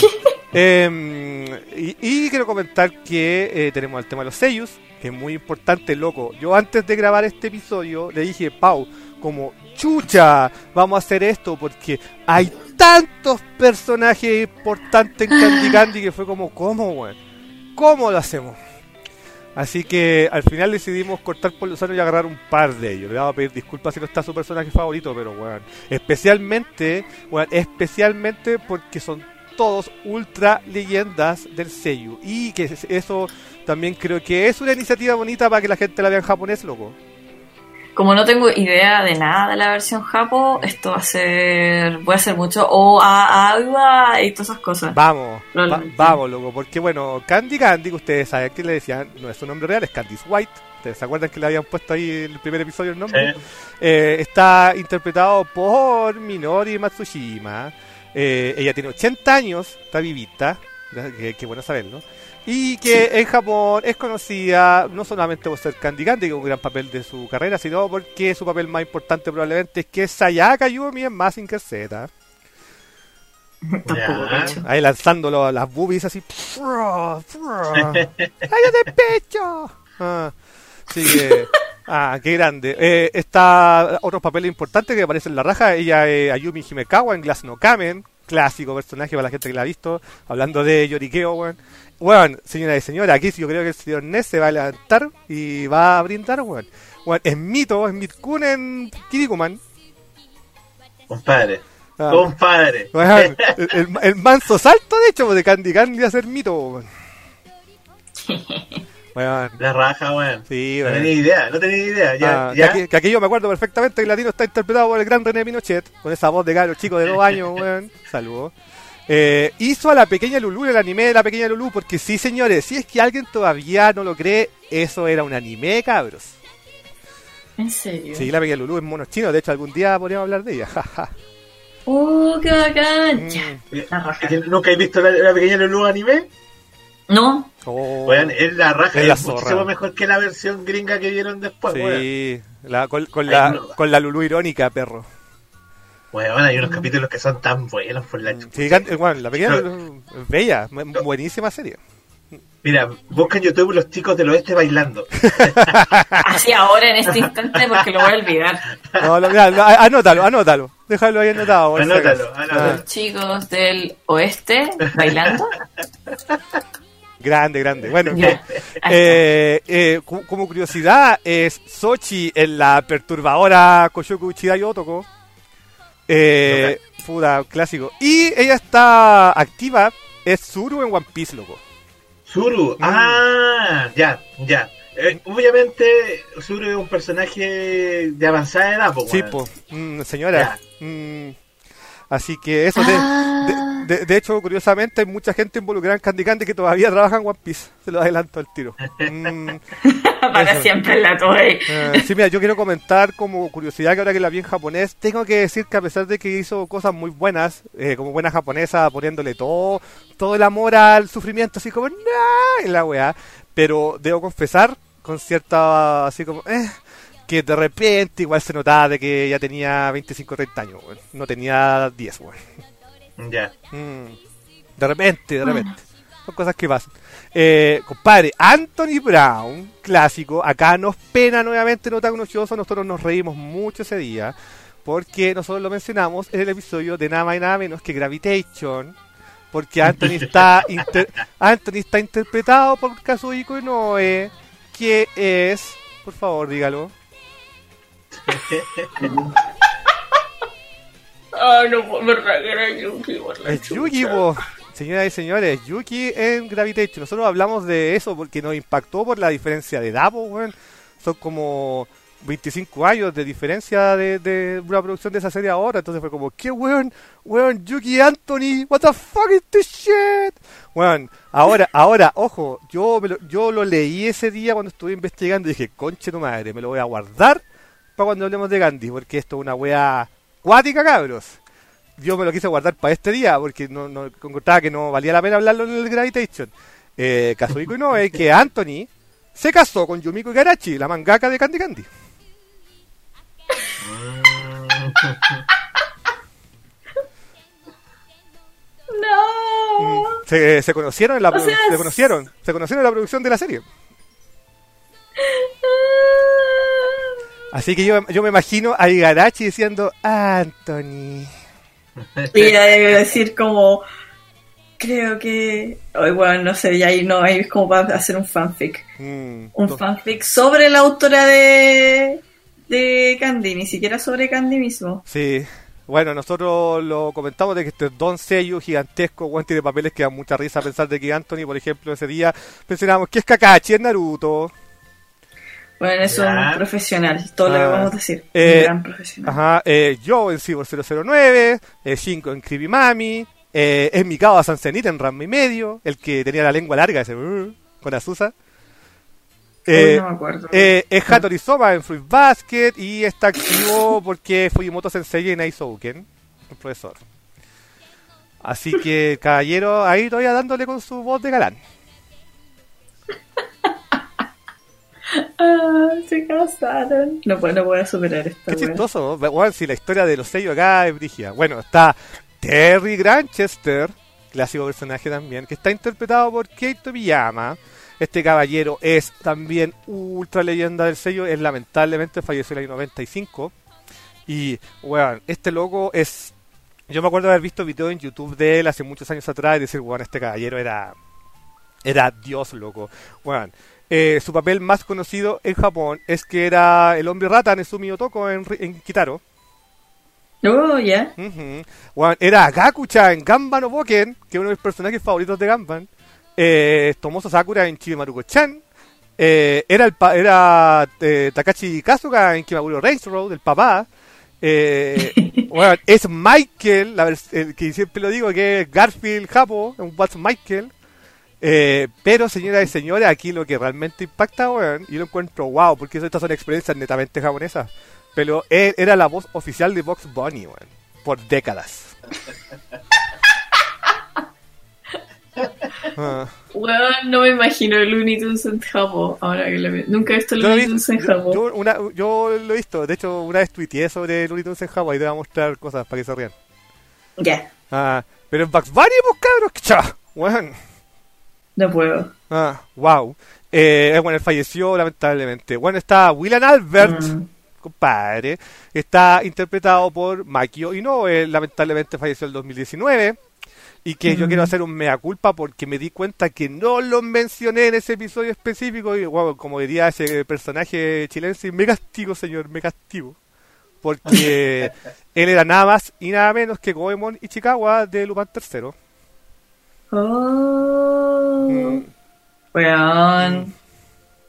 eh, y, y quiero comentar que eh, tenemos el tema de los seiyus, que es muy importante, loco. Yo antes de grabar este episodio le dije, Pau, como chucha, vamos a hacer esto porque hay tantos personajes importantes en Candy Candy que fue como, ¿cómo, güey? ¿Cómo lo hacemos? Así que al final decidimos cortar por los años y agarrar un par de ellos. Le vamos a pedir disculpas si no está su personaje favorito, pero weón, especialmente, weón, especialmente porque son todos ultra leyendas del seiyuu. Y que eso también creo que es una iniciativa bonita para que la gente la vea en japonés, loco. Como no tengo idea de nada de la versión japo, esto va a ser, voy a hacer mucho o a agua y todas esas cosas. Vamos, va, vamos, loco, porque bueno, Candy Candy, que ustedes saben que le decían, no es su nombre real, es Candice White. ¿Ustedes se acuerdan que le habían puesto ahí en el primer episodio el nombre? Sí. Eh, está interpretado por Minori Matsushima. Eh, ella tiene ochenta años, está vivita, que, que bueno saberlo. Y que sí. En Japón es conocida no solamente por ser Candy Candy, que es un gran papel de su carrera, sino porque su papel más importante probablemente es que es Sayaka Yumi en Mazinger Z. Ahí lanzando lo, las boobies así. ¡Ay, de pecho! Ah, sí que... Ah, qué grande. Eh, está otros papeles importantes que aparecen en la raja. Ella es Ayumi Himekawa en Glass no Kamen, clásico personaje para la gente que la ha visto. Hablando de Yorikeo, weón. Bueno, señora y señora, aquí yo creo que el señor Ness se va a levantar y va a brindar, weón. Bueno, es Mito, es Mitkun en Kirikuman. Compadre. Ah, compadre. Bueno, el, el, el manso salto, de hecho, de Candy Candy a ser Mito, weón. Bueno, la raja, weón. Sí, no tenía idea, no tenía idea. Ya, ah, ya. Que, aquí, que aquí yo me acuerdo perfectamente que el latino está interpretado por el gran René Pinochet, con esa voz de cabro chico de dos años, weón. Saludos. Eh, hizo a la pequeña Lulú, el anime de la pequeña Lulú, porque sí, señores, si es que alguien todavía no lo cree, eso era un anime, cabros. ¿En serio? Sí, la pequeña Lulú es mono chino, de hecho algún día podríamos hablar de ella, jaja. ¡Oh, qué bacán! Mm. Ya, la raja. ¿Nunca has visto la, la pequeña Lulú anime? No. Oh, bueno, es la raja, es, la es muchísimo mejor que la versión gringa que vieron después. Sí, la, con, con, la, no, con la Lulú irónica, perro. Bueno, hay unos capítulos que son tan buenos por la chucha. Sí, bueno, la pequeña no, es bella, no, buenísima serie. Mira, busca en YouTube Los Chicos del Oeste bailando. Así ahora en este instante porque lo voy a olvidar. No, no, mira, anótalo, anótalo. Déjalo ahí anotado. Anótalo, anótalo. Los Chicos del Oeste bailando. Grande, grande. Bueno, yeah. eh, eh, como curiosidad, es Sochi en la perturbadora Koshoku Uchida Yotoko. Eh, okay. Puta, clásico. Y ella está activa, es Zuru en One Piece, loco. Zuru, mm. ah, ya, ya. Eh, obviamente, Zuru es un personaje de avanzada edad, po, sí, po, mm, señora. Mm, así que eso, ah. de, de, de hecho, curiosamente, hay mucha gente involucrada en Candy Candy que todavía trabaja en One Piece. Se lo adelanto al tiro. Mm, Para eso. Siempre la Toei. Uh, sí, mira, yo quiero comentar como curiosidad que ahora que la vi en japonés, tengo que decir que a pesar de que hizo cosas muy buenas, eh, como buena japonesa, poniéndole todo todo el amor al sufrimiento, así como, nah, en la weá, pero debo confesar, con cierta, así como, eh, que de repente igual se notaba de que ya tenía veinticinco o treinta años, weón. No tenía diez, weón. Ya. Yeah. Mm, de repente, de repente. Son cosas que pasan. Eh, compadre, Anthony Brown, clásico, acá nos pena nuevamente no tan nochoso, nosotros nos reímos mucho ese día, porque nosotros lo mencionamos en el episodio de nada más y nada menos que Gravitation, porque Anthony está inter- Anthony está interpretado por Kazuhiko Inoue, que es, por favor, dígalo. Ah, no, verdad que era Yuki. Es Yuki, po. Señoras y señores, Yuki en Gravitation. Nosotros hablamos de eso porque nos impactó por la diferencia de edad, weón. Son como veinticinco años de diferencia de, de una producción de esa serie ahora. Entonces fue como, ¿qué weón? Weón, Yuki y Anthony, what the fuck is this shit? Weón, ahora, ahora, ojo, yo, me lo, yo lo leí ese día cuando estuve investigando y dije, conche tu madre, me lo voy a guardar para cuando hablemos de Gandhi, porque esto es una wea cuática, cabros. Yo me lo quise guardar para este día porque no, no encontraba que no valía la pena hablarlo en el Gravitation. Eh, Kazuhiko Inoue, que Anthony se casó con Yumiko Igarashi, la mangaka de Candy Candy. No. Se, se conocieron en la o sea, se conocieron, se conocieron en la producción de la serie. Así que yo, yo me imagino a Igarashi diciendo Anthony. Y ella debe decir como, creo que, oh, bueno, no sé, ya ahí no, ahí es como para hacer un fanfic, mm, un no. fanfic sobre la autora de de Candy, ni siquiera sobre Candy mismo. Sí, bueno, nosotros lo comentamos de que este Don Seiyu gigantesco, guante de papeles que da mucha risa pensar de que Anthony, por ejemplo, ese día pensábamos que es Kakashi, es Naruto. Bueno, es un profesional, todo ah, lo que vamos a decir. Eh, un gran profesional. Ajá, eh, Joe en Cyborg cero cero nueve, eh, Shinko en Creepy Mami, eh, es Mikao Sansenita en Ranma y medio, el que tenía la lengua larga, ese uh, con Azusa. Eh, no me acuerdo. Eh, es Hattori Soma en Fruit Basket y está activo porque Fujimoto Sensei en Aizouken, el profesor. Así que, caballero, ahí todavía dándole con su voz de galán. Ah, se casaron. No, pues, no voy a superar esto. Qué chistoso, ¿no? Bueno, si la historia de los sellos acá es brígida. Bueno, está Terry Granchester, clásico personaje también, que está interpretado por Keito Miyama. Este caballero es también ultra leyenda del sello, es lamentablemente falleció en el año noventa y cinco. Y, bueno, este loco es... Yo me acuerdo de haber visto videos en YouTube de él hace muchos años atrás y decir, bueno, este caballero era... Era Dios, loco. Bueno... Eh, su papel más conocido en Japón es que era el hombre rata Nezumi Otoko en, en Kitaro. Oh, ya. Yeah. Uh-huh. Bueno, era Gakucha en Ganban no Boken, que es uno de mis personajes favoritos de Ganban. Eh, Tomoso Sakura en Chibi Maruko-chan. Eh, era el pa- era eh, Takashi Kasuga en Kimaguro Range Road, el papá. Eh, bueno, es Michael, la vers- el que siempre lo digo, que es Garfield Japo, un What's Michael. Eh, pero señoras y señores, aquí lo que realmente impacta, weón, y lo encuentro wow, porque estas son experiencias netamente japonesas, pero él era la voz oficial de Bugs Bunny, weón, por décadas. uh. Weón, no me imagino el Looney Tunes en Japón, ahora que lo veo. Nunca he visto Looney Tunes en Japón. Yo, yo, una, yo lo he visto, de hecho una vez tuiteé sobre Looney Tunes en Japón y te voy a mostrar cosas para que se rían. Ya. Yeah. Uh, pero en Bugs Bunny, pues cabros, cha, weón. No puedo. Ah, wow. Eh, bueno, él falleció lamentablemente. Bueno, está William Albert, mm. compadre. Está interpretado por Makio Inoue, lamentablemente falleció el dos mil diecinueve. Y que mm. yo quiero hacer un mea culpa porque me di cuenta que no lo mencioné en ese episodio específico. Y wow, como diría ese personaje chilense, me castigo, señor, me castigo. Porque él era nada más y nada menos que Goemon Ichikawa de Lupin tercero. Oh, mm. Weón.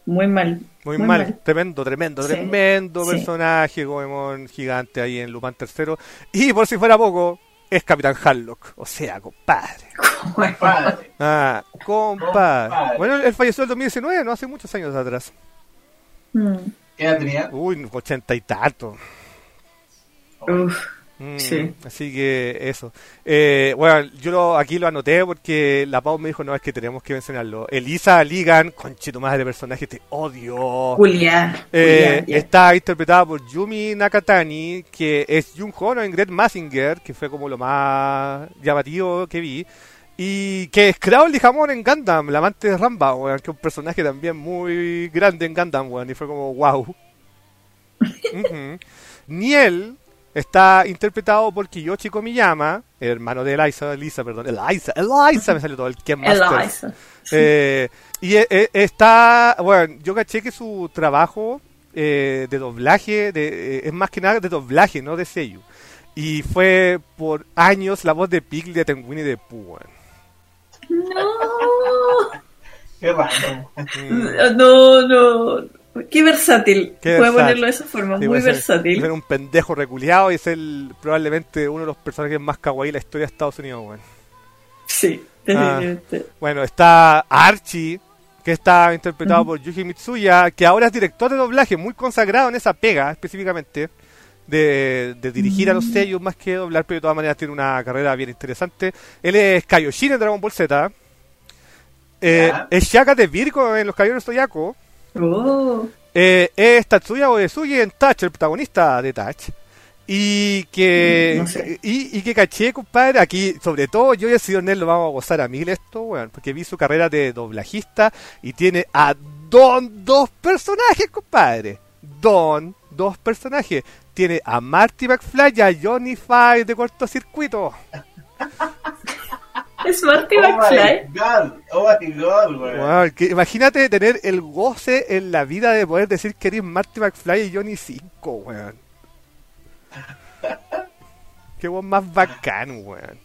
muy mal. Muy, muy mal. mal, tremendo, tremendo, sí. tremendo sí. personaje, Goemon gigante ahí en Lupin tercero. Y por si fuera poco, es Capitán Harlock. O sea, compadre. Compadre. Ah, compadre. compadre. Bueno, él falleció en el dos mil diecinueve, no hace muchos años atrás. Mm. ¿Qué edad tenía? Uy, ochenta y tanto. Uf. Mm, sí. Así que eso. Eh, bueno, yo lo, aquí lo anoté porque la Pau me dijo, no, es que tenemos que mencionarlo. Elisa Ligan, conchito madre de personaje, te odio. Julia. Eh, Julia está interpretada por Yumi Nakatani, que es Jung Hono en Great Mazinger, que fue como lo más llamativo que vi. Y que es Crowley Jamón en Gundam, la amante de Ramba, weón, que es un personaje también muy grande en Gundam, weón, y fue como wow. uh-huh. Niel está interpretado por Kiyoshi Komiyama, el hermano de Eliza, Elisa, perdón, Eliza, Eliza, me salió todo, el Ken Master. Eh, y eh, eh, está, bueno, yo caché que su trabajo eh, de doblaje de, eh, es más que nada de doblaje, no de seiyuu. Y fue por años la voz de Piglet, de Tenguini y de Pooh. No. Qué raro. No, no. Qué versátil. Qué Puede versátil. ponerlo de esa forma, sí, muy versátil. Es un pendejo reculeado y es el probablemente uno de los personajes más kawaii de la historia de Estados Unidos, weón. Sí, ah, bueno, está Archie, que está interpretado uh-huh. por Yuji Mitsuya, que ahora es director de doblaje, muy consagrado en esa pega específicamente. De, de dirigir mm. a los sellos más que doblar, pero de todas maneras tiene una carrera bien interesante. Él es Kaioshin en Dragon Ball Z. Eh, yeah. Es Shaka de Virgo en Los Caballeros Zodiaco. Oh. Eh, es Tatsuya Oesugi en Touch, el protagonista de Touch. Y que no sé. y, y que caché, compadre, aquí, sobre todo yo y el señor Nel lo vamos a gozar a mil esto, bueno, porque vi su carrera de doblajista y tiene a Don dos personajes, compadre. Don dos personajes. Tiene a Marty McFly y a Johnny Five de cortocircuito. ¿Es Marty oh McFly? My God. Oh my God, güey. Wow, que, imagínate tener el goce en la vida de poder decir que eres Marty McFly y Johnny cinco, weón. Qué weón más bacán, weón.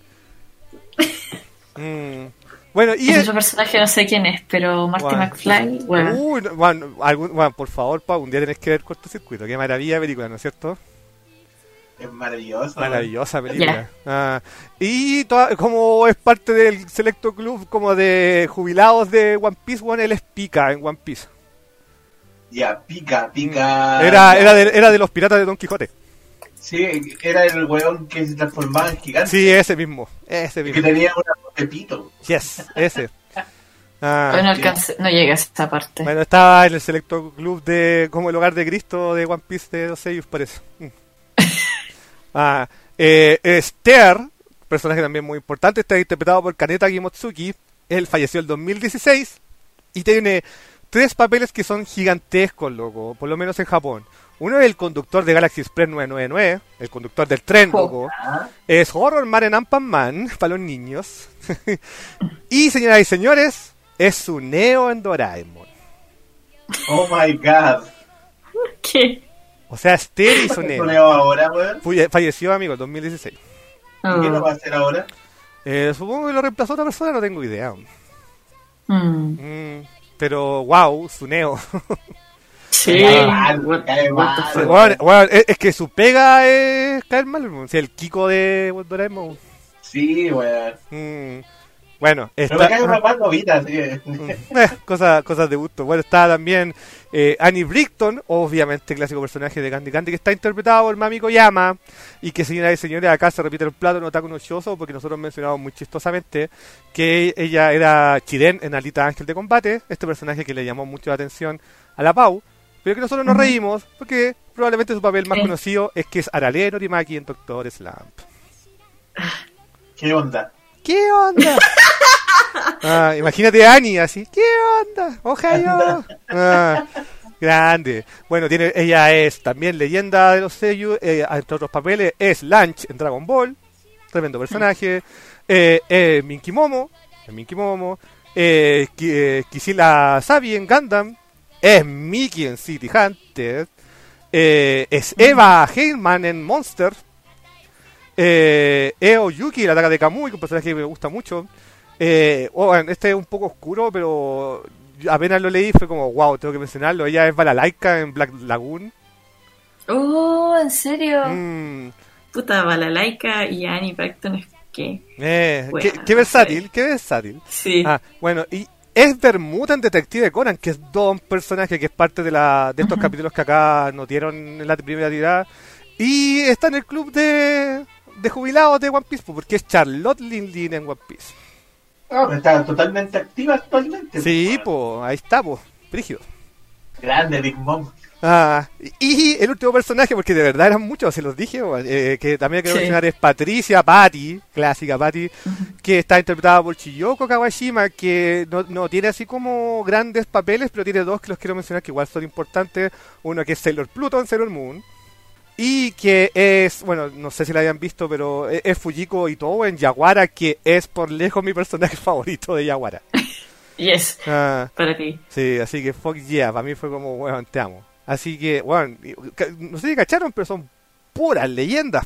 Mm. Bueno, y ese el... personaje no sé quién es, pero Marty bueno, McFly, bueno. Uy, no, bueno, algún, bueno, por favor, Pau, un día tenés que ver Cortocircuito. Qué maravilla de película, ¿no es cierto? Es maravillosa. Maravillosa película. Yeah. Ah, y toda, como es parte del selecto club como de jubilados de One Piece, bueno, él es Pika en One Piece. Ya, yeah, Pika, Pika. Era, era, de, era de los piratas de Don Quijote. Sí, era el weón que se transformaba en gigante. Sí, ese mismo, ese mismo. Que tenía una voz de pito. Yes, ese. Ah, no, alcancé, no llegué a esa parte. Bueno, estaba en el selecto club de como el hogar de Cristo de One Piece de los sellos, parece. ah, eh, Esther, personaje también muy importante, está interpretado por Kaneta Gimotsuki. Él falleció el dos mil dieciséis y tiene tres papeles que son gigantescos, loco, por lo menos en Japón. Uno es el conductor de Galaxy Express nueve noventa y nueve, el conductor del tren, loco. Es Horror Man en Ampan Man, para los niños. Y, señoras y señores, es su Neo en Doraemon. Oh my God. ¿Qué? O sea, Esther y su Neo. Neo ahora, weón? Falleció, amigo, en dos mil dieciséis. ¿Y qué lo va a hacer ahora? Eh, supongo que lo reemplazó otra persona, no tengo idea. Mm. Mm, pero, wow, su Neo. Sí, cae mal, cae mal. Bueno, bueno, es, es que su pega es caer mal, o sea, el Kiko de Doraemon. Sí, weón. Mm, bueno, está... Pero me cae una más novita, así que... eh, cosas, cosas de gusto. Bueno, está también eh, Annie Brickton, obviamente clásico personaje de Candy Candy, que está interpretado por Mami Koyama, y que, señoras y señores, acá se repite el plato en Otaku no Shoujo, porque nosotros mencionamos muy chistosamente que ella era Chiren en Alita Ángel de Combate, este personaje que le llamó mucho la atención a la Pau, pero que nosotros nos reímos, porque probablemente su papel más sí. conocido es que es Arale Norimaki en Doctor Slump. ¿Qué onda? ¿Qué onda? ah, imagínate a Annie así, ¿qué onda? Ojalá. Ah, grande. Bueno, tiene, ella es también leyenda de los seiyuu, eh, entre otros papeles, es Lunch en Dragon Ball, tremendo personaje, eh, eh, Minky Momo, Minky Momo, eh, eh, Kisila Sabi en Gundam, es Mickey en City Hunter, eh, es Eva Heyman en Monster, eh, Eo Yuki, la daga de Kamui, que es un personaje que me gusta mucho. Eh, oh, este es un poco oscuro, pero yo apenas lo leí fue como, wow, tengo que mencionarlo. Ella es Balalaika en Black Lagoon. Oh, ¿en serio? Mm. Puta, Balalaika y Annie Braxton es que... Eh, bueno, qué, qué versátil, no qué versátil. Sí. Ah, bueno, y es Bermuda en Detective Conan, que es Don, personaje que es parte de la de estos uh-huh. capítulos que acá nos dieron en la primera tirada. Y está en el club de, de jubilados de One Piece, porque es Charlotte Lin Lin en One Piece. Ah, pero está totalmente activa actualmente. Sí, pues, ahí está, pues, brígido. Grande, Big Mom. Ah, y el último personaje, porque de verdad eran muchos, se los dije, eh, que también quiero sí. mencionar es Patricia Patty, clásica Patty, uh-huh. que está interpretada por Chiyoko Kawashima, que no, no tiene así como grandes papeles, pero tiene dos que los quiero mencionar que igual son importantes. Uno que es Sailor Pluto en Sailor Moon, y que es, bueno, no sé si la hayan visto, pero es, es Fujiko Ito en Yaguara, que es por lejos mi personaje favorito de Yaguara. Yes, ah, para ti. Sí, así que fuck yeah, para mí fue como, bueno, te amo. Así que, bueno, no sé si cacharon, pero son puras leyendas.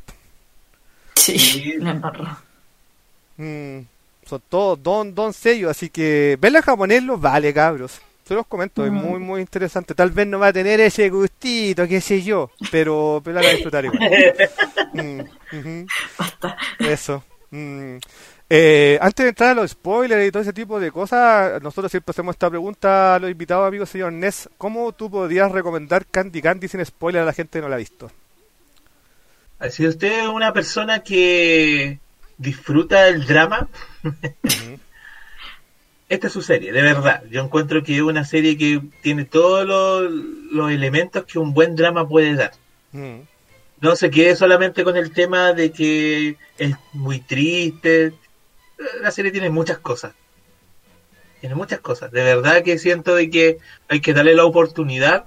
Sí, me embarró. Mm, son todos don, don sellos, así que verla en japonés los vale, cabros. Se los comento, mm. es muy, muy interesante. Tal vez no va a tener ese gustito, qué sé yo, pero, pero la voy a disfrutar igual. mm, uh-huh. Basta. Eso. Mm. Eh, antes de entrar a los spoilers y todo ese tipo de cosas, nosotros siempre hacemos esta pregunta a los invitados, amigos, señor Ness. ¿Cómo tú podrías recomendar Candy Candy sin spoiler a la gente que no la ha visto? Si usted es una persona que disfruta el drama, uh-huh. esta es su serie, de verdad. Yo encuentro que es una serie que tiene todos los, los elementos que un buen drama puede dar. Uh-huh. No se quede solamente con el tema de que es muy triste. La serie tiene muchas cosas. Tiene muchas cosas. De verdad que siento de que hay que darle la oportunidad,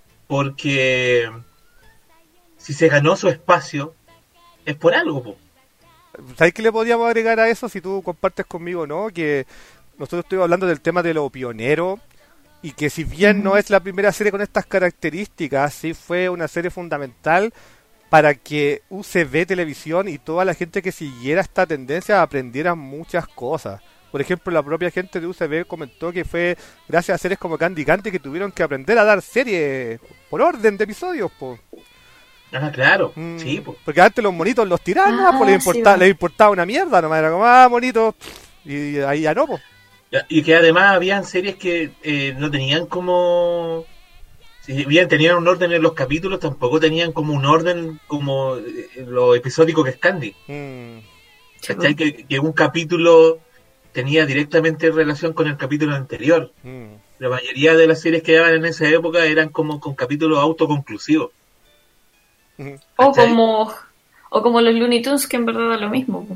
porque si se ganó su espacio es por algo, po. ¿Sabes qué le podríamos agregar a eso si tú compartes conmigo, no? Que nosotros estuvimos hablando del tema de lo pionero, y que si bien uh-huh. no es la primera serie con estas características, sí fue una serie fundamental para que U C B Televisión y toda la gente que siguiera esta tendencia aprendiera muchas cosas. Por ejemplo, la propia gente de U C B comentó que fue gracias a series como Candy Candy que tuvieron que aprender a dar series por orden de episodios, po. Ah, claro, mm, sí, po. Porque antes los monitos los tiraban, ah, pues les importaba, sí, les importaba una mierda, nomás era como, ah, monito, y ahí ya no, po. Y que además habían series que eh, no tenían como... Si bien tenían un orden en los capítulos, tampoco tenían como un orden como eh, lo episódico que es Candy. Mm. ¿Cachai? Que, que un capítulo tenía directamente relación con el capítulo anterior. Mm. La mayoría de las series que daban en esa época eran como con capítulos autoconclusivos. Mm. O como o como los Looney Tunes, que en verdad da lo mismo.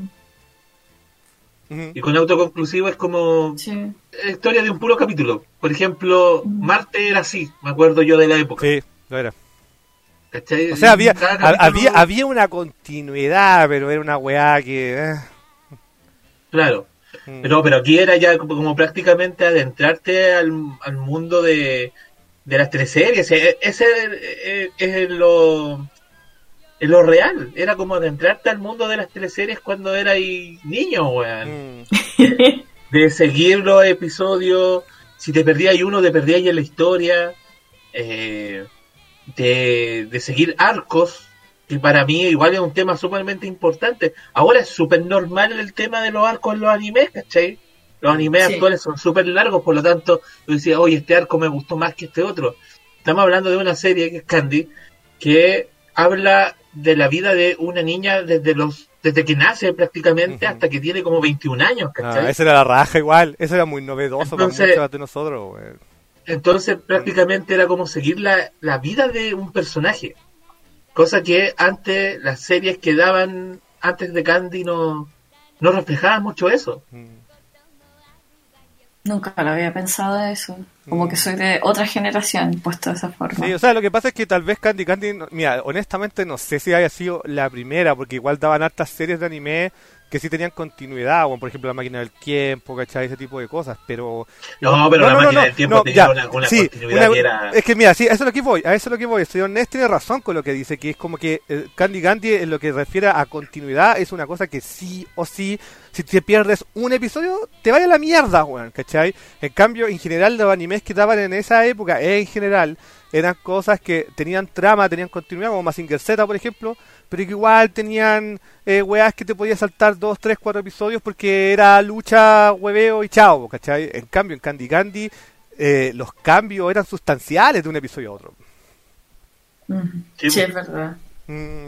Y con autoconclusivo es como sí. historia de un puro capítulo. Por ejemplo, Marte era así, me acuerdo yo de la época. Sí, lo era. ¿Cachai? O sea, había, capítulo... había había una continuidad, pero era una weá que... Eh. Claro. Mm. Pero, pero aquí era ya como, como prácticamente adentrarte al, al mundo de, de las teleseries. Ese es, es lo... Es lo real, era como adentrarte al mundo de las teleseries cuando eras niño, weón. Mm. De seguir los episodios, si te perdías uno, te perdías en la historia, eh, de, de seguir arcos, que para mí igual es un tema sumamente importante. Ahora es súper normal el tema de los arcos en los animes, ¿cachai? Los animes sí. actuales son súper largos, por lo tanto, yo decía, oye, este arco me gustó más que este otro. Estamos hablando de una serie que es Candy, que habla de la vida de una niña desde los desde que nace prácticamente uh-huh. hasta que tiene como veintiún años, ¿cachai? Ah, esa era la raja igual, eso era muy novedoso entonces, para muchos de nosotros, güey. Entonces prácticamente era como seguir la, la vida de un personaje, cosa que antes las series que daban antes de Candy no, no reflejaban mucho eso. Uh-huh. Nunca lo había pensado de eso. Como que soy de otra generación puesto de esa forma. Sí, o sea, lo que pasa es que tal vez Candy Candy... Mira, honestamente no sé si haya sido la primera, porque igual daban hartas series de anime que sí tenían continuidad, como por ejemplo La Máquina del Tiempo, ¿cachai? Ese tipo de cosas, pero... No, pero no, La no, Máquina no, del Tiempo no, tenía ya, una, una sí, continuidad una, que era... Es que mira, sí, a eso es lo que voy, a eso es lo que voy. Señor Ness tiene razón con lo que dice, que es como que eh, Candy Candy en lo que refiere a continuidad es una cosa que sí o sí, si te pierdes un episodio, te vaya a la mierda, weón, ¿cachai? En cambio, en general los animes animes que daban en esa época, en general, eran cosas que tenían trama, tenían continuidad, como Mazinger Z, por ejemplo, pero que igual tenían eh, weas que te podías saltar dos, tres, cuatro episodios porque era lucha, hueveo y chao, ¿cachai? En cambio, en Candy Candy, eh, los cambios eran sustanciales de un episodio a otro. Mm. Sí, sí, es verdad. Mm.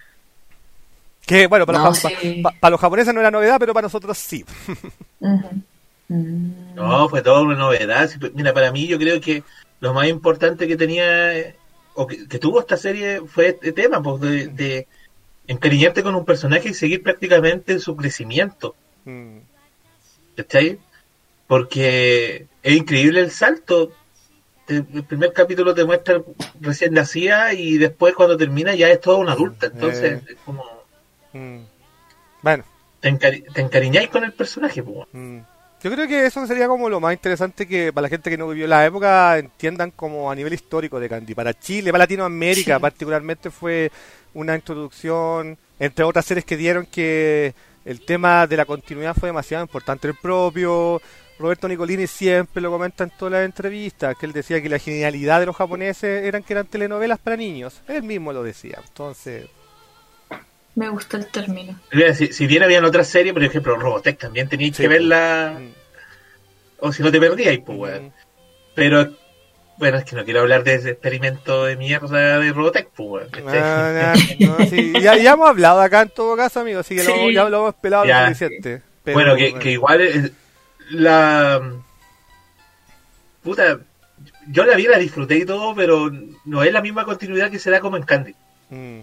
Que bueno, para, no, los, sí. pa, pa, para los japoneses no era novedad, pero para nosotros sí. Uh-huh. Mm. No, fue toda una novedad. Mira, para mí yo creo que lo más importante que tenía, o que, que tuvo esta serie, fue este tema, pues, de, de encariñarte con un personaje y seguir prácticamente su crecimiento. Mm. ¿Cachai? Porque es increíble el salto. El primer capítulo te muestra recién nacida y después cuando termina ya es toda una adulta. Entonces, eh. es como... Mm. Bueno. Te, encari- te encariñáis con el personaje, pues. Mm. Yo creo que eso sería como lo más interesante que para la gente que no vivió la época entiendan como a nivel histórico de Candy. Para Chile, para Latinoamérica sí. particularmente fue una introducción, entre otras series que dieron, que el tema de la continuidad fue demasiado importante. El propio Roberto Nicolini siempre lo comenta en todas las entrevistas, que él decía que la genialidad de los japoneses eran que eran telenovelas para niños. Él mismo lo decía, entonces... Me gusta el término. Si, si bien habían otras series, por ejemplo, Robotech, también tenías sí, que verla, mm. o si no te perdías, pues, weón. Mm. Pero, bueno, es que no quiero hablar de ese experimento de mierda de Robotech, pues, weón. Ah, no, no, sí. ya, ya hemos hablado acá en todo caso, amigos, así que sí. lo, ya lo hemos pelado lo suficiente. Pero, bueno, que, bueno. que igual es la... Puta, yo la vi, la disfruté y todo, pero no es la misma continuidad que se da como en Candy. Mm.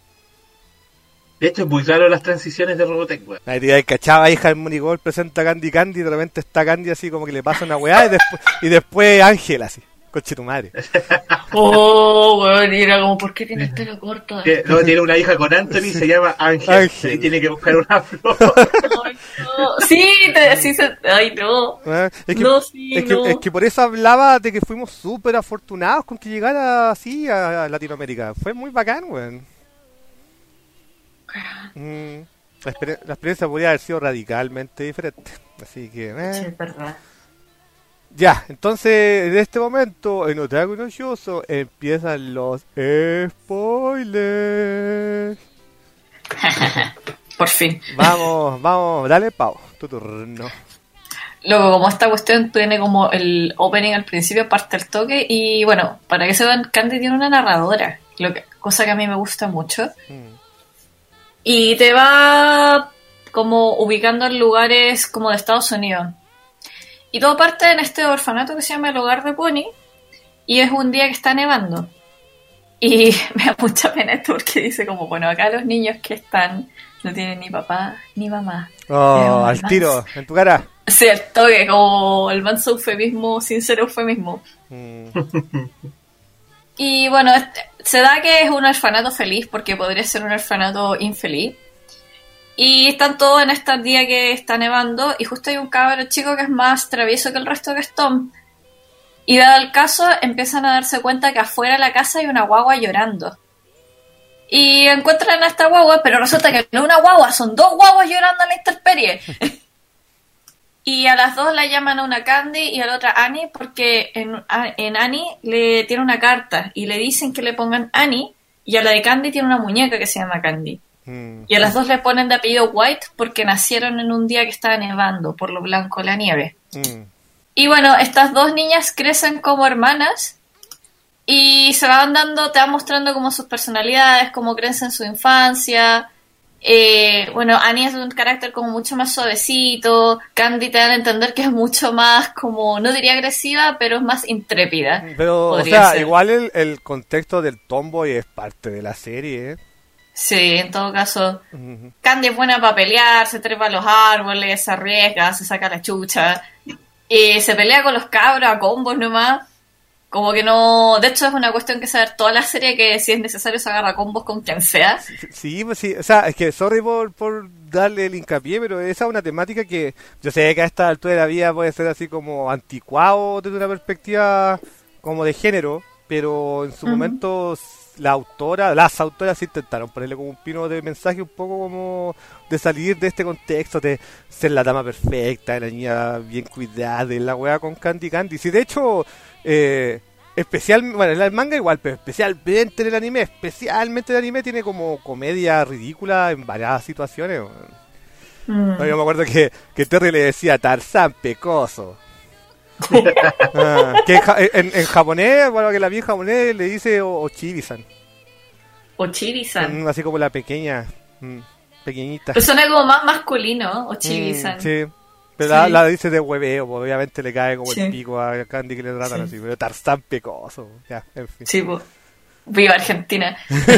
De hecho, es muy raro las transiciones de Robotech, weón. La idea de cachaba, hija del Monigol presenta Candy Candy y de repente está Candy así como que le pasa una weá y después, y después Ángel así, coche tu madre. Oh, weón, y era como, ¿por qué tiene el pelo corto? No, tiene una hija con Anthony, se llama Ángel, Ángel. Y tiene que buscar una flor. Ay, no. Sí, te, sí se... Ay, no. Ah, es que, no, sí, es, no. Que, es que por eso hablaba de que fuimos súper afortunados con que llegara así a Latinoamérica. Fue muy bacán, weón. Mm, la, exper- la experiencia podría haber sido radicalmente diferente, así que eh. sí, es verdad. Ya, entonces en este momento en Otaku no Shoujo empiezan los spoilers. Por fin. Vamos, vamos, dale Pau, tu turno. Luego, como esta cuestión tiene como el opening al principio, parte el toque, y bueno, para que sepan, Candy tiene una narradora, lo que, cosa que a mí me gusta mucho. Mm. Y te va como ubicando en lugares como de Estados Unidos. Y todo parte en este orfanato que se llama el Hogar de Pony. Y es un día que está nevando. Y me da mucha pena esto porque dice como, bueno, acá los niños que están no tienen ni papá ni mamá. Oh, al tiro, en tu cara. Cierto, que como el manso eufemismo, sincero eufemismo. Mm. Y bueno, se da que es un orfanato feliz porque podría ser un orfanato infeliz. Y están todos en este día que está nevando y justo hay un cabrón chico que es más travieso que el resto que es Tom. Y dado el caso, empiezan a darse cuenta que afuera de la casa hay una guagua llorando. Y encuentran a esta guagua, pero resulta que no es una guagua, son dos guaguas llorando en la intemperie. Y a las dos la llaman a una Candy y a la otra Annie porque en, en Annie le tiene una carta y le dicen que le pongan Annie y a la de Candy tiene una muñeca que se llama Candy. Mm. Y a las dos le ponen de apellido White porque nacieron en un día que estaba nevando por lo blanco de la nieve. Mm. Y bueno, estas dos niñas crecen como hermanas y se van dando, te van mostrando como sus personalidades, cómo crecen en su infancia. Eh, bueno, Annie es de un carácter como mucho más suavecito. Candy te dan a entender que es mucho más como, no diría agresiva, pero es más intrépida. Pero, o sea, ser. igual el, el contexto del tomboy es parte de la serie, ¿eh? Sí, en todo caso. Uh-huh. Candy es buena para pelear, se trepa a los árboles, se arriesga, se saca la chucha. Y se pelea con los cabros a combos nomás. Como que no... De hecho, es una cuestión que saber toda la serie que si es necesario se agarra combos con quien sea. Sí, pues sí. O sea, es que sorry por, por darle el hincapié, pero esa es una temática que yo sé que a esta altura de la vida puede ser así como anticuado desde una perspectiva como de género, pero en su uh-huh. momento la autora, las autoras intentaron ponerle como un pino de mensaje un poco como de salir de este contexto de ser la dama perfecta, la niña bien cuidada, de la wea con Candy Candy. Si de hecho, eh, especial, bueno, el manga igual, pero especialmente en el anime, especialmente el anime tiene como comedia ridícula en varias situaciones. Mm. No, yo me acuerdo que, que Terry le decía Tarzán pecoso. ah, que en, en japonés, bueno, que la vi en japonés le dice Ochibi-san. Ochibi-san. Mm, así como la pequeña, mm, pequeñita. Pero suena como más masculino, Ochibi-san. Mm, sí. Pero sí. La, la dice de hueveo, pues obviamente le cae como sí. el pico a Candy que le tratan sí. así, pero Tarzán pecoso. Ya, en fin. Sí, pues. Viva Argentina.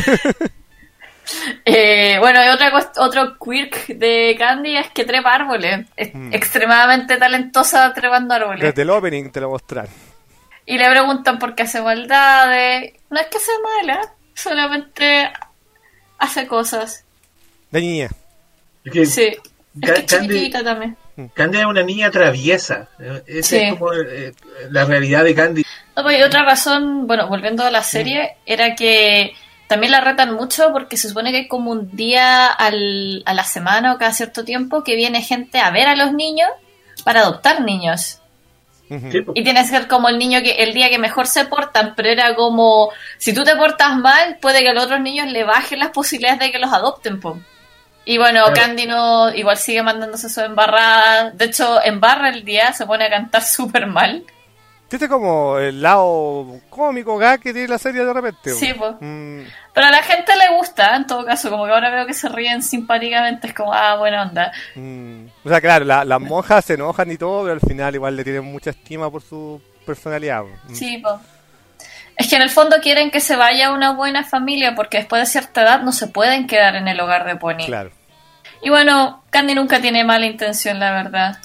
Eh, bueno, y otra cost- otro quirk de Candy es que trepa árboles. Es mm. extremadamente talentosa trepando árboles. Desde el opening te lo mostraron. Y le preguntan por qué hace maldades. No es que sea mala, solamente hace cosas. De niña. Es que sí, es que Candy, chiquita también. Candy es una niña traviesa. Esa sí. es como eh, la realidad de Candy. No, pues, y otra razón, bueno, volviendo a la serie, mm. era que también la retan mucho porque se supone que hay como un día al, a la semana o cada cierto tiempo que viene gente a ver a los niños para adoptar niños. Uh-huh. Y tiene que ser como el niño que el día que mejor se portan, pero era como, si tú te portas mal, puede que a los otros niños le bajen las posibilidades de que los adopten, po. Y bueno, claro. Candy no, igual sigue mandándose su embarrada. De hecho, embarra el día, se pone a cantar súper mal. Este es como el lado cómico gag que tiene la serie de repente. Sí, pues. Mm. Pero a la gente le gusta, en todo caso. Como que ahora veo que se ríen simpáticamente. Es como, ah, buena onda. Mm. O sea, claro, la, las monjas se enojan y todo, pero al final igual le tienen mucha estima por su personalidad. Mm. Sí, pues. Es que en el fondo quieren que se vaya a una buena familia, porque después de cierta edad no se pueden quedar en el hogar de Pony. Claro. Y bueno, Candy nunca tiene mala intención, la verdad.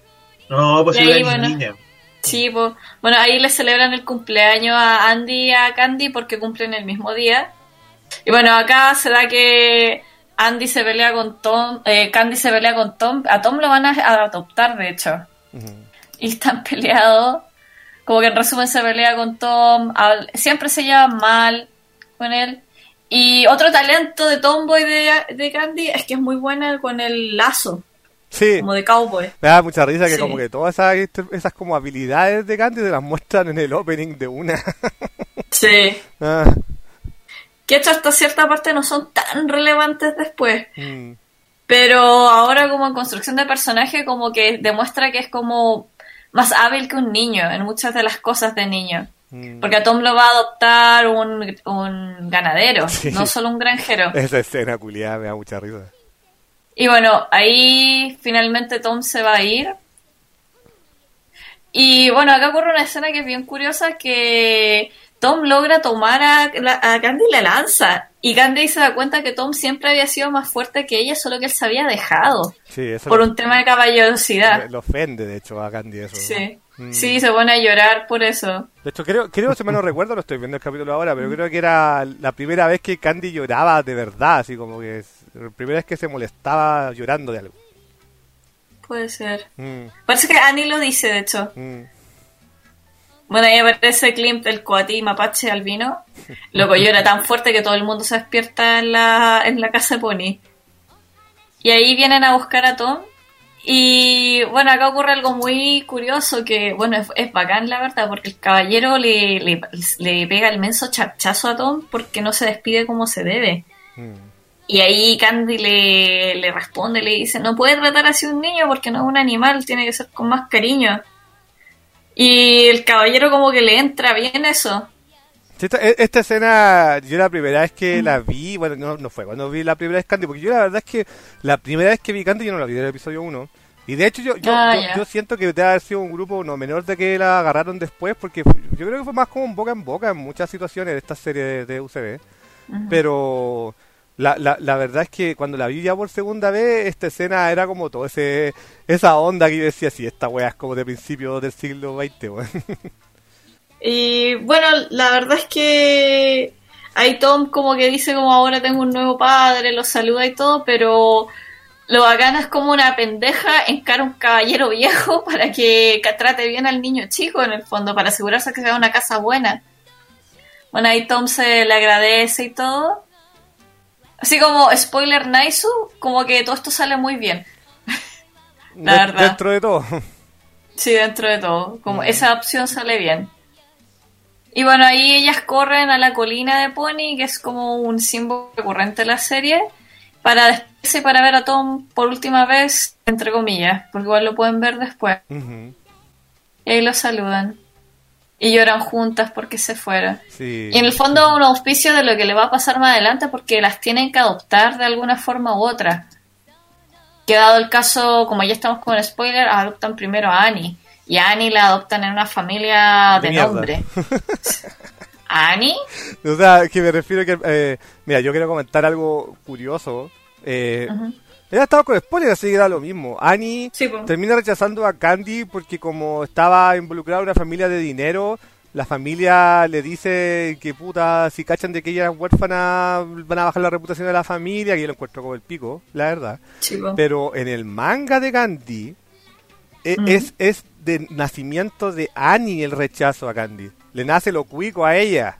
No, pues es una niña. Sí, pues, bueno, ahí le celebran el cumpleaños a Andy y a Candy porque cumplen el mismo día. Y bueno, acá se da que Andy se pelea con Tom, eh, Candy se pelea con Tom. A Tom lo van a, a adoptar, de hecho. Uh-huh. Y están peleados. Como que en resumen se pelea con Tom. Al, siempre se lleva mal con él. Y otro talento de Tomboy de, de Candy es que es muy buena con el lazo. Sí. Como de cowboy. Me da mucha risa que sí. Como que todas esas, esas como habilidades de Candy se las muestran en el opening de una. Sí. Ah. Que hecho hasta cierta parte no son tan relevantes después. Mm. Pero ahora como en construcción de personaje como que demuestra que es como más hábil que un niño en muchas de las cosas de niño. Mm. Porque a Tom lo va a adoptar un, un ganadero, sí. No solo un granjero. Esa escena culiada me da mucha risa. Y bueno, ahí finalmente Tom se va a ir. Y bueno, acá ocurre una escena que es bien curiosa, que Tom logra tomar a, a Candy y la lanza. Y Candy se da cuenta que Tom siempre había sido más fuerte que ella, solo que él se había dejado. Sí, eso por lo, un tema de caballerosidad. Lo ofende, de hecho, a Candy eso. Sí, ¿no? mm. sí, se pone a llorar por eso. De hecho, creo, creo si me no recuerdo, no estoy viendo el capítulo ahora, pero creo que era la primera vez que Candy lloraba de verdad, así como que la primera vez que se molestaba llorando de algo. Puede ser. Mm. Parece que Annie lo dice, de hecho. Mm. Bueno, ahí aparece Clint, el coatí mapache albino. Loco, llora tan fuerte que todo el mundo se despierta en la, en la casa de Pony. Y ahí vienen a buscar a Tom. Y bueno, acá ocurre algo muy curioso que, bueno, es, es bacán la verdad, porque el caballero le, le, le pega el menso chachazo a Tom porque no se despide como se debe. Mm. Y ahí Candy le, le responde, le dice, no puede tratar así a un niño porque no es un animal, tiene que ser con más cariño. Y el caballero como que le entra bien eso. Esta, esta escena, yo la primera vez que la vi, bueno, no, no fue cuando vi la primera vez Candy, porque yo la verdad es que la primera vez que vi Candy yo no la vi del episodio uno. Y de hecho yo yo, ah, yo, yo siento que debe haber sido un grupo no menor de que la agarraron después, porque yo creo que fue más como un boca en boca en muchas situaciones de esta serie de, de U C B. Uh-huh. Pero la, la, la verdad es que cuando la vi ya por segunda vez, esta escena era como todo ese esa onda que yo decía, sí, esta wea es como de principios del siglo veinte, weón. Y bueno, la verdad es que ahí Tom como que dice como ahora tengo un nuevo padre, lo saluda y todo, pero lo bacano es como una pendeja encara un caballero viejo para que trate bien al niño chico en el fondo, para asegurarse que sea una casa buena. Bueno, ahí Tom se le agradece y todo. Así como spoiler Naisu, como que todo esto sale muy bien. La de, verdad. Dentro de todo. Sí, dentro de todo. Como mm. esa opción sale bien. Y bueno, ahí ellas corren a la colina de Pony, que es como un símbolo recurrente de la serie, para despedirse y para ver a Tom por última vez, entre comillas, porque igual lo pueden ver después. Uh-huh. Y ahí lo saludan. Y lloran juntas porque se fueron. Sí. Y en el fondo un auspicio de lo que le va a pasar más adelante, porque las tienen que adoptar de alguna forma u otra. Que dado el caso, como ya estamos con el spoiler, adoptan primero a Annie. Y a Annie la adoptan en una familia de, de nombre. ¿A Annie? O sea, que me refiero que... Eh, mira, yo quiero comentar algo curioso. Eh, uh-huh. Ella estaba con spoilers, así que era lo mismo. Annie sí, pues. termina rechazando a Candy porque como estaba involucrada en una familia de dinero, la familia le dice que puta, si cachan de que ella es huérfana, van a bajar la reputación de la familia, que yo lo encuentro como el pico, la verdad. Sí, pues. Pero en el manga de Candy, uh-huh. es, es de nacimiento de Annie el rechazo a Candy. Le nace lo cuico a ella.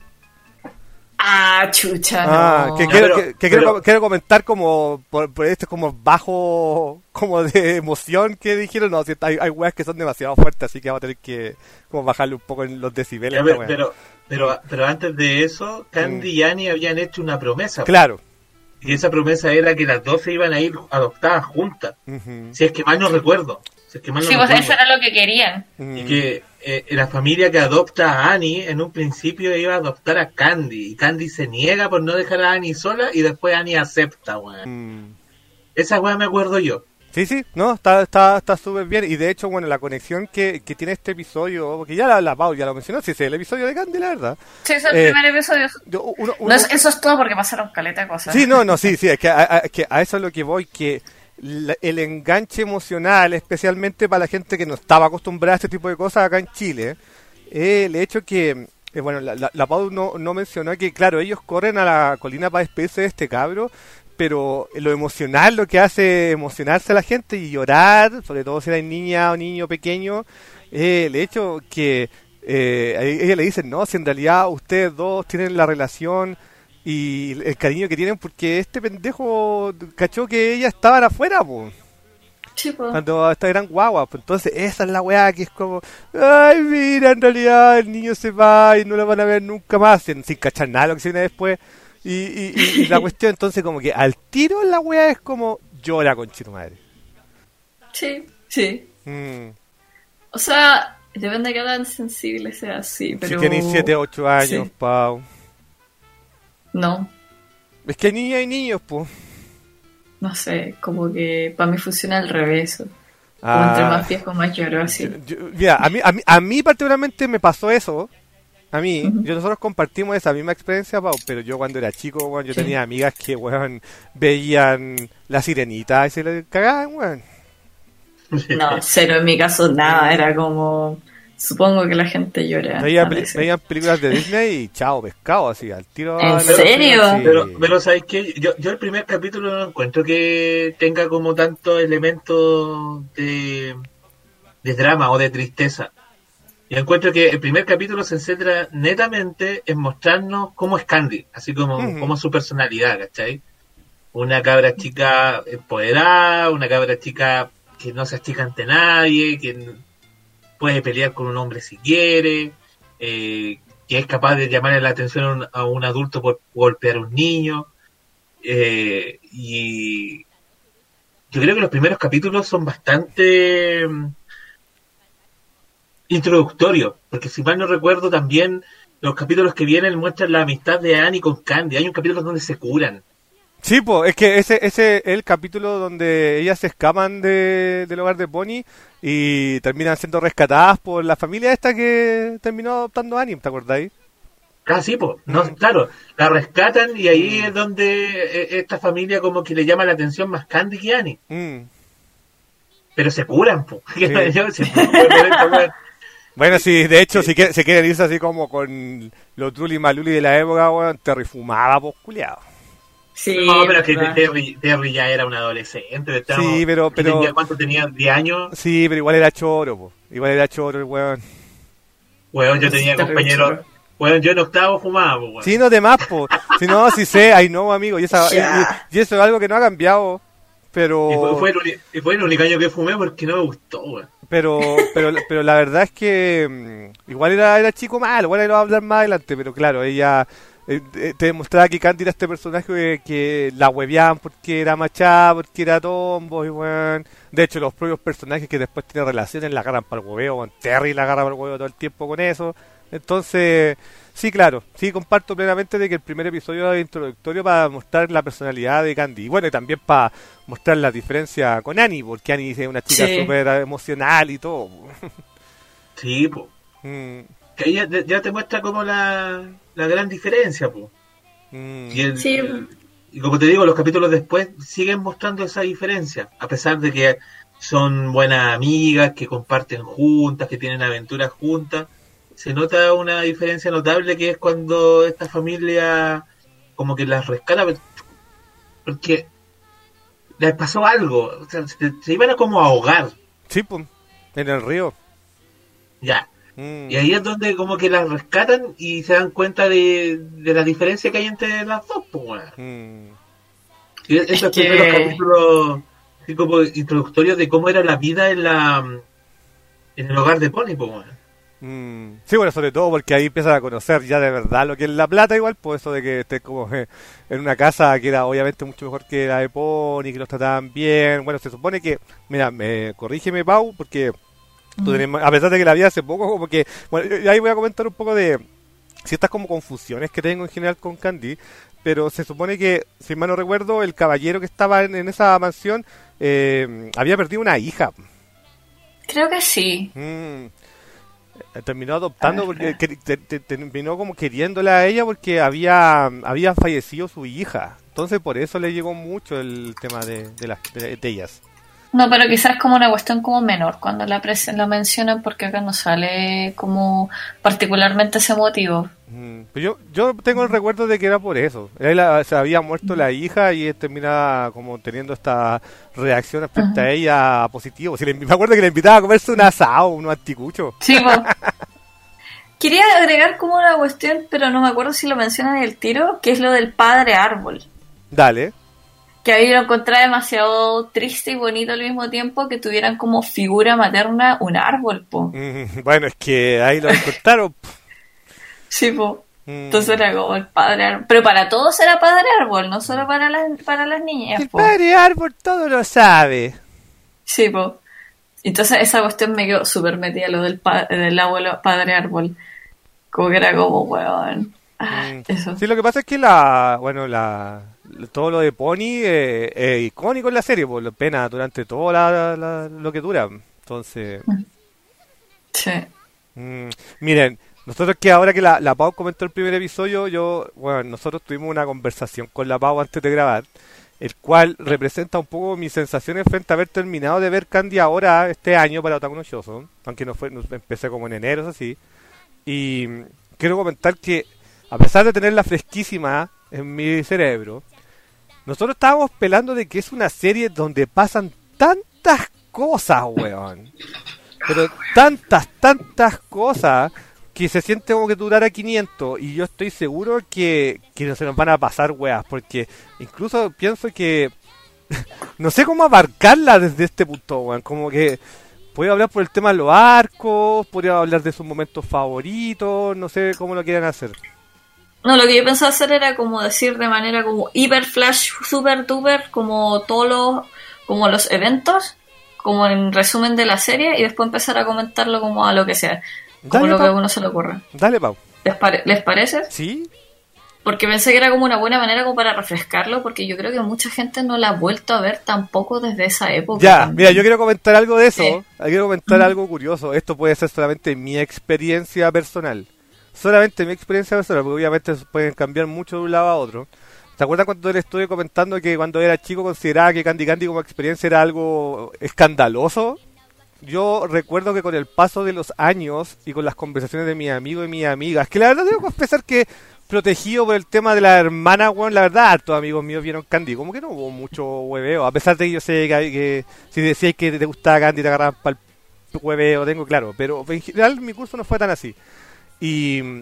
Ah, chucha, ah, no. que, no, quiero, pero, que, que pero... quiero, quiero comentar como por, por este como bajo como de emoción que dijeron, no, si hay, hay weas que son demasiado fuertes, así que vamos a tener que como bajarle un poco en los decibeles. Ya, pero, pero, pero, pero antes de eso, Candy mm. y Annie habían hecho una promesa. Claro. Y esa promesa era que las dos se iban a ir adoptadas juntas. Uh-huh. Si es que mal no recuerdo. Si es que mal no sí, recuerdo. pues eso era lo que querían. Uh-huh. Y que eh, la familia que adopta a Annie en un principio iba a adoptar a Candy. Y Candy se niega por no dejar a Annie sola y después Annie acepta, weón. Uh-huh. Esa weá me acuerdo yo. Sí, sí, no, está está está súper bien. Y de hecho, bueno, la conexión que, que tiene este episodio, porque ya la, la Pau ya lo mencionó, sí, es el episodio de Candy, la verdad. Sí, es el eh, primer episodio. Yo, uno, uno, no, es, eso es todo porque pasaron caleta de cosas. Sí, no, no, sí, sí, es que a, a, que a eso es lo que voy, que la, el enganche emocional, especialmente para la gente que no estaba acostumbrada a este tipo de cosas acá en Chile, eh, el hecho que, eh, bueno, la, la, la Pau no, no mencionó que, claro, ellos corren a la colina para despedirse de este cabro, pero lo emocional, lo que hace emocionarse a la gente y llorar, sobre todo si eres niña o niño pequeño, eh, el hecho que eh, ella le dice, no, si en realidad ustedes dos tienen la relación y el cariño que tienen porque este pendejo cachó que ellas estaban afuera, po. Sí, po. Cuando eran guaguas, pues entonces esa es la weá que es como, ay, mira, en realidad el niño se va y no lo van a ver nunca más, sin, sin cachar nada lo que se viene después. Y, y, y, y la cuestión entonces como que al tiro la wea es como llora, conchito madre. Sí, sí. Mm. O sea, depende de qué tan sensible sea así, pero... Si tenéis siete o ocho años, sí. Pau. No. Es que hay niñas y niños, pues. No sé, como que para mí funciona al revés. Ah. Como entre más viejo, más lloro, así. Yo, yo, mira, a mí, a, mí, a mí particularmente me pasó eso. A mí, uh-huh. yo nosotros compartimos esa misma experiencia, Pau, pero yo cuando era chico, weón, yo sí. tenía amigas que, weón, veían La Sirenita y se le cagaban, weón. No, cero en mi caso, nada, era como... Supongo que la gente llora. Veían, veían películas de Disney y chao, pescado, así, al tiro. ¿En serio? Sí. Pero, pero ¿sabes qué? Yo, yo el primer capítulo no encuentro que tenga como tantos elementos de, de drama o de tristeza. Y encuentro que el primer capítulo se centra netamente en mostrarnos cómo es Candy, así como, uh-huh. como su personalidad, ¿cachai? Una cabra chica empoderada, una cabra chica que no se achica ante nadie, que puede pelear con un hombre si quiere, eh, que es capaz de llamarle la atención a un, a un adulto por golpear a un niño. Eh, y yo creo que los primeros capítulos son bastante... introductorio, porque si mal no recuerdo también los capítulos que vienen muestran la amistad de Annie con Candy. Hay un capítulo donde se curan. Sí, pues, es que ese ese es el capítulo donde ellas se escapan de, del hogar de Pony y terminan siendo rescatadas por la familia esta que terminó adoptando a Annie, ¿te acordáis? Ah, sí, pues, no, mm. claro, la rescatan y ahí mm. es donde esta familia como que le llama la atención más Candy que Annie. Mm. Pero se curan, pues. Sí. Bueno, sí, de hecho, si quieren, si quieren irse así como con los Trulli Maluli de la época, weón, Terry fumaba, pues, culiado. Sí, no, pero es que Terry, Terry ya era un adolescente. Estamos, sí, pero... pero tenía, ¿cuánto tenía? ¿diez años? Sí, pero igual era choro, pues. Igual era choro el weón. Weón, yo tenía compañeros Bueno, yo en octavo fumaba, pues, bueno. Sí, no de más, pues. Si no, si sé, ay no, amigo. Y, esa, y, y eso es algo que no ha cambiado. Pero... Y fue, fue, el, uni- y fue el único año que fumé porque no me gustó, güey. Pero, pero, pero la verdad es que mmm, igual era, era chico malo, igual lo va a hablar más adelante, pero claro, ella eh, te demostraba que Candy era este personaje que, que la hueveaban porque era machá, porque era tomboy, weón. De hecho, los propios personajes que después tienen relaciones la agarran para el hueveo, weón. Terry la agarra para el hueveo todo el tiempo con eso. Entonces, sí, claro, sí comparto plenamente de que el primer episodio es introductorio para mostrar la personalidad de Candy. Y bueno, y también para mostrar la diferencia con Annie, porque Annie es una chica súper sí. emocional y todo. Sí, pues. Mm. Que ahí ya, ya te muestra como la, la gran diferencia, pues. Mm. Y, el, sí. el, y como te digo, los capítulos después siguen mostrando esa diferencia, a pesar de que son buenas amigas, que comparten juntas, que tienen aventuras juntas. Se nota una diferencia notable que es cuando esta familia como que las rescata porque les pasó algo, o sea, se, se iban a como ahogar. Sí, pues, en el río. Ya. Mm. Y ahí es donde como que las rescatan y se dan cuenta de, de la diferencia que hay entre las dos, pues, bueno. Mm. Y esos es que... primeros capítulos así como introductorios de cómo era la vida en la en el hogar de Pony, pues, bueno. Mm, sí, bueno, sobre todo porque ahí empiezan a conocer ya de verdad lo que es La Plata, igual, pues eso de que estés como eh, en una casa que era obviamente mucho mejor que la de Pony, que los trataban bien. Bueno, se supone que, mira, me corrígeme, Pau, porque tú tenés, a pesar de que la vi hace poco, como que, bueno, yo, ahí voy a comentar un poco de ciertas como confusiones que tengo en general con Candy, pero se supone que, si mal no recuerdo, el caballero que estaba en, en esa mansión eh, había perdido una hija. Creo que sí. Mm. Terminó adoptando porque que, te, te, terminó como queriéndola a ella porque había había fallecido su hija, entonces por eso le llegó mucho el tema de de, las, de, de ellas. No, pero quizás como una cuestión como menor cuando la presen, la mencionan, porque acá no sale como particularmente ese motivo. Mm, pero yo yo tengo el recuerdo de que era por eso. Él, se había muerto la hija y él termina como teniendo esta reacción frente uh-huh. a ella positivo. Si le, me acuerdo que le invitaba a comerse un asado, unos anticuchos. Sí, pues. Quería agregar como una cuestión, pero no me acuerdo si lo mencionan en el tiro, que es lo del padre árbol. Dale. Que ahí lo encontré demasiado triste y bonito al mismo tiempo, que tuvieran como figura materna un árbol, po. Mm, bueno, es que ahí lo encontraron. Sí, po. Mm. Entonces era como el padre árbol. Pero para todos era padre árbol, no solo para las, para las niñas, el po. El padre árbol todo lo sabe. Sí, po. Entonces esa cuestión me quedó súper metida, lo del, pa- del abuelo padre árbol. Como que era como, weón. Ah, mm. Eso. Sí, lo que pasa es que la, bueno, la... todo lo de Pony es eh, icónico en la serie, por la pena durante todo la, la, lo que dura. Entonces, sí. Mmm, miren, nosotros que ahora que la, la Pau comentó el primer episodio, yo, bueno, nosotros tuvimos una conversación con la Pau antes de grabar, el cual representa un poco mis sensaciones frente a haber terminado de ver Candy ahora este año para Otaku no Shoujo, aunque no fue, no, empecé como en enero, así. Y quiero comentar que a pesar de tenerla fresquísima en mi cerebro, nosotros estábamos pelando de que es una serie donde pasan tantas cosas, weón. Pero tantas, tantas cosas que se siente como que durara quinientos. Y yo estoy seguro que, que no se nos van a pasar, weas. Porque incluso pienso que no sé cómo abarcarla desde este punto, weón. Como que podría hablar por el tema de los arcos, podría hablar de sus momentos favoritos, no sé cómo lo quieran hacer. No, lo que yo pensaba hacer era como decir de manera como hiper flash, super duper, como todos los, como los eventos, como en resumen de la serie, y después empezar a comentarlo como a lo que sea, como Dale, lo Pau. Que a uno se le ocurra. Dale, Pau. ¿Les, pare- ¿Les parece? Sí. Porque pensé que era como una buena manera como para refrescarlo, porque yo creo que mucha gente no la ha vuelto a ver tampoco desde esa época. Ya, también. Mira, yo quiero comentar algo de eso, sí. Quiero comentar mm. algo curioso. Esto puede ser solamente mi experiencia personal. Solamente mi experiencia personal, porque obviamente pueden cambiar mucho de un lado a otro. ¿Te acuerdas cuando le estuve comentando que cuando era chico consideraba que Candy Candy como experiencia era algo escandaloso? Yo recuerdo que con el paso de los años y con las conversaciones de mis amigos y mis amigas, que la verdad debo confesar que protegido por el tema de la hermana, bueno, la verdad, hartos amigos míos vieron Candy, como que no hubo mucho hueveo, a pesar de que yo sé que, que si decías que te gustaba Candy te agarraban para el hueveo, tengo claro, pero en general mi curso no fue tan así. Y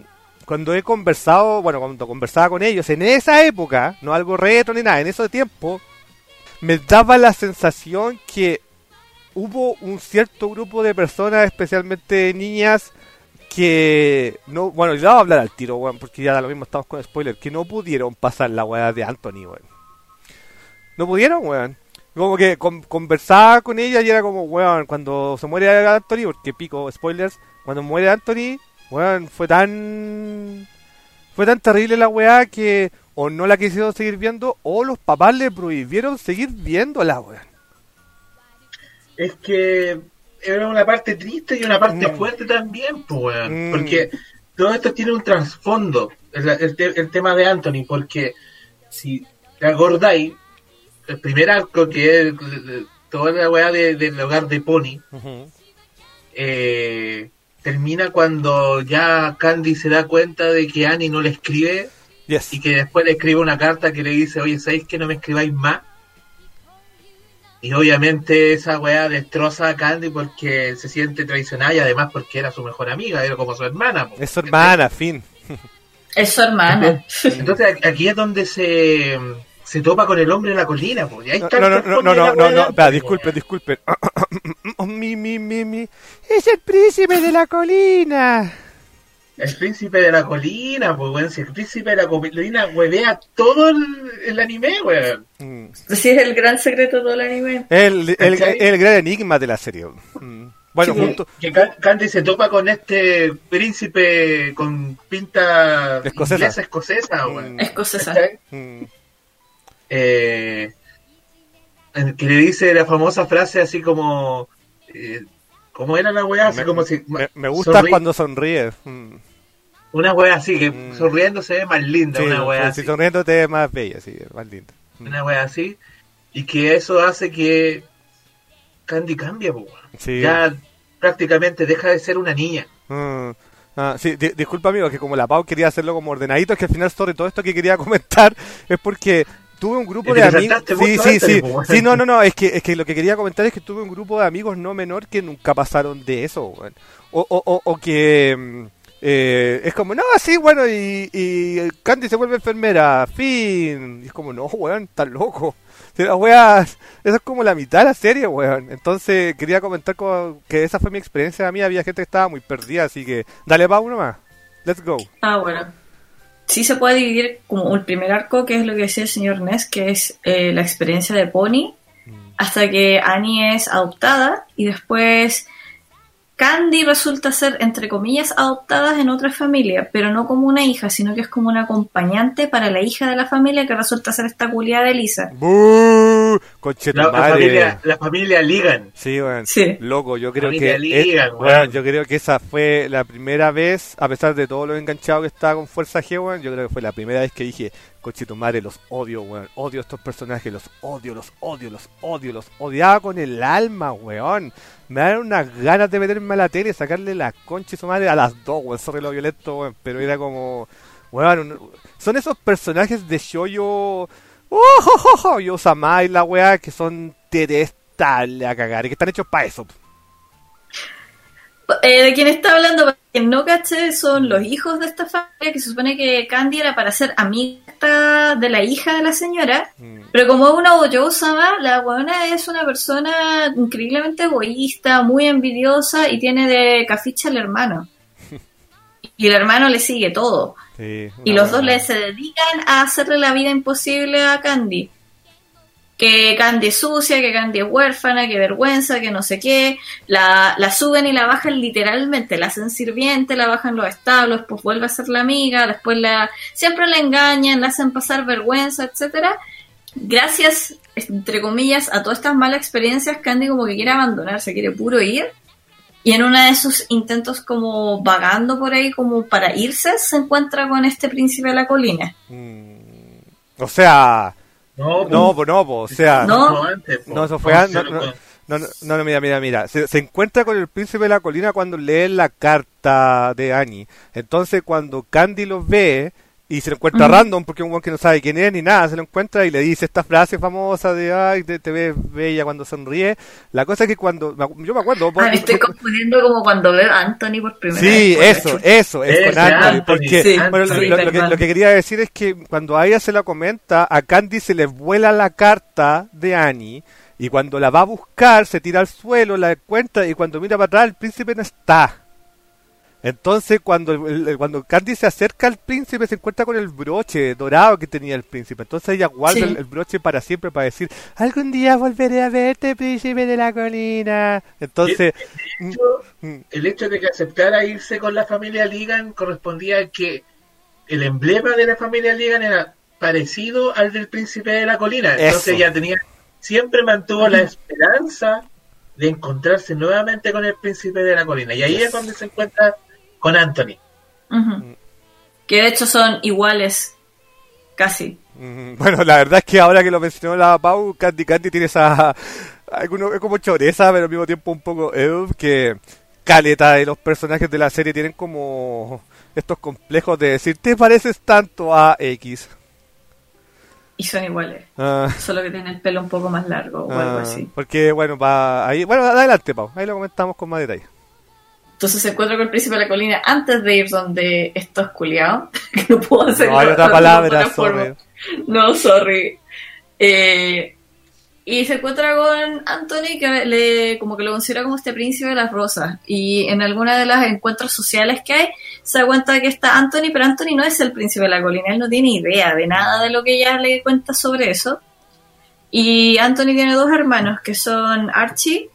cuando he conversado, bueno, cuando conversaba con ellos en esa época, no algo retro ni nada, en ese tiempo, me daba la sensación que hubo un cierto grupo de personas, especialmente niñas, que no, bueno, ya voy a hablar al tiro, weón, porque ya lo mismo estamos con spoiler, que no pudieron pasar la weá de Anthony, weón. No pudieron, weón. Como que con, conversaba con ella y era como, weón, cuando se muere Anthony, porque pico, spoilers, cuando muere Anthony, weón, fue tan... Fue tan terrible la weá que o no la quisieron seguir viendo o los papás le prohibieron seguir viéndola, weón. Es que era una parte triste y una parte mm. fuerte también, pues, weón. Mm. Porque todo esto tiene un trasfondo, el, el, te, el tema de Anthony, porque si te acordáis, el primer arco que es toda la weá de, del hogar de Pony, uh-huh. eh, termina cuando ya Candy se da cuenta de que Annie no le escribe, yes. y que después le escribe una carta que le dice, oye, ¿sabéis que no me escribáis más? Y obviamente esa weá destroza a Candy porque se siente traicionada y además porque era su mejor amiga, era como su hermana. Es su hermana, fin. Es su hermana. Entonces, entonces aquí es donde se... se topa con el hombre de la colina, pues. Ahí está no, no, no, no, no, no, no, espera, disculpen, disculpen. mi, mi, mi, mi. Es el príncipe de la colina. El príncipe de la colina, pues, weón. Si el príncipe de la colina huevea todo el, el anime, weón. Mm. Sí, es el gran secreto de todo el anime. El, el, el, el gran enigma de la serie. Mm. Bueno, sí, junto... que Candy se topa con este príncipe con pinta escocesa, inglesa, escocesa, weón. Mm. Escocesa. Mm. Eh, que le dice la famosa frase así como eh, ¿cómo era la weá? Así me, como si, me, me gusta sonríe. Cuando sonríe mm. Una weá así que mm. sonriendo se ve más linda, sí, una weá sí, así. Si sonriendo te ve más bella, sí, más linda, mm. una weá así, y que eso hace que Candy cambie, po, sí. Ya prácticamente deja de ser una niña. mm. Ah, sí, di- disculpa amigo, que como la Pau quería hacerlo como ordenadito, es que al final sobre todo esto que quería comentar es porque tuve un grupo de amigos. Sí, sí, sí. Sí, no, no, no. Es que, es que lo que quería comentar es que tuve un grupo de amigos no menor que nunca pasaron de eso, weón. O, o, o, o que eh, es como, no, sí, bueno, y, y Candy se vuelve enfermera, fin. Y es como, no, weón, estás loco. Las weas, eso es como la mitad de la serie, weón. Entonces quería comentar como que esa fue mi experiencia. A mí había gente que estaba muy perdida, así que dale pa' uno más. Let's go. Ah, bueno. Sí se puede dividir como el primer arco, que es lo que decía el señor Ness, que es eh, la experiencia de Pony, mm. hasta que Annie es adoptada, y después Candy resulta ser, entre comillas, adoptada en otra familia, pero no como una hija, sino que es como una acompañante para la hija de la familia, que resulta ser esta culiada de Lisa. ¡Bú! La, la familia, la familia Ligan. Sí, bueno, sí. Loco, yo creo familia que Ligan, es, bueno, yo creo que esa fue la primera vez, a pesar de todo lo enganchado que estaba con Fuerza G, weón, yo creo que fue la primera vez que dije, cochito madre, los odio, weón, odio a estos personajes, los odio, los odio, los odio, los odiaba con el alma, weón. Me dan unas ganas de meterme a la tele y sacarle la concha y su madre a las dos, weón, sobre lo violento, weón, pero era como, weón, son esos personajes de shoujo, oh, oh, oh, oh, yo Sama y la weá, que son detestables a cagar y que están hechos para eso. Eh, de quien está hablando, para quien no caché, son los hijos de esta familia, que se supone que Candy era para ser amiga de la hija de la señora, mm. pero como es una Oyo-sama, la buena es una persona increíblemente egoísta, muy envidiosa y tiene de caficha al hermano. Y el hermano le sigue todo. Sí, y los buena. dos le se dedican a hacerle la vida imposible a Candy. Que Candy es sucia, que Candy es huérfana, que vergüenza, que no sé qué. La, la suben y la bajan literalmente, la hacen sirviente, la bajan los establos, pues vuelve a ser la amiga, después la siempre la engañan, la hacen pasar vergüenza, etcétera. Gracias, entre comillas, a todas estas malas experiencias, Candy como que quiere abandonarse, quiere puro ir. Y en uno de esos intentos como vagando por ahí, como para irse, se encuentra con este príncipe de la colina. Mm. O sea... No, no, pues no, pues, o sea, no, no, eso fue antes, no, no, no, no, no, mira, mira, mira, se, se encuentra con el príncipe de la colina cuando lee la carta de Annie. Entonces, cuando Candy los ve, y se lo encuentra uh-huh. random porque es un weón que no sabe quién es ni nada, se lo encuentra y le dice esta frase famosa de ay, te, te ves bella cuando sonríe. La cosa es que cuando, yo me acuerdo... Ah, me estoy confundiendo como cuando veo a Anthony por primera sí, vez. Sí, eso, eso, es, es con Anthony, Anthony porque sí, bueno, sí, lo, lo, que, lo que quería decir es que cuando a ella se la comenta, a Candy se le vuela la carta de Annie, y cuando la va a buscar, se tira al suelo, la encuentra, y cuando mira para atrás, el príncipe no está. Entonces, cuando el, cuando Candy se acerca al príncipe, se encuentra con el broche dorado que tenía el príncipe. Entonces ella guarda sí. el, el broche para siempre, para decir, algún día volveré a verte, príncipe de la colina. Entonces... El, el, hecho, mm, el hecho de que aceptara irse con la familia Ligan correspondía a que el emblema de la familia Ligan era parecido al del príncipe de la colina. Entonces ella tenía, siempre mantuvo la esperanza de encontrarse nuevamente con el príncipe de la colina. Y ahí yes. es donde se encuentra con Anthony. Uh-huh. Que de hecho son iguales, casi. Mm, bueno, la verdad es que ahora que lo mencionó la Pau, Candy Candy tiene esa... Alguno, es como choreza, pero al mismo tiempo un poco... Eh, que caleta de los personajes de la serie tienen como estos complejos de decir, te pareces tanto a X. Y son iguales. Ah. Solo que tienen el pelo un poco más largo o ah, algo así. Porque, bueno, va ahí... Bueno, adelante, Pau. Ahí lo comentamos con más detalle. Entonces se encuentra con el príncipe de la colina antes de ir donde estos culiados. Que no puedo hacer. No, hay otra palabra, sorry. No, sorry. Eh, y se encuentra con Anthony, que le como que lo considera como este príncipe de las rosas. Y en alguna de las encuentros sociales que hay, se da cuenta de que está Anthony, pero Anthony no es el príncipe de la colina. Él no tiene idea de nada de lo que ella le cuenta sobre eso. Y Anthony tiene dos hermanos, que son Archie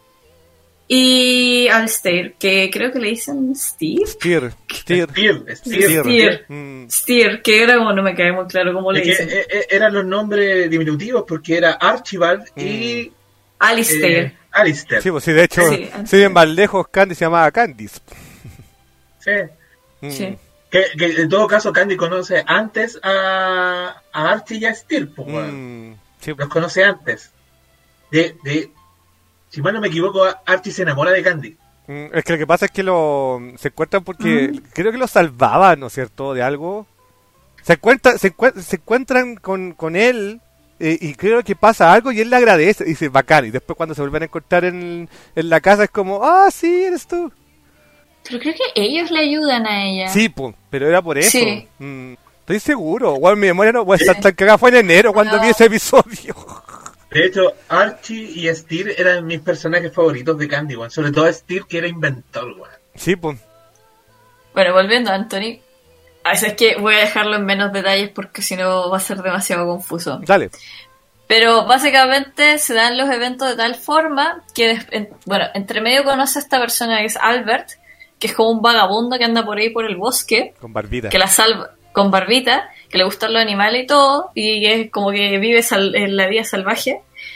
y Alistair, que creo que le dicen Steve. Steer. Steer. Steer. Steer. Steer. Mm. Steer, que era como, no me quedé muy claro cómo le es dicen. Que, eh, eran los nombres diminutivos porque era Archibald mm. y... Alistair. Eh, Alistair. Sí, pues sí, de hecho, sí, si bien más lejos, Candy se llamaba Candice. Sí. Mm. Sí. Que, que en todo caso Candy conoce antes a, a Archie y a Steer, pues, mm. bueno. Sí. Los conoce antes. De... de Si mal no me equivoco, Archie se enamora de Candy. Es que lo que pasa es que lo se encuentran porque uh-huh. creo que lo salvaban, ¿no es cierto? De algo. Se encuentran, se, encu- se encuentran con, con él eh, y creo que pasa algo y él le agradece y dice bacán. Y después cuando se vuelven a encontrar en, en la casa es como, ah, sí, eres tú. Pero creo que ellos le ayudan a ella. Sí, pues, pero era por eso. Sí. Mm, estoy seguro. Igual mi memoria no puede estar tan cagada. Fue en enero cuando no. vi ese episodio. De hecho, Archie y Steer eran mis personajes favoritos de Candy, weón. Sobre todo Steer, que era inventor, weón. Sí, pues. Bueno, volviendo a Anthony. Así es que voy a dejarlo en menos detalles porque si no va a ser demasiado confuso. Dale. Pero básicamente se dan los eventos de tal forma que, en, bueno, entre medio conoce a esta persona que es Albert, que es como un vagabundo que anda por ahí por el bosque. Con barbita. Que la salva, con barbita. Que le gustan los animales y todo, y es como que vive sal- en la vida salvaje.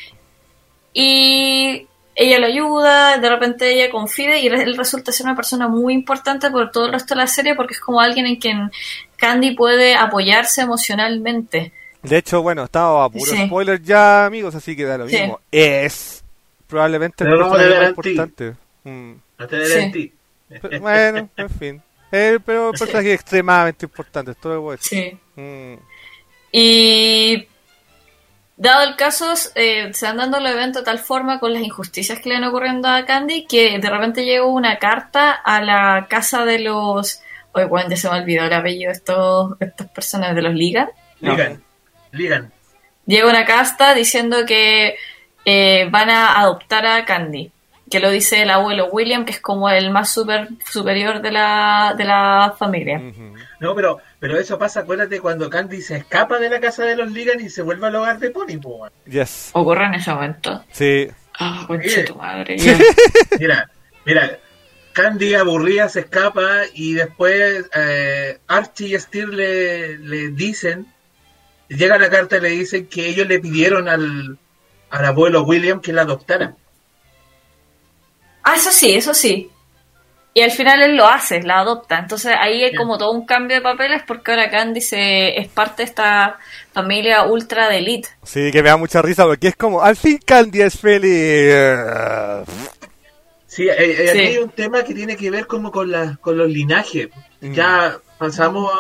Y ella lo ayuda, de repente ella confía, y él resulta ser una persona muy importante por todo el resto de la serie, porque es como alguien en quien Candy puede apoyarse emocionalmente. De hecho, bueno, estaba a puro sí. spoiler ya, amigos, así que da lo mismo. Sí. Es probablemente el personaje más importante. Mm. No te garantí. Sí. Bueno, en fin. Eh, pero el personaje es extremadamente importante, esto lo voy a decir. Sí. Mm. Y dado el caso, eh, se van dando los eventos de tal forma con las injusticias que le van ocurriendo a Candy, que de repente llegó una carta a la casa de los... Oye, bueno, ya se me olvidó el apellido de estos, estos personas de los Ligan. Ligan. No. Ligan. Llega una carta diciendo que eh, van a adoptar a Candy. Que lo dice el abuelo William, que es como el más super, superior de la, de la familia. Uh-huh. No, pero pero eso pasa, acuérdate, cuando Candy se escapa de la casa de los Ligan y se vuelve al hogar de Pony, po. Yes. ¿Ocurre en ese momento? Sí. Ah, oh, concha tu madre. Yeah. Mira, mira, Candy aburrida se escapa y después eh, Archie y Steer le, le dicen, llega la carta y le dicen que ellos le pidieron al, al abuelo William que la adoptara. Ah, eso sí, eso sí. Y al final él lo hace, la adopta. Entonces ahí hay como todo un cambio de papeles porque ahora Candy se, es parte de esta familia ultra de elite. Sí, que me da mucha risa porque es como, al fin Candy es feliz. Sí, eh, eh, sí. Aquí hay un tema que tiene que ver como con, la, con los linajes. Mm. Ya pasamos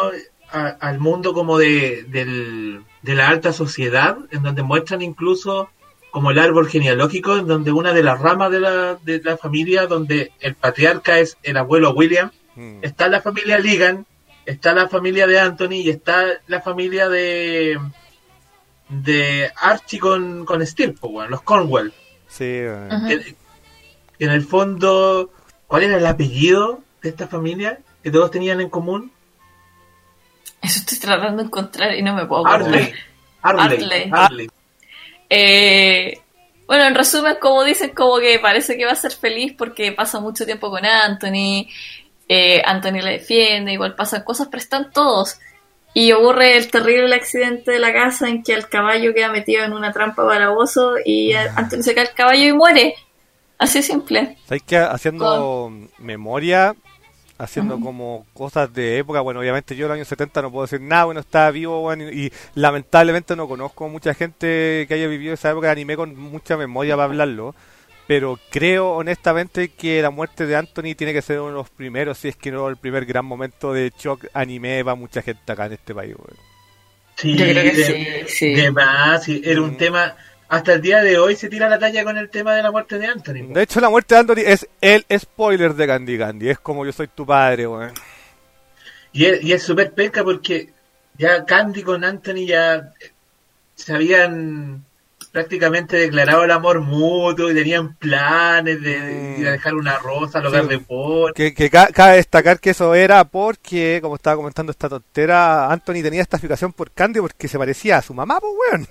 a, al mundo como de, del, de la alta sociedad, en donde muestran incluso como el árbol genealógico, en donde una de las ramas de la, de la familia, donde el patriarca es el abuelo William, mm. está la familia Ligan, está la familia de Anthony y está la familia de de Archie con, con Steel, bueno, los Cornwell. Sí, bueno. Uh-huh. en, en el fondo, ¿cuál era el apellido de esta familia que todos tenían en común? Eso estoy tratando de encontrar y no me puedo acordar. Arley. Arley. Arley. Arley. Eh, bueno, en resumen, como dicen, como que parece que va a ser feliz porque pasa mucho tiempo con Anthony, eh, Anthony le defiende, igual pasan cosas, pero están todos. Y ocurre el terrible accidente de la casa en que el caballo queda metido en una trampa para oso y Anthony se cae el caballo y muere. Así de simple. ¿Sabes qué? Haciendo con... memoria, haciendo uh-huh. como cosas de época, bueno, obviamente yo en los años setenta no puedo decir nada, bueno, estaba vivo, bueno, y, y lamentablemente no conozco mucha gente que haya vivido esa época de anime con mucha memoria para hablarlo, pero creo honestamente que la muerte de Anthony tiene que ser uno de los primeros, si es que no el primer gran momento de shock anime para mucha gente acá en este país, bueno. Sí, yo creo que de, sí, sí. De más, sí, era un mm. tema... Hasta el día de hoy se tira la talla con el tema de la muerte de Anthony. De hecho, la muerte de Anthony es el spoiler de Candy Candy. Es como yo soy tu padre, weón. Y es, y es súper penca porque ya Candy con Anthony ya se habían prácticamente declarado el amor mutuo y tenían planes de, mm. de dejar una rosa al hogar sí. de Paul. Que, que ca- cabe destacar que eso era porque, como estaba comentando esta tontera, Anthony tenía esta fijación por Candy porque se parecía a su mamá, pues, weón.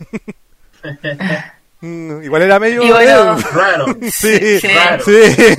mm, igual era medio bueno, raro. Sí, sí. Raro. Sí.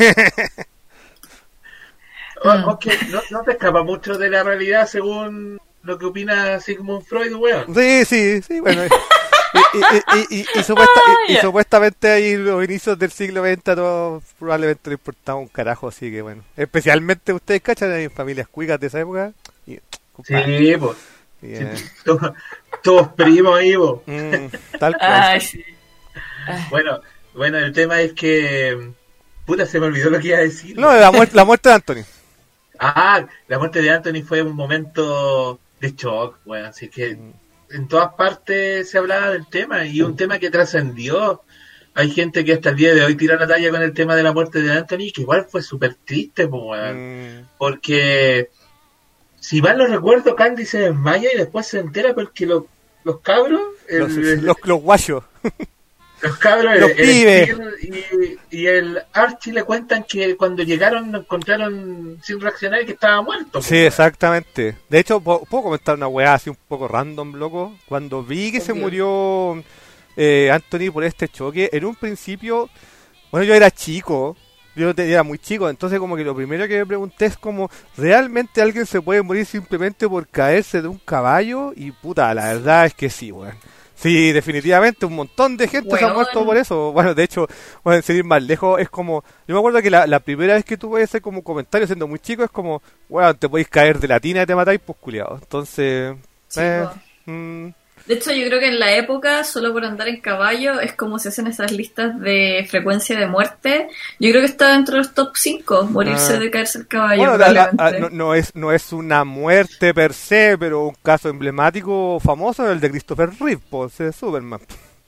o, okay, no, no te escapa mucho de la realidad según lo que opina Sigmund Freud, weón. Sí, sí, sí, bueno. y, y, y, y, y, supuesta, y, y supuestamente ahí en los inicios del siglo veinte a todos probablemente le importaba un carajo, así que bueno. Especialmente ustedes, ¿cachan? En familias cuicas de esa época. Y, sí, pues. Yeah. Sí, todos, todos primos ahí, po. Mm, tal cual. Ay, sí. Bueno, bueno, el tema es que... Puta, se me olvidó lo que iba a decir. No, la muerte, la muerte de Anthony. Ah, la muerte de Anthony fue un momento de shock, bueno, así que en todas partes se hablaba del tema y un tema que trascendió. Hay gente que hasta el día de hoy tira la talla con el tema de la muerte de Anthony, que igual fue súper triste, pues, bueno, mm. porque si mal no recuerdo, Candy se desmaya y después se entera porque lo, los cabros, el, los, los, los guayos, los cabros, los el, pibes el y, y el Archie le cuentan que cuando llegaron lo encontraron sin reaccionar y que estaba muerto. Sí, pues, exactamente. De hecho, ¿puedo comentar una weá así un poco random, loco? Cuando vi que se murió eh, Anthony por este choque, en un principio, bueno, yo era chico, yo era muy chico, entonces como que lo primero que me pregunté es como, ¿realmente alguien se puede morir simplemente por caerse de un caballo? Y puta, la verdad es que sí, weón. Sí, definitivamente, un montón de gente bueno, se ha muerto por eso. Bueno, de hecho, bueno, sin ir más lejos, es como... Yo me acuerdo que la, la primera vez que tuve ese como comentario siendo muy chico, es como, bueno, te podéis caer de la tina y te matáis, pues culiado. Entonces... Sí, eh, mm, de hecho, yo creo que en la época, solo por andar en caballo, es como se hacen esas listas de frecuencia de muerte. Yo creo que está dentro de los top cinco, morirse ah. de caerse el caballo. Bueno, la, la, la, no, no, es, no es una muerte per se, pero un caso emblemático famoso es el de Christopher Reeve, pues, de Superman.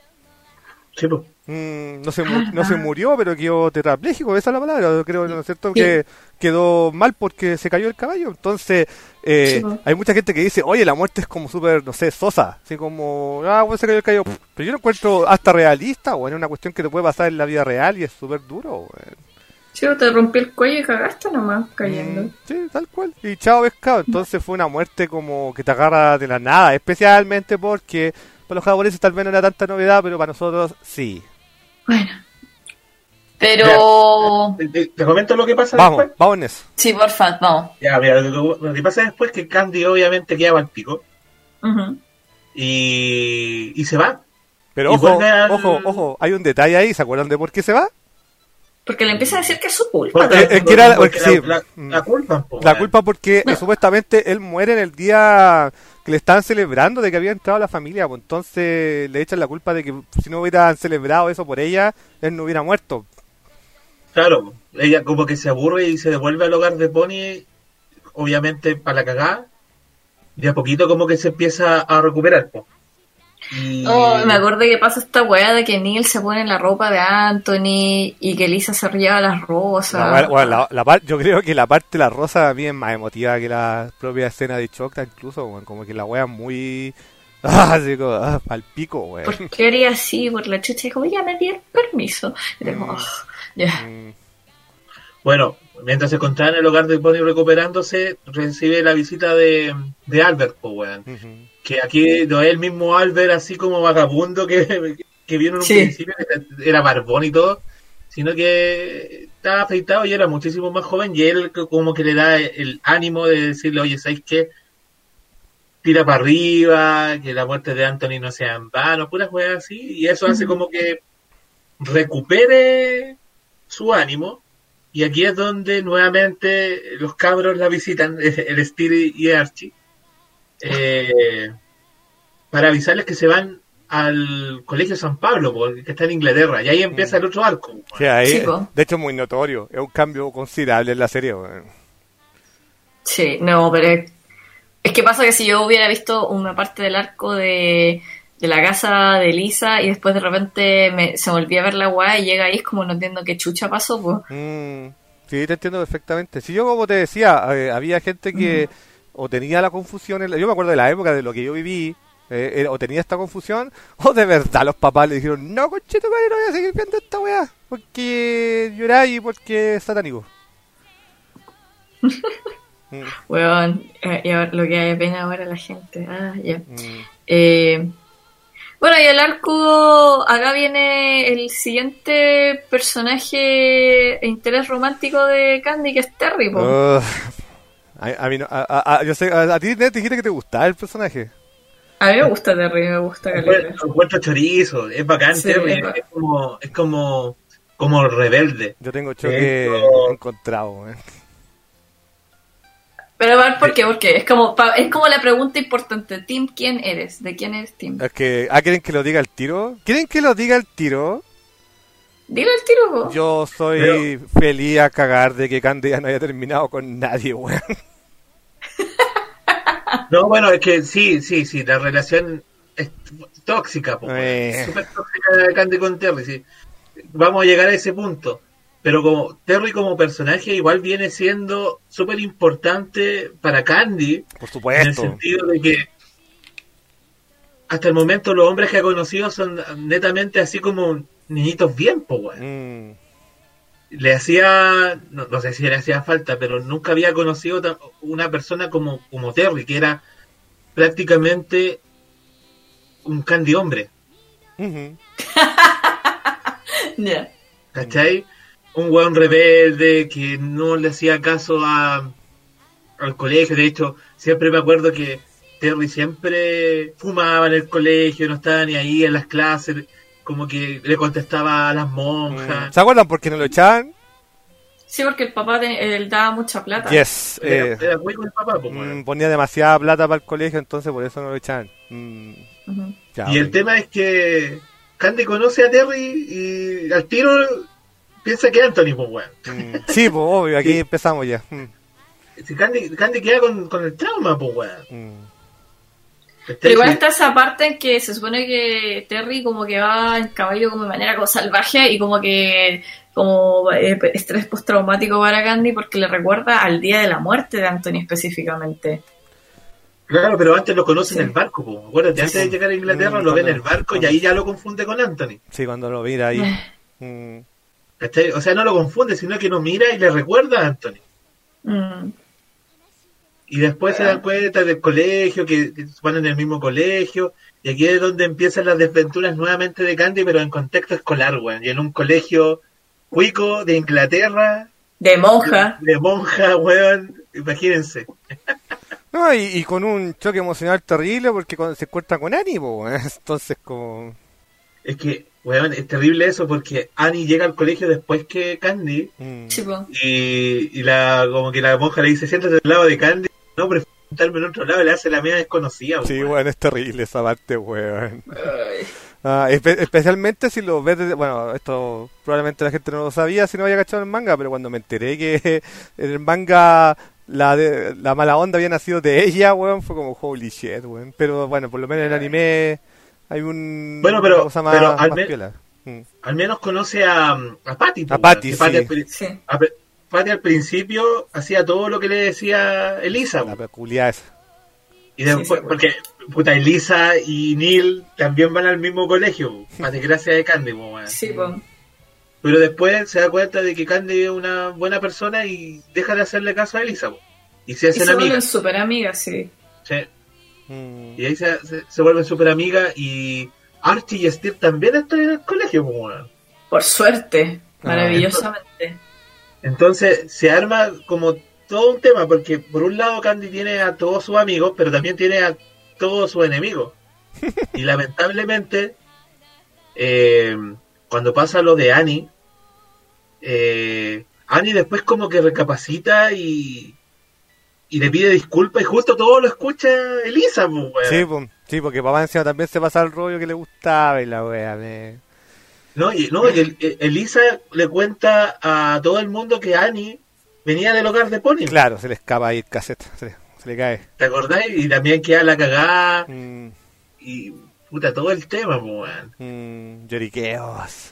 Sí, pues. Mm, no, se mu- no se murió, pero quedó tetrapléjico, esa es la palabra, creo, ¿no es cierto? Sí. Que quedó mal porque se cayó el caballo. Entonces, eh, sí, hay mucha gente que dice, oye, la muerte es como súper, no sé, sosa. Así como, ah, bueno, se cayó el caballo. Pero yo lo encuentro hasta realista, o bueno, es una cuestión que te puede pasar en la vida real y es súper duro, bueno. Sí, te rompí el cuello y cagaste nomás cayendo. Mm, sí, tal cual. Y chao pescado. Entonces fue una muerte como que te agarra de la nada, especialmente porque para los japoneses tal vez no era tanta novedad, pero para nosotros sí. Bueno. Pero... ¿Te, te, te comento lo que pasa vamos, después? Vamos en eso. Sí, porfa, vamos. Ya, mira, lo que, lo que pasa después es que Candy obviamente queda al pico. Uh-huh. Y, y se va. Pero ojo, al... ojo, ojo, hay un detalle ahí, ¿se acuerdan de por qué se va? Porque le empieza a decir que es su culpa. Porque, es que era, porque, porque sí, la, la, la culpa. Po, la culpa porque no. supuestamente él muere en el día que le estaban celebrando de que había entrado a la familia. Pues entonces le echan la culpa de que si no hubieran celebrado eso por ella, él no hubiera muerto. Claro, ella como que se aburre y se devuelve al hogar de Pony, obviamente para la cagada. de a poquito como que se empieza a recuperar, po. Y... Oh, me acuerdo que pasa esta weá de que Neil se pone la ropa de Anthony y que Lisa se lleva las rosas. La, bueno, la, la par, yo creo que la parte de la rosa también es más emotiva que la propia escena de Chocta, incluso, bueno, como que la weá es muy... Ah, así como, ah, pal pico, weón. ¿Por qué haría así? Por la chucha, como ya me di el permiso. Y digo, Mm. oh, ya. Mm. Bueno, mientras se encontraba en el hogar de Bonnie recuperándose, recibe la visita de, de Albert, po, weón. Ujú. Que aquí no es el mismo Albert así como vagabundo que, que vino en un Sí. principio, que era barbón y todo, sino que estaba afeitado y era muchísimo más joven, y él como que le da el ánimo de decirle, oye, ¿sabes qué? Tira para arriba, que la muerte de Anthony no sea en vano, puras weas así, y eso hace como que recupere su ánimo, y aquí es donde nuevamente los cabros la visitan, el Steve y Archie, eh, para avisarles que se van al Colegio San Pablo, porque está en Inglaterra, y ahí empieza el otro arco. Sí, ahí, Sí, po. de hecho es muy notorio, es un cambio considerable en la serie, weón. Sí, no, pero es, es que pasa que si yo hubiera visto una parte del arco de, de la casa de Lisa y después de repente me, se me olvidó ver la weá y llega ahí, es como no entiendo qué chucha pasó, pues. Mm, sí, te entiendo perfectamente. Si yo, como te decía, eh, había gente que o tenía la confusión, en la- yo me acuerdo de la época de lo que yo viví, eh, era- o tenía esta confusión, o de verdad los papás le dijeron, no, conchito, madre, no voy a seguir viendo esta weá, porque lloráis y porque es satánico. Mm, Weón, eh, y ahora- lo que hay pena ahora la gente. Ah, ya. mm. Eh, bueno, y el arco, acá viene el siguiente personaje e interés romántico de Candy, que es Terry, po. Ugh. a, a mí no, a, a- a- yo sé, a, a ti Ned, dijiste que te gustaba el personaje. A mí me gusta Terry, me gusta caleta. Encuentro chorizo, es bacán, Sí, Terry, es ba- es como, es como, como rebelde. Yo tengo choque Esto- encontrado, weón. Pero a ver, ¿por qué? Porque es como, pa- es como la pregunta importante. Tim, ¿quién eres? ¿De quién eres Tim? Es que, ah, ¿quieren que lo diga al tiro? ¿Quieren que lo diga al tiro? Dile el tiro, po. Yo soy feliz a cagar de que Candy ya no haya terminado con nadie, weón. No, bueno, es que sí, sí, sí, la relación es tóxica, po, Eh. súper tóxica de Candy con Terry, sí. Vamos a llegar a ese punto. Pero como Terry como personaje igual viene siendo súper importante para Candy, Por en el supuesto. sentido de que hasta el momento los hombres que ha conocido son netamente así como niñitos bien, po, weón. Mm, Le hacía, no, no sé si le hacía falta, pero nunca había conocido ta- una persona como, como Terry, que era prácticamente un Candy hombre, ujú. Ya. ¿cachai? Un weón rebelde que no le hacía caso a, al colegio. De hecho, siempre me acuerdo que Terry siempre fumaba en el colegio, no estaba ni ahí en las clases, como que le contestaba a las monjas. ¿Se acuerdan por qué no lo echaban? Sí, porque el papá te- él daba mucha plata. Yes. Era, eh, era hueco el papá, pues, mm, weón. ponía demasiada plata para el colegio, entonces por eso no lo echaban. Mm, Ujú. ya, Y el ok. tema es que Candy conoce a Terry y al tiro piensa que es Anthony, pues, weón. Mm, sí, pues obvio, aquí Sí. empezamos ya. Mm, Si Candy, Candy queda con, con el trauma, pues, weón. mm. Pero igual Sí. está esa parte en que se supone que Terry como que va en caballo como de manera como salvaje y como que como eh, estrés postraumático para Candy porque le recuerda al día de la muerte de Anthony específicamente. Claro, pero antes lo conoce Sí. en el barco, pues. Acuérdate, antes de llegar a Inglaterra Mm, lo ve en cuando- el barco y ahí ya lo confunde con Anthony. Sí, cuando lo mira ahí. Eh, Mm, ¿Cachai? O sea, no lo confunde, sino que lo mira y le recuerda a Anthony. mm, Y después se dan cuenta del colegio, que, que van en el mismo colegio, y aquí es donde empiezan las desventuras nuevamente de Candy, pero en contexto escolar, weón, y en un colegio cuico de Inglaterra, de monja. de monja, weón, imagínense. No, y, y con un choque emocional terrible porque cuando se encuentra con Annie, pues, entonces como... Es que, weón, es terrible eso porque Annie llega al colegio después que Candy, mm, Sí, po. y, y la como que la monja le dice, siéntate al lado de Candy, no, prefiero sentarme en otro lado, y le hace la media desconocida, sí, weón. bueno, es terrible esa parte, weón. Ay. Ah, espe- especialmente si lo ves desde... Bueno, esto probablemente la gente no lo sabía si no había cachado el manga, pero cuando me enteré que en el manga la de, la mala onda había nacido de ella, weón, fue como holy shit, weón. Pero bueno, por lo menos en el anime hay un bueno, pero, una cosa más, pero al, más me, piola. Mm. al menos conoce a, a Patty. A Patty, sí. Patty al, sí. A, Patty al principio hacía todo lo que le decía Elisa. La peculiaridad esa. Y después, sí, sí, porque puta, Elisa y Neil también van al mismo colegio, a desgracia de Candy, weón. Sí, pues. Pero después se da cuenta de que Candy es una buena persona y deja de hacerle caso a Elisa, weón. Y se hacen y se amigas. vuelven súper amigas, sí. Sí. Mm. Y ahí se, se, se vuelven súper amigas y Archie y Steve también están en el colegio, weón. Por suerte, maravillosamente. Entonces, entonces se arma como todo un tema, porque por un lado Candy tiene a todos sus amigos, pero también tiene a todos sus enemigos. Y lamentablemente, eh, cuando pasa lo de Annie, eh, Annie después como que recapacita y, y le pide disculpas y justo todo lo escucha Elisa, pues, weón. Sí, pues, sí, porque papá encima también se pasa el rollo que le gustaba y la wea, me... No, y, no, y el, el, Elisa le cuenta a todo el mundo que Annie venía del hogar de Pony. Claro, se le escapa ahí el cassette, se le, se le cae. ¿Te acordás? Y también queda la cagada. Mm. Y puta, todo el tema, pues, weón. Mm, lloriqueos.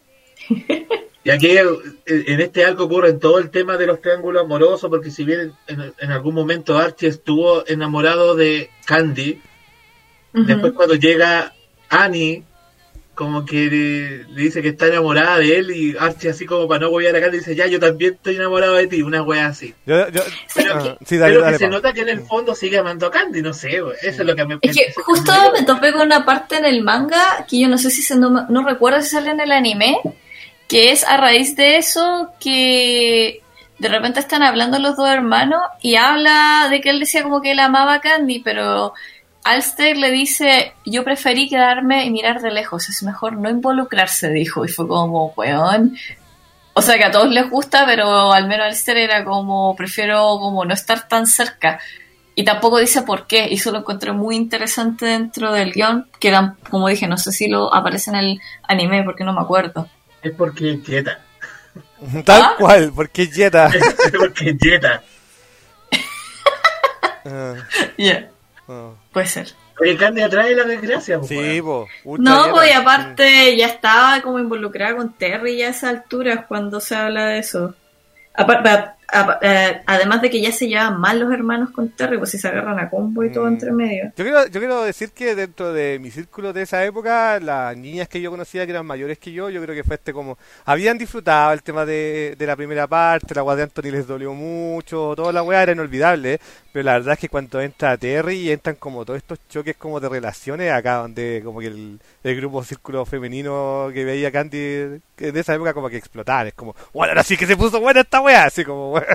Y aquí en este arco ocurre en todo el tema de los triángulos amorosos, porque si bien en, en algún momento Archie estuvo enamorado de Candy, uh-huh. Después cuando llega Annie, como que le, le dice que está enamorada de él, y Archie así como para no huevear a Candy dice, ya, yo también estoy enamorado de ti, una wea así. Yo, yo, pero uh, que, sí, dale, pero dale, que se nota que en el fondo sigue amando a Candy, no sé, eso es lo que me... Es que justo me, me topé con una parte en el manga, que yo no sé si se no, no recuerdo si sale en el anime, que es a raíz de eso que de repente están hablando los dos hermanos, y habla de que él decía como que él amaba a Candy, pero... Alster le dice, yo preferí quedarme y mirar de lejos, es mejor no involucrarse, dijo, y fue como, weón, o sea que a todos les gusta, pero al menos Alster era como, prefiero como no estar tan cerca, y tampoco dice por qué, y eso lo encontré muy interesante dentro del guión, que eran, como dije, no sé si lo aparece en el anime, porque no me acuerdo. Es porque es Jetta. Tal ¿Ah? cual, porque es Jetta. Es porque es Jetta. uh. Yeah. Oh. Puede ser. Porque Candy atrae la desgracia. Sí, po, no, pues aparte ya estaba como involucrada con Terry ya a esa altura cuando se habla de eso. Aparte, a, a, a, además de que ya se llevan mal los hermanos con Terry, pues si se agarran a combo y todo mm. entre medio. Yo quiero, yo quiero decir que dentro de mi círculo de esa época, las niñas que yo conocía que eran mayores que yo, yo creo que fue este como, habían disfrutado el tema de, de la primera parte, la weá de Anthony les dolió mucho, toda la weá era inolvidable, ¿eh? Pero la verdad es que cuando entra Terry y entran como todos estos choques como de relaciones acá donde como que el, el grupo círculo femenino que veía Candy en esa época como que explotaban, es como, bueno, ahora sí que se puso buena esta weá, así como bueno.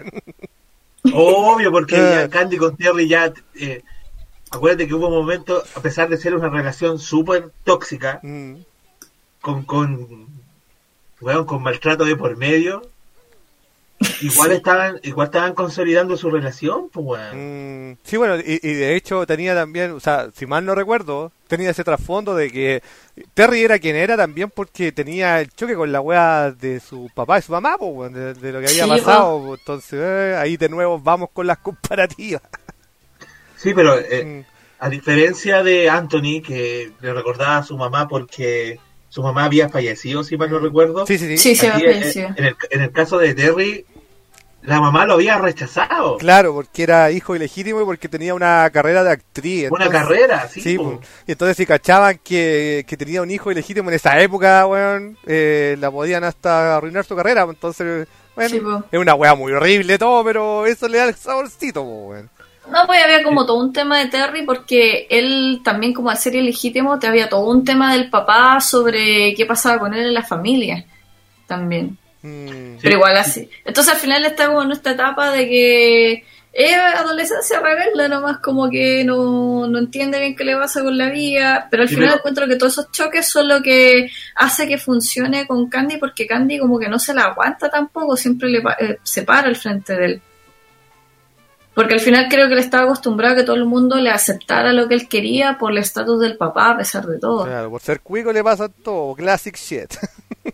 Obvio, porque ya Candy con Terry ya eh, acuérdate que hubo momentos, a pesar de ser una relación súper tóxica, mm. con con bueno, con maltrato de por medio, igual sí. estaban igual estaban consolidando su relación, pues bueno. Mm, sí, bueno, y, y de hecho tenía también, o sea, si mal no recuerdo, tenía ese trasfondo de que Terry era quien era también porque tenía el choque con la wea de su papá y su mamá, pues, de, de lo que había sí, pasado, pues, entonces eh, ahí de nuevo vamos con las comparativas. Sí, pero eh, mm. a diferencia de Anthony, que le recordaba a su mamá porque su mamá había fallecido, si mal no recuerdo. Sí, sí, sí. Sí, sí, había fallecido. En el, en el caso de Terry, la mamá lo había rechazado. Claro, porque era hijo ilegítimo y porque tenía una carrera de actriz. Entonces, una carrera, sí. sí pues. Y entonces si cachaban que, que tenía un hijo ilegítimo en esa época, weón, eh, la podían hasta arruinar su carrera. Entonces, bueno, sí, pues. Es una weá muy horrible todo, pero eso le da el saborcito, weón. No, pues había como todo un tema de Terry porque él también como al ser ilegítimo te había todo un tema del papá sobre qué pasaba con él en la familia también. Mm, pero sí. Igual así. Entonces al final está como en esta etapa de que es adolescencia rebelde nomás, como que no, no entiende bien qué le pasa con la vida, pero al final pero... encuentro que todos esos choques son lo que hace que funcione con Candy, porque Candy como que no se la aguanta tampoco, siempre le eh, se para al frente de él. Porque al final creo que él estaba acostumbrado a que todo el mundo le aceptara lo que él quería por el estatus del papá, a pesar de todo. Claro, por ser cuico le pasa todo, classic shit.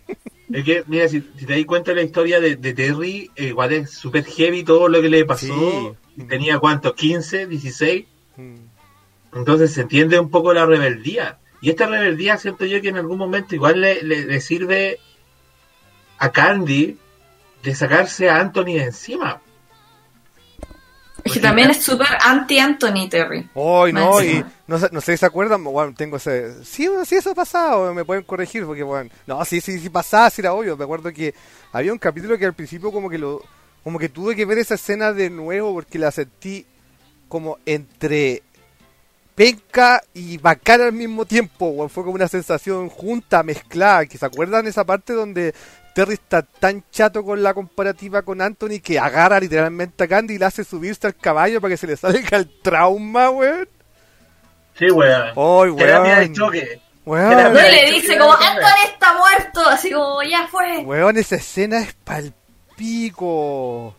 Es que, mira, si, si te das cuenta de la historia de, de Terry, eh, igual es súper heavy todo lo que le pasó. Sí. Tenía, ¿cuántos? ¿quince? ¿dieciséis? Mm. Entonces se entiende un poco la rebeldía. Y esta rebeldía siento yo que en algún momento igual le, le, le sirve a Candy de sacarse a Anthony de encima. Es que también es súper anti-Anthony, Terry. Hoy, no, y no, no sé si se acuerdan, bueno, tengo ese... Sí, bueno, sí, eso pasaba, me pueden corregir, porque, bueno... No, sí, sí, sí pasaba, sí era obvio. Me acuerdo que había un capítulo que al principio como que lo... Como que tuve que ver esa escena de nuevo porque la sentí como entre penca y bacana al mismo tiempo, bueno, fue como una sensación junta, mezclada. Que se acuerdan esa parte donde Terry está tan chato con la comparativa con Anthony que agarra literalmente a Candy y le hace subirse al caballo para que se le salga el trauma, weón. Sí, weón. Oh, weón. Terapia de choque. Weón. Y le dice como, Anthony está muerto, así como, ya fue. Weón, esa escena es palpico.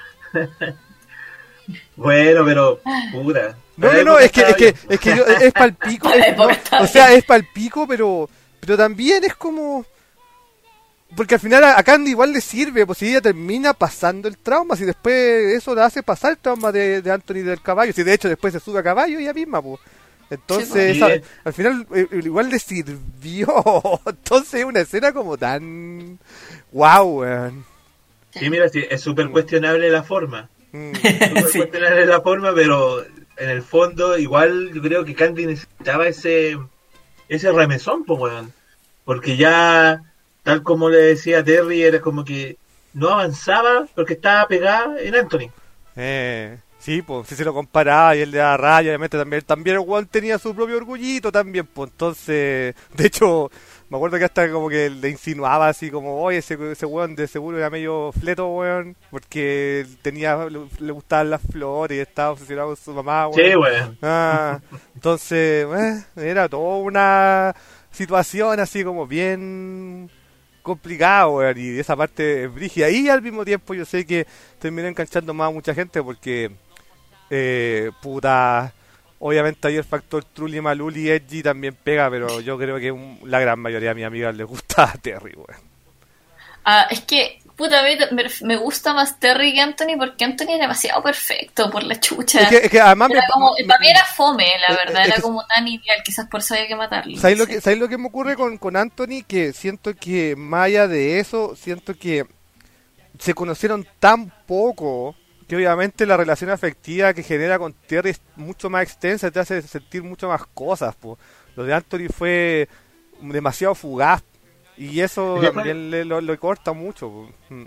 Bueno, pero pura. No, no, no, es que, es que, es que yo, es palpico. ¿No? O sea, es palpico, pero, pero también es como... Porque al final a Candy igual le sirve, pues si ella termina pasando el trauma, si después eso la hace pasar el trauma de, de Anthony del caballo, si de hecho después se sube a caballo ella misma, pues. Entonces, sí, esa, al final eh, igual le sirvió. Entonces es una escena como tan... ¡Wow, weón! Sí, mira, sí, es súper cuestionable la forma. Mm. Súper sí. cuestionable la forma, pero en el fondo igual yo creo que Candy necesitaba ese ese remesón, pues, weón. Porque ya... Tal como le decía Terry, era como que no avanzaba porque estaba pegada en Anthony. Eh, sí, pues si se lo comparaba y él le daba raya, obviamente también, también el Juan tenía su propio orgullito también, pues entonces, de hecho, me acuerdo que hasta como que le insinuaba así como, oye, ese, ese weón de seguro era medio fleto, weón, porque tenía, le, le gustaban las flores y estaba obsesionado con su mamá, weón. Sí, weón. Ah, entonces, eh, era toda una situación así como bien... complicado, weón, y esa parte es brígida. Y al mismo tiempo yo sé que terminó enganchando más a mucha gente porque eh, puta, obviamente ahí el factor Trulli, Maluli y Edgy también pega, pero yo creo que un, la gran mayoría de mis amigas les gusta a Terry, weón. Ah, es que puta, me, me gusta más Terry que Anthony porque Anthony es demasiado perfecto por la chucha. Es que, es que además era me, como, me, para mí era fome, la verdad, es era que, como tan ideal, quizás por eso había que matarlo. ¿Sabes lo que, ¿sabes lo que me ocurre con, con Anthony? Que siento que más allá de eso, siento que se conocieron tan poco que obviamente la relación afectiva que genera con Terry es mucho más extensa, te hace sentir mucho más cosas, po. Lo de Anthony fue demasiado fugaz y eso también le, lo, lo corta mucho.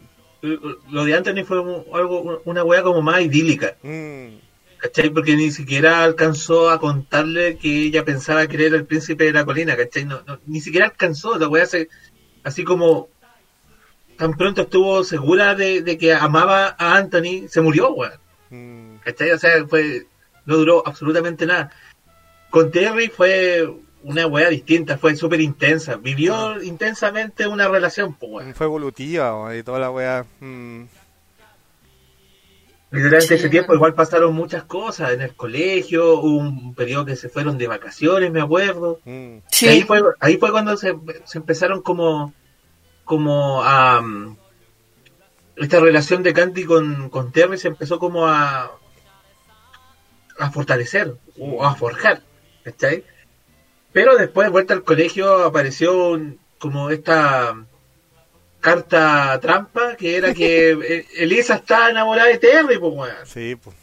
Lo de Anthony fue algo, una wea como más idílica. Mm. ¿Cachai? Porque ni siquiera alcanzó a contarle que ella pensaba que era el príncipe de la colina, ¿cachai? No, no, ni siquiera alcanzó, la wea se, así como tan pronto estuvo segura de, de que amaba a Anthony, se murió, weón. Mm. ¿Cachai? O sea, fue, no duró absolutamente nada. Con Terry fue una weá distinta, fue súper intensa. Vivió ah. intensamente una relación, pues, weón. Fue evolutiva, y toda la weá. Mm. Y durante sí. ese tiempo igual pasaron muchas cosas en el colegio, hubo un periodo que se fueron de vacaciones, me acuerdo. Mm. Sí. Ahí fue, ahí fue cuando se, se empezaron como, como a... Um, esta relación de Candy con, con Terry se empezó como a a fortalecer o a forjar, ¿cachai? Pero después, vuelta al colegio, apareció un, como esta carta trampa, que era que Elisa estaba enamorada de Terry, pues, weón. Sí, pues.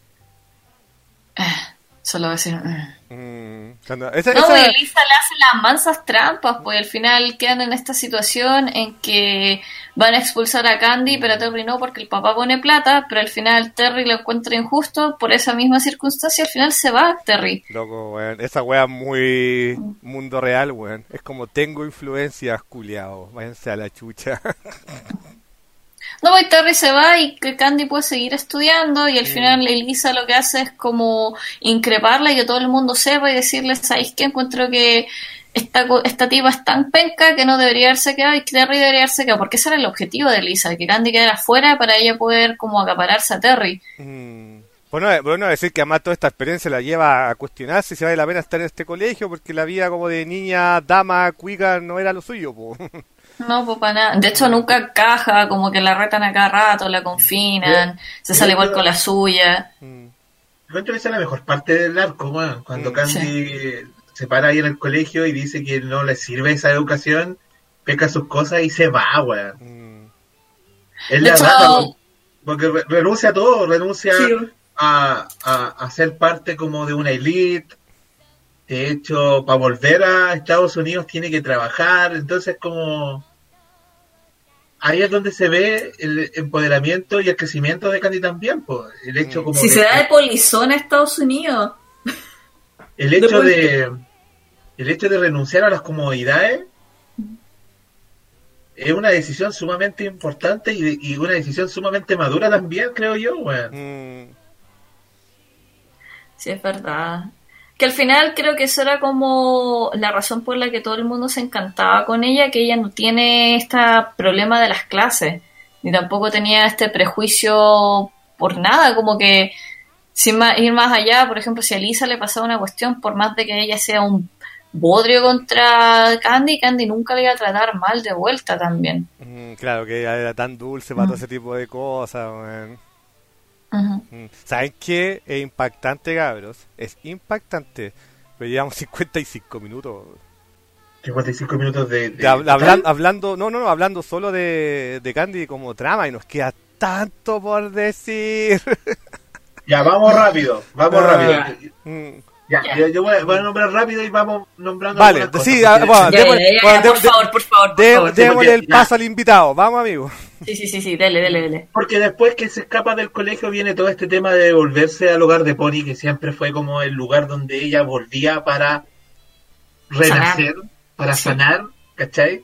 Solo decir... Mm, esa, no, esa... Elisa le hace las mansas trampas, pues al final quedan en esta situación en que van a expulsar a Candy, pero a Terry no, porque el papá pone plata, pero al final Terry lo encuentra injusto por esa misma circunstancia, al final se va Terry. Loco, weón, esa wea es muy mundo real, weón. Es como tengo influencias, culiao, váyanse a la chucha. No, pues Terry se va y que Candy puede seguir estudiando y al mm. final Elisa lo que hace es como increparla y que todo el mundo sepa y decirle, ¿sabéis qué? Encuentro que esta, esta tipa es tan penca que no debería haberse quedado y que Terry debería haberse quedado, porque ese era el objetivo de Elisa, que Candy quedara afuera para ella poder como acapararse a Terry. Mm. Bueno, bueno, decir que además toda esta experiencia la lleva a cuestionarse si vale la pena estar en este colegio, porque la vida como de niña, dama, cuica no era lo suyo, po. No, pues para nada. De hecho, nunca encaja, como que la retan a cada rato, la confinan, ¿Eh? se sale igual con la suya. Encuentro que esa es la mejor parte del arco, bueno, cuando Candy sí. se para ahí en el colegio y dice que no le sirve esa educación, pesca sus cosas y se va, weón. Mm. Es la rata, porque renuncia a todo, renuncia sí. a, a, a ser parte como de una elite. De hecho, para volver a Estados Unidos tiene que trabajar, entonces como... Ahí es donde se ve el empoderamiento y el crecimiento de Candy también, pues. El hecho como si de, se da de polizón a Estados Unidos. El hecho de, el hecho de renunciar a las comodidades es una decisión sumamente importante y, y una decisión sumamente madura también, creo yo, weón. Mm. Sí, es verdad. Que al final creo que eso era como la razón por la que todo el mundo se encantaba con ella, que ella no tiene este problema de las clases, ni tampoco tenía este prejuicio por nada, como que sin más, ir más allá, por ejemplo, si a Lisa le pasaba una cuestión, por más de que ella sea un bodrio contra Candy, Candy nunca le iba a tratar mal de vuelta también. Mm, claro, que ella era tan dulce para mm. todo ese tipo de cosas, man. Uh-huh. ¿Saben qué? Es impactante, cabros. Es impactante. Pero llevamos cincuenta y cinco minutos. cincuenta y cinco minutos de... de, de hab- hablan, hablando, no, no, no, hablando solo de, de Candy como trama y nos queda tanto por decir. Ya, vamos rápido, vamos ah, rápido. Mm. Ya, ya. Yo, yo voy, a, voy a nombrar rápido y vamos nombrando. Vale, sí, cosas, bueno, ya, démosle, ya, ya, ya, por favor, por favor. Por de, favor. Démosle el paso ya. al invitado, vamos, amigo. Sí, sí, sí, sí, dale, dale, dale. Porque después que se escapa del colegio viene todo este tema de volverse al hogar de Pony, que siempre fue como el lugar donde ella volvía para renacer, sanar. para sí. sanar, ¿cachai?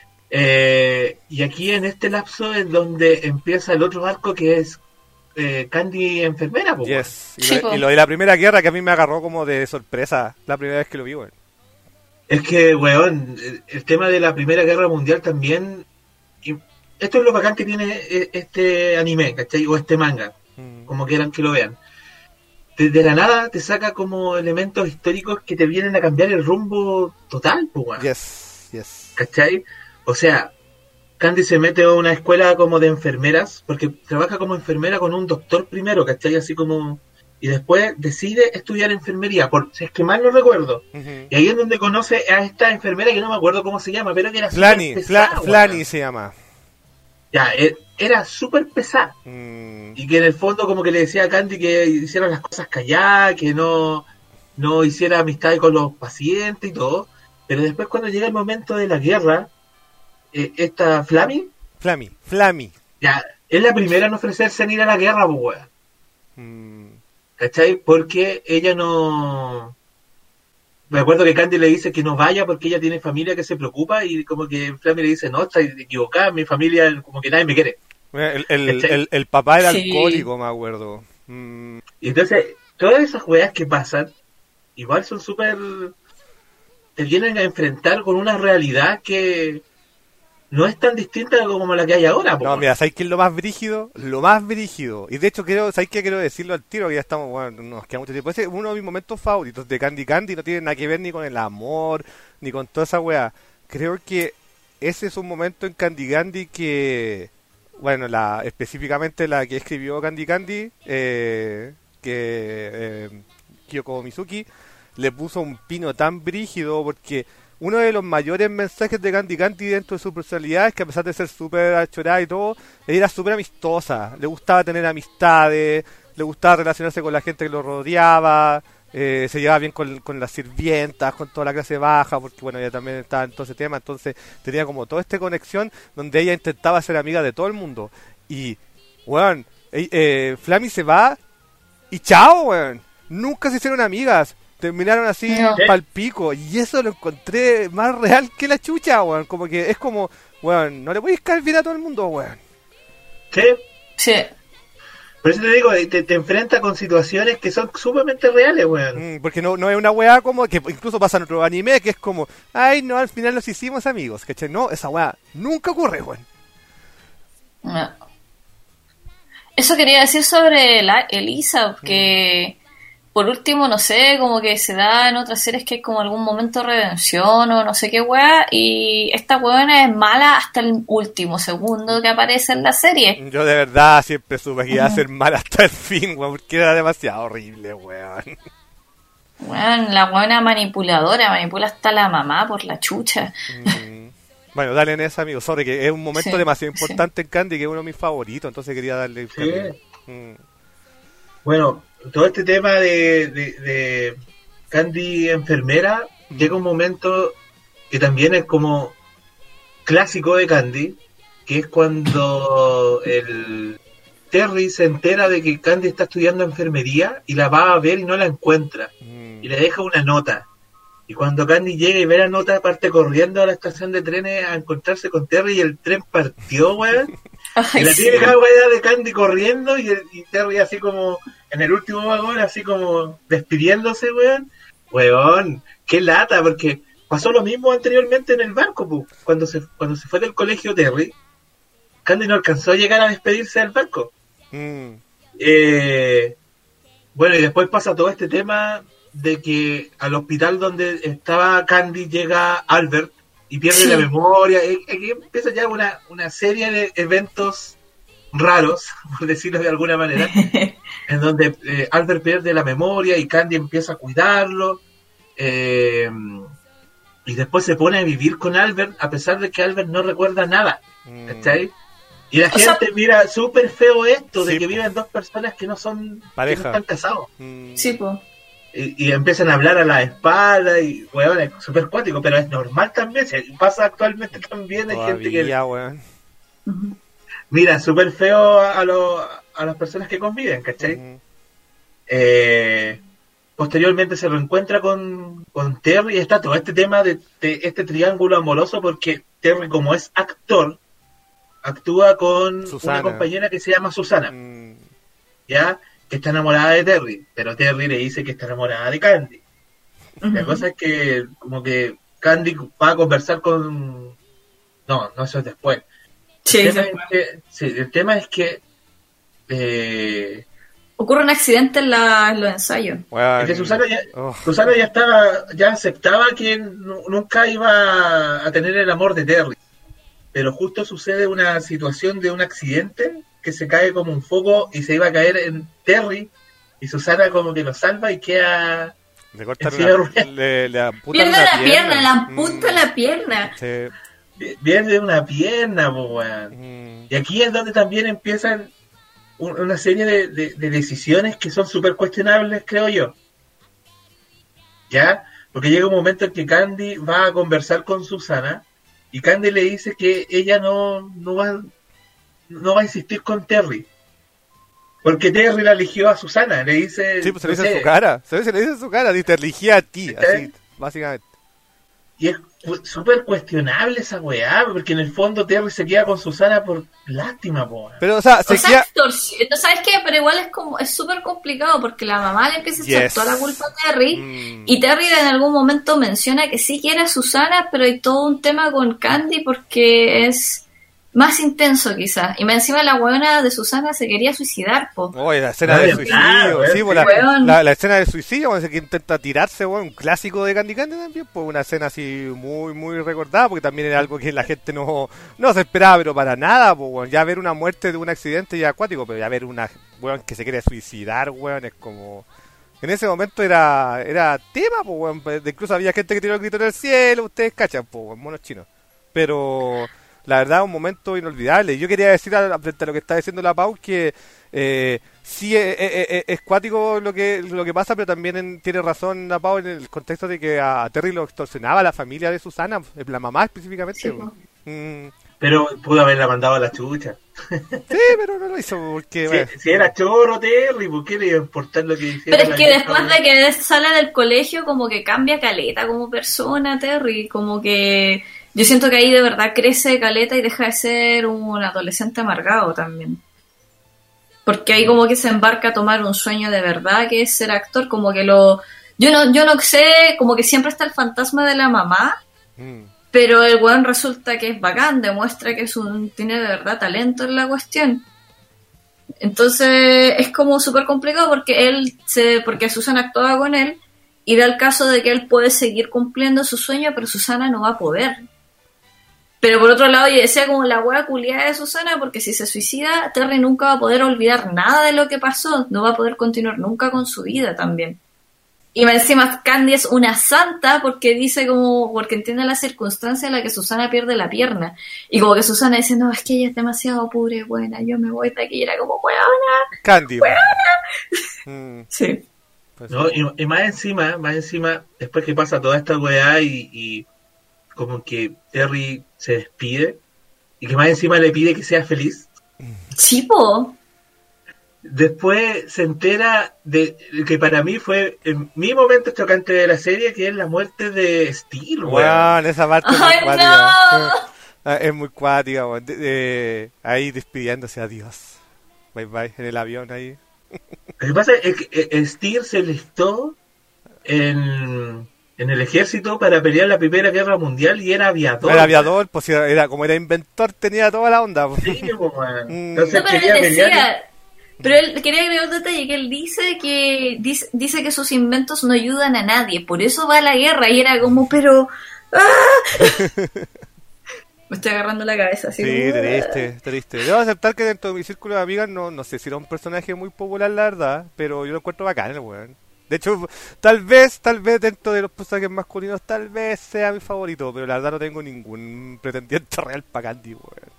Eh, y aquí en este lapso es donde empieza el otro arco que es Eh, Candy enfermera, po, yes. y, sí, lo, y lo de la primera guerra que a mí me agarró como de sorpresa la primera vez que lo vi, weón. Es que, weón, el, el tema de la Primera Guerra Mundial también, y esto es lo bacán que tiene este anime, ¿cachai? O este manga, mm. como quieran que lo vean. Desde la nada te saca como elementos históricos que te vienen a cambiar el rumbo total, po, weón. Yes, yes. ¿Cachai? O sea, Candy se mete a una escuela como de enfermeras, porque trabaja como enfermera con un doctor primero, ¿cachai? Así como... Y después decide estudiar enfermería, por si es que mal no recuerdo. Uh-huh. Y ahí es donde conoce a esta enfermera que no me acuerdo cómo se llama, pero que era Flani, súper pesada. Fla- Flani se llama. Ya, era súper pesada. Mm. Y que en el fondo como que le decía a Candy que hiciera las cosas calladas, que no, no hiciera amistad con los pacientes y todo. Pero después cuando llega el momento de la guerra... Eh, esta Flami Flami, Flami ya, es la primera en ofrecerse en ir a la guerra, pues weón. Mm. ¿Cachai? Porque ella no... Me acuerdo que Candy le dice que no vaya porque ella tiene familia que se preocupa y como que Flami le dice, no, está equivocada, mi familia como que nadie me quiere. El, el, el, el papá era sí. alcohólico, me acuerdo. Mm. Y entonces, todas esas weas que pasan, igual son súper... te vienen a enfrentar con una realidad que... no es tan distinta como la que hay ahora. No, mira, ¿sabes qué es lo más brígido? Lo más brígido. Y de hecho, quiero, ¿sabes qué? Quiero decirlo al tiro, que ya estamos, bueno, nos queda mucho tiempo. Ese es uno de mis momentos favoritos de Candy Candy. No tiene nada que ver ni con el amor, ni con toda esa weá. Creo que ese es un momento en Candy Candy que, bueno, la específicamente la que escribió Candy Candy, eh, que eh, Kyoko Mizuki, le puso un pino tan brígido porque... uno de los mayores mensajes de Candy Candy dentro de su personalidad es que a pesar de ser súper achorada y todo, ella era súper amistosa, le gustaba tener amistades, le gustaba relacionarse con la gente que lo rodeaba, eh, se llevaba bien con, con las sirvientas, con toda la clase baja, porque bueno, ella también estaba en todo ese tema, entonces tenía como toda esta conexión donde ella intentaba ser amiga de todo el mundo. Y, weón, eh, eh, Flami se va y chao, weón, nunca se hicieron amigas. Terminaron así no. pal pico. Y eso lo encontré más real que la chucha, weón. Como que es como, weón, no le puedes caer bien a todo el mundo, weón. ¿Sí? Sí. Por eso te digo, te, te enfrentas con situaciones que son sumamente reales, weón. Mm, porque no, no es una weá como, que incluso pasa en otro anime, que es como, ay, no, al final nos hicimos amigos, ¿cachai? No, esa weá nunca ocurre, weón. No. Eso quería decir sobre la Elisa, que... Mm. por último, no sé, como que se da en otras series que hay como algún momento de redención o no sé qué weá, y esta weona es mala hasta el último segundo que aparece en la serie. Yo de verdad siempre supe que iba a ser mala hasta el fin, weón, porque era demasiado horrible, weón. Weón, la weona manipuladora, manipula hasta la mamá por la chucha. Mm. Bueno, dale en esa, amigo, sobre que es un momento sí, demasiado importante sí. en Candy, que es uno de mis favoritos, entonces quería darle... Sí. Mm. Bueno, todo este tema de, de, de Candy enfermera, mm. llega un momento que también es como clásico de Candy, que es cuando el Terry se entera de que Candy está estudiando enfermería y la va a ver y no la encuentra, mm. y le deja una nota. Y cuando Candy llega y ve la nota, parte corriendo a la estación de trenes a encontrarse con Terry y el tren partió, weón. Y la típica sí. weá de Candy corriendo y, el, y Terry así como en el último vagón, así como despidiéndose, weón. Weón, qué lata, porque pasó lo mismo anteriormente en el barco, pu. Cuando se, cuando se fue del colegio Terry, Candy no alcanzó a llegar a despedirse del barco. Mm. Eh, bueno, y después pasa todo este tema de que al hospital donde estaba Candy llega Albert y pierde sí. la memoria. Aquí empieza ya una, una serie de eventos raros, por decirlo de alguna manera, en donde eh, Albert pierde la memoria y Candy empieza a cuidarlo, eh, y después se pone a vivir con Albert a pesar de que Albert no recuerda nada. ¿Está ahí? Y la o gente sea, mira súper feo esto de sí, que viven dos personas que no son pareja, que no están casados. Mm. Sí, pues. Y, y empiezan a hablar a la espalda y, weón, es súper cuático, pero es normal también, se pasa actualmente también, hay gente que... Weón. Mira, súper feo a, a, lo, a las personas que conviven, ¿cachai? Uh-huh. Eh, posteriormente se reencuentra con, con Terry y está todo este tema de, de este triángulo amoroso, porque Terry, como es actor, actúa con Susana. Una compañera que se llama Susana, mm. ¿ya? Que está enamorada de Terry, pero Terry le dice que está enamorada de Candy. Uh-huh. La cosa es que como que Candy va a conversar con... No, no, eso es después. Sí, el, tema es que, sí, el tema es que eh... ocurre un accidente en, la, en los ensayos. Bueno, es que Susana ya, oh. Susana ya estaba, ya aceptaba que n- nunca iba a tener el amor de Terry, pero justo sucede una situación de un accidente que se cae como un foco y se iba a caer en Terry y Susana como que lo salva y queda... Le cortan la, le, le amputan pierde la, la pierna, pierna, le amputa mm. la pierna. Sí. Pierde una pierna, po, weón. Mm. Y aquí es donde también empiezan un, una serie de, de, de decisiones que son súper cuestionables, creo yo. ¿Ya? Porque llega un momento en que Candy va a conversar con Susana y Candy le dice que ella no, no va... no va a insistir con Terry, porque Terry la eligió a Susana, le dice... Sí, pues se no le dice sé, en su cara, se le dice en su cara, te elegí a ti, así, básicamente. Y es súper cuestionable esa weá, porque en el fondo Terry se queda con Susana por lástima, po. Pero, o sea, se o sea, queda... ¿no sabes qué? Pero igual es como, es súper complicado, porque la mamá le empieza a echar yes. toda la culpa a Terry, mm. y Terry en algún momento menciona que sí quiere a Susana, pero hay todo un tema con Candy, porque es... más intenso quizás, y más encima la huevona de Susana se quería suicidar, po. Oye, la escena de suicidio, ah, sí, po, la, la, la escena de suicidio cuando se intenta tirarse, bueno, un clásico de Candy Candy también, pues una escena así muy muy recordada, porque también era algo que la gente no, no se esperaba, pero para nada, pues bueno, ya ver una muerte de un accidente ya acuático, pero ya ver una weón que se quiere suicidar, weón, es como... En ese momento era era tema, pues weón, incluso había gente que tiró el grito en el cielo, ustedes cachan, pues weón, monos chinos, pero... La verdad, un momento inolvidable. Yo quería decir, frente a lo que está diciendo la Pau, que eh, sí es, es, es cuático lo que lo que pasa, pero también en, tiene razón la Pau en el contexto de que a Terry lo extorsionaba la familia de Susana, la mamá específicamente. Sí, ¿no? mm. Pero pudo haberla mandado a la chucha. Sí, pero no lo hizo porque... Si, bueno. si era chorro Terry, ¿por qué le iba a importar lo que hiciera? Pero es que después de que sale del colegio, como que cambia caleta como persona Terry, como que... Yo siento que ahí de verdad crece caleta y deja de ser un adolescente amargado también. Porque ahí como que se embarca a tomar un sueño de verdad, que es ser actor, como que lo... Yo no yo no sé, como que siempre está el fantasma de la mamá, mm. pero el weón resulta que es bacán, demuestra que es un, tiene de verdad talento en la cuestión. Entonces es como súper complicado porque él se, porque Susana actuaba con él y da el caso de que él puede seguir cumpliendo su sueño, pero Susana no va a poder. Pero por otro lado yo decía como la wea culiada de Susana, porque si se suicida, Terry nunca va a poder olvidar nada de lo que pasó, no va a poder continuar nunca con su vida también. Y encima Candy es una santa porque dice como, porque entiende la circunstancia en la que Susana pierde la pierna. Y como que Susana dice, no, es que ella es demasiado pura y buena, yo me voy de aquí, y era como, weona, Candy. weona. Mm. Sí. Pues, No, y, y más encima, más encima, después que pasa toda esta weá y, y como que Terry se despide y que más encima le pide que sea feliz. Sí, po. Después se entera de que para mí fue en mi momento chocante de la serie, que es la muerte de Steel, weón. weón, esa parte es muy ¡Ay, cuática. no! Es muy cuática, weón. De- de- ahí despidiéndose, adiós. Bye bye, en el avión ahí. Lo que pasa es que eh, Steel se listó en, en el ejército para pelear la Primera Guerra Mundial y era aviador. Era aviador, pues era, era- como era inventor, tenía toda la onda. Pues. Sí, pues, weón. Mm. Entonces No, pero quería él pelear. decía, pero él quería agregar un detalle, que él dice que dice, dice que sus inventos no ayudan a nadie, por eso va a la guerra, y era como, pero ¡ah! Me estoy agarrando la cabeza así. Sí, como, triste, triste. Debo aceptar que dentro de mi círculo de amigas no, no sé si era un personaje muy popular, la verdad, pero yo lo encuentro bacán, el weón. De hecho, tal vez, tal vez dentro de los personajes masculinos, tal vez sea mi favorito, pero la verdad no tengo ningún pretendiente real para Candy,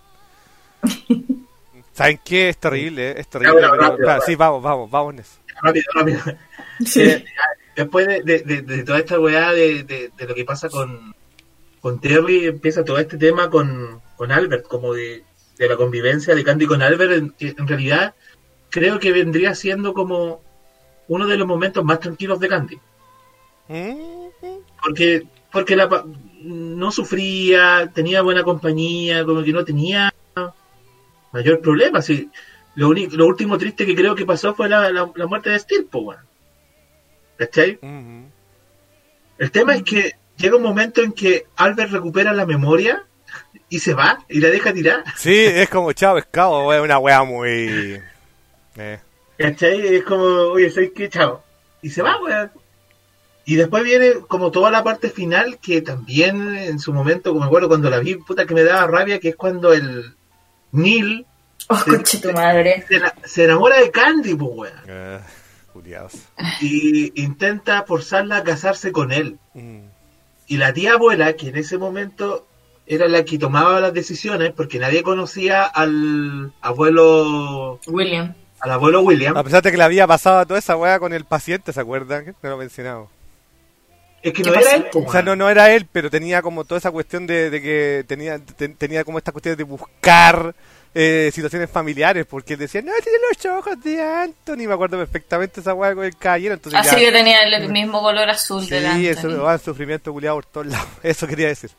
weón. ¿Saben qué? Es terrible, eh, es terrible. Rápido, pero- rápido, claro, rápido. sí, vamos, vamos, vamos, Nes. Rápido, rápido. Sí. Eh, después de, de, de, de toda esta weá de, de, de lo que pasa con, con Terry, empieza todo este tema con, con Albert, como de, de la convivencia de Candy con Albert. En, en realidad, creo que vendría siendo como uno de los momentos más tranquilos de Candy. Mm, Porque, porque la, pa- no sufría, tenía buena compañía, como que no tenía mayor problema. Sí. Lo, único, lo último triste que creo que pasó fue la, la, la muerte de Steel, po, weón. ¿Cachai? mm, El tema es que llega un momento en que Albert recupera la memoria y se va y la deja tirar. Sí, es como chao pescado, weón, una wea muy... Eh. ¿Cachai? Es como, oye, ¿sabes qué? Chao. Y se va, weón. Y después viene como toda la parte final que también en su momento, como me acuerdo cuando la vi, puta que me daba rabia, que es cuando el Neil Oh, conche tu madre. se, ena- se enamora de Candy, pues, weón. Eh, culiados. Y intenta forzarla a casarse con él. Mm. Y la tía abuela, que en ese momento era la que tomaba las decisiones, porque nadie conocía al abuelo, William. al abuelo William, A pesar de que le había pasado toda esa wea con el paciente, ¿se acuerdan? No lo he mencionado. es que ¿Qué no pasó? era él, po, O sea, no, no era él, pero tenía como toda esa cuestión de, de que tenía te- tenía como esta cuestión de buscar eh, situaciones familiares, porque él decía, no, tiene los ojos de Anthony, me acuerdo perfectamente esa weá con el caballero, entonces Así ya... que tenía el mismo color azul Sí, delante. eso va en sufrimiento culiado por todos lados, eso quería decir.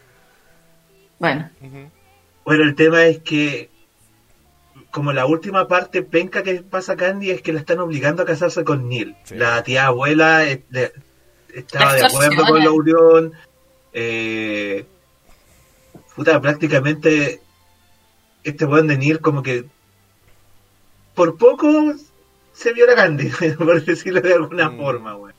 Bueno, Ujú. Bueno, el tema es que como la última parte penca que pasa a Candy es que la están obligando a casarse con Neil. Sí. La tía abuela eh, de- estaba La de acuerdo con extorsiona. la unión. Eh, puta, prácticamente este weón de Neil como que por poco se viola a Candy, por decirlo de alguna Mm. forma, weón.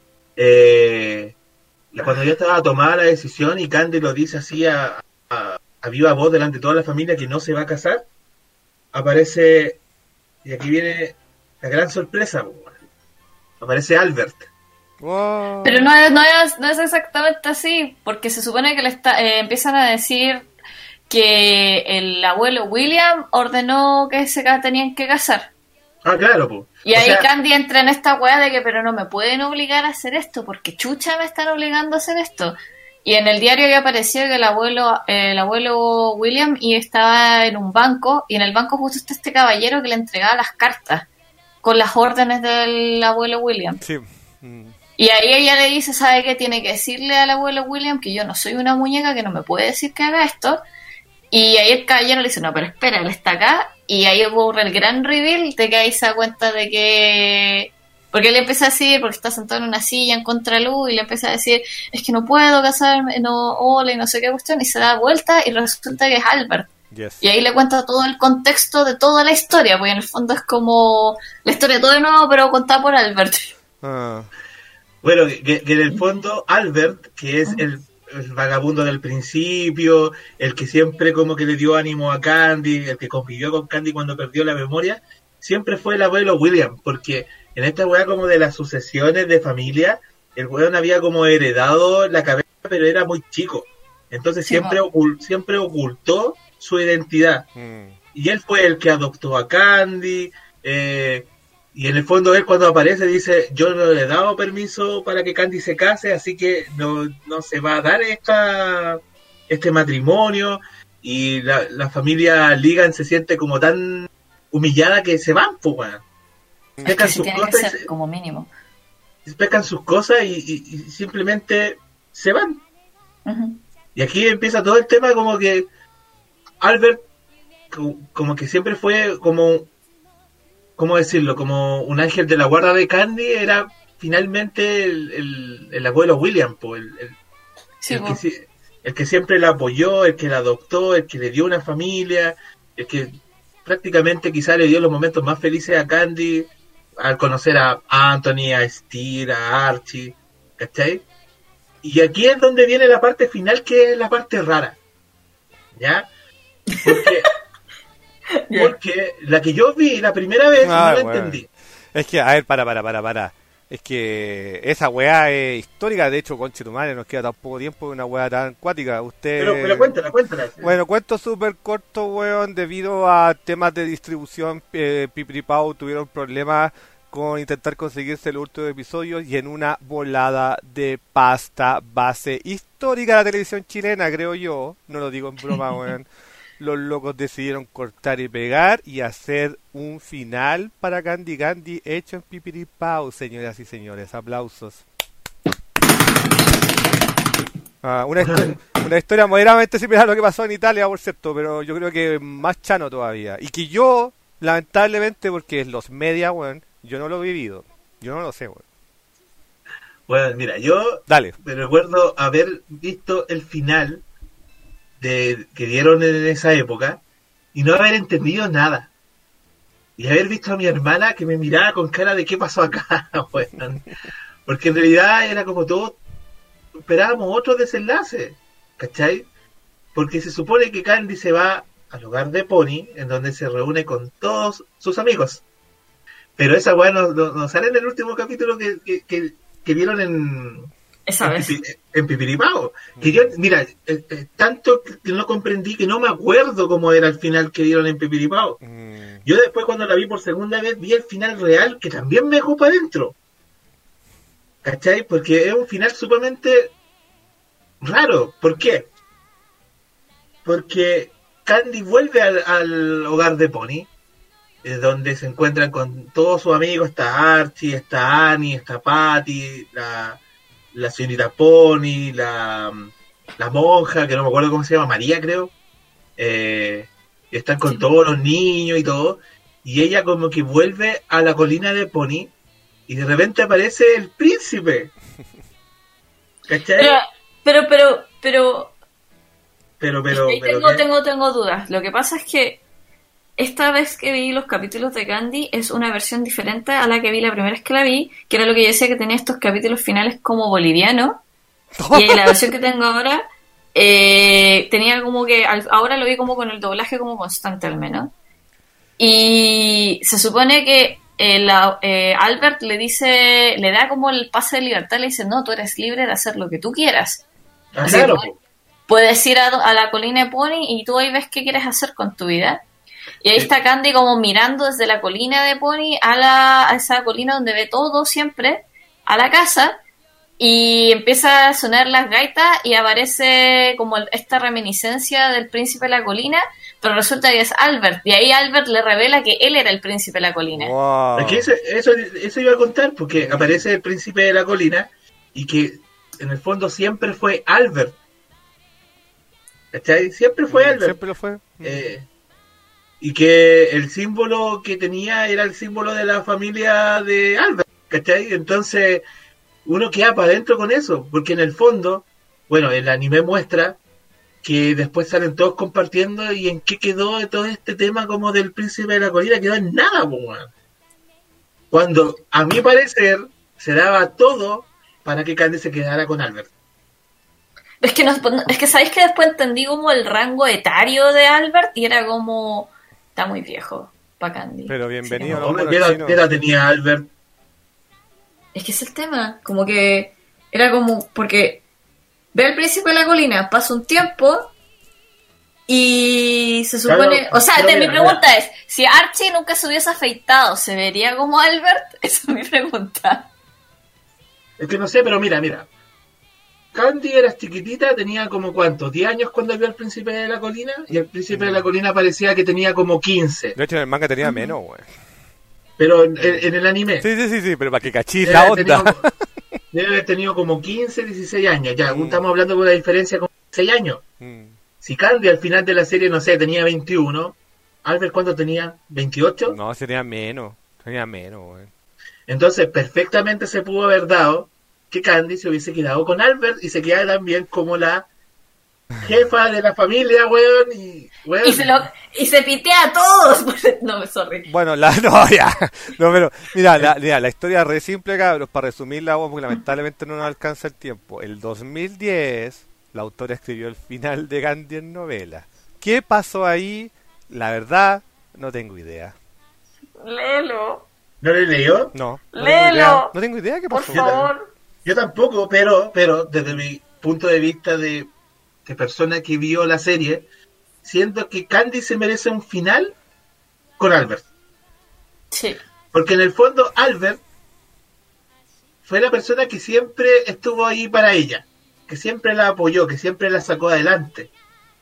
Eh, y cuando ya estaba tomada la decisión y Candy lo dice así a, a, a viva voz delante de toda la familia que no se va a casar, aparece, y aquí viene la gran sorpresa, weón. Aparece Albert. Wow. pero no es, no es, no es exactamente así, porque se supone que le está, eh, empiezan a decir que el abuelo William ordenó que se ca- tenían que casar. Ah, claro, pues. Y ahí Candy entra en esta weá de que, pero no me pueden obligar a hacer esto, porque chucha me están obligando a hacer esto. Y en el diario ya apareció que el abuelo, el abuelo William y estaba en un banco, y en el banco justo está este caballero que le entregaba las cartas con las órdenes del abuelo William. Sí. Mm. Y ahí ella le dice, ¿sabe qué? Tiene que decirle al abuelo William que yo no soy una muñeca, que no me puede decir que haga esto. Y ahí el caballero le dice, no, pero espera, él está acá. Y ahí ocurre el gran reveal de que ahí se da cuenta de que... Porque él empieza a decir, porque está sentado en una silla en contraluz, y le empieza a decir, es que no puedo casarme, no, hola, y no sé qué cuestión. Y se da vuelta y resulta que es Albert. Yes. Y ahí le cuenta todo el contexto de toda la historia, porque en el fondo es como la historia todo de nuevo, pero contada por Albert. Ah. Bueno, que, que en el fondo Albert, que es el, el vagabundo del principio, el que siempre como que le dio ánimo a Candy, el que convivió con Candy cuando perdió la memoria, siempre fue el abuelo William, porque en esta weá como de las sucesiones de familia, el weón había como heredado la cabeza, pero era muy chico. Entonces Sí, siempre, no. ocul- siempre ocultó su identidad. Mm. Y él fue el que adoptó a Candy. Eh, y en el fondo él cuando aparece dice, yo no le he dado permiso para que Candy se case, así que no, no se va a dar esta, este matrimonio. Y la, la familia Ligan se siente como tan humillada que se van, pues, weón. Es Pescan que sí sus tiene que cosas, y ser se- como mínimo. pescan sus cosas y, y- y simplemente se van. Ujú. Y aquí empieza todo el tema como que Albert co- como que siempre fue como, ¿cómo decirlo? Como un ángel de la guarda de Candy, era finalmente el, el- el abuelo William, po, el, el- Sí, el que, po. si- el que siempre la apoyó, el que la adoptó, el que le dio una familia, el que prácticamente quizá le dio los momentos más felices a Candy al conocer a Anthony, a Steer, a Archie, ¿cachai? Y aquí es donde viene la parte final, que es la parte rara, ¿ya? Porque, porque la que yo vi la primera vez Ah, no la bueno. entendí. Es que, a ver, para, para, para, para. Es que esa weá es histórica, de hecho, conche tu madre, nos queda tan poco tiempo de una weá tan cuática. Usted... Pero, pero cuéntala, cuéntala. Bueno, cuento súper corto, weón, debido a temas de distribución, eh, Pipiripao tuvieron problemas con intentar conseguirse los últimos episodios y en una volada de pasta base histórica de la televisión chilena, creo yo, no lo digo en broma, weón, los locos decidieron cortar y pegar y hacer un final para Candy Candy hecho en Pipiripao, señoras y señores, aplausos. Ah, una, histo- una historia moderadamente similar a lo que pasó en Italia, por cierto, pero yo creo que más chano todavía. Y que yo, lamentablemente, porque los media, weón, yo no lo he vivido. Yo no lo sé, weón. Bueno, mira, yo Dale. me recuerdo haber visto el final de que dieron en esa época y no haber entendido nada. Y haber visto a mi hermana que me miraba con cara de ¿qué pasó acá? weón? Porque en realidad era como todo, esperábamos otro desenlace, ¿cachai? Porque se supone que Candy se va al hogar de Pony, en donde se reúne con todos sus amigos. Pero esa weá no, no, no sale en el último capítulo que, que, que, que vieron en, Esa en, vez. Pipi- en Pipiripao. Que yo, mira, eh, eh, tanto que no comprendí que no me acuerdo cómo era el final que dieron en Pipiripao. Mm, Yo después cuando la vi por segunda vez vi el final real que también me dejó para adentro. ¿Cachai? Porque es un final sumamente raro. ¿Por qué? Porque Candy vuelve al, al hogar de Pony, eh, donde se encuentran con todos sus amigos. Está Archie, está Annie, está Patty, la, la señorita Pony, la, la monja, que no me acuerdo cómo se llama, María creo. Eh, están con Sí. todos los niños y todo. Y ella como que vuelve a la colina de Pony y de repente aparece el príncipe. ¿Cachai? Pero, pero, pero, pero, Pero, pero, ahí pero tengo, ¿qué? tengo, tengo dudas. Lo que pasa es que esta vez que vi los capítulos de Candy es una versión diferente a la que vi la primera vez que la vi, que era lo que yo decía, que tenía estos capítulos finales como bolivianos. Y la versión que tengo ahora eh, tenía como que, al- ahora lo vi como con el doblaje como constante al menos. Y se supone que eh, la- eh, Albert le dice, le da como el pase de libertad, le dice, no, tú eres libre de hacer lo que tú quieras. Ah, Así claro, que- po. Puedes ir a, a la colina de Pony y tú ahí ves qué quieres hacer con tu vida. Y ahí Sí. está Candy como mirando desde la colina de Pony a, la, a esa colina donde ve todo siempre, a la casa, y empieza a sonar las gaitas y aparece como el- esta reminiscencia del príncipe de la colina, pero resulta que es Albert. Y ahí Albert le revela que él era el príncipe de la colina. wow. Es que eso, eso, eso iba a contar, porque aparece el príncipe de la colina y que en el fondo siempre fue Albert. ¿Cachai? Siempre fue Albert. Siempre lo fue. Eh, y que el símbolo que tenía era el símbolo de la familia de Albert, ¿cachai? Entonces uno queda para adentro con eso, porque en el fondo, bueno, el anime muestra que después salen todos compartiendo, y en qué quedó de todo este tema como del príncipe de la colina, quedó en nada, po, man. Cuando, a mi parecer, se daba todo para que Candy se quedara con Albert. Es que, no, es que sabéis que después entendí como el rango etario de Albert y era como, está muy viejo para Candy. Pero bienvenido. Sí, no, ¿qué, edad, ¿Qué edad tenía Albert? Es que es el tema, como que era como, porque ve al príncipe de la colina, pasa un tiempo y se supone, claro, o sea, te, mira, mi pregunta mira. es, si Archie nunca se hubiese afeitado, ¿se vería como Albert? Esa es mi pregunta. Es que no sé, pero mira, mira. Candy era chiquitita, tenía como ¿cuántos? ¿diez años cuando vio al príncipe de la colina? Y el príncipe mm. de la colina parecía que tenía como quince. De hecho, en el manga tenía mm. menos, güey. Pero en, en el anime. Sí, sí, sí, sí, pero para que cachis la onda. Tenido, debe haber tenido como quince, dieciséis años. Ya, mm. estamos hablando de una diferencia como seis años. Mm. Si Candy al final de la serie, no sé, tenía veintiuno, Albert, ¿cuánto tenía? ¿veintiocho? No, tenía menos. Tenía menos, güey. Entonces, perfectamente se pudo haber dado que Candy se hubiese quedado con Albert y se queda también como la jefa de la familia, weón, y, weón. Y se lo, y se pitea a todos. No, sorry. Bueno, la, no, ya. No, pero, mira, la, mira, la historia es re simple, cabros, para resumirla, porque lamentablemente no nos alcanza el tiempo. El dos mil diez, la autora escribió el final de Candy en novela. ¿Qué pasó ahí? La verdad, no tengo idea. Léelo. ¿No le leyó? No. No Léelo. No tengo idea qué pasó. Por favor. Yo tampoco, pero, pero desde mi punto de vista de, de persona que vio la serie, siento que Candy se merece un final con Albert. Sí. Porque en el fondo Albert fue la persona que siempre estuvo ahí para ella, que siempre la apoyó, que siempre la sacó adelante.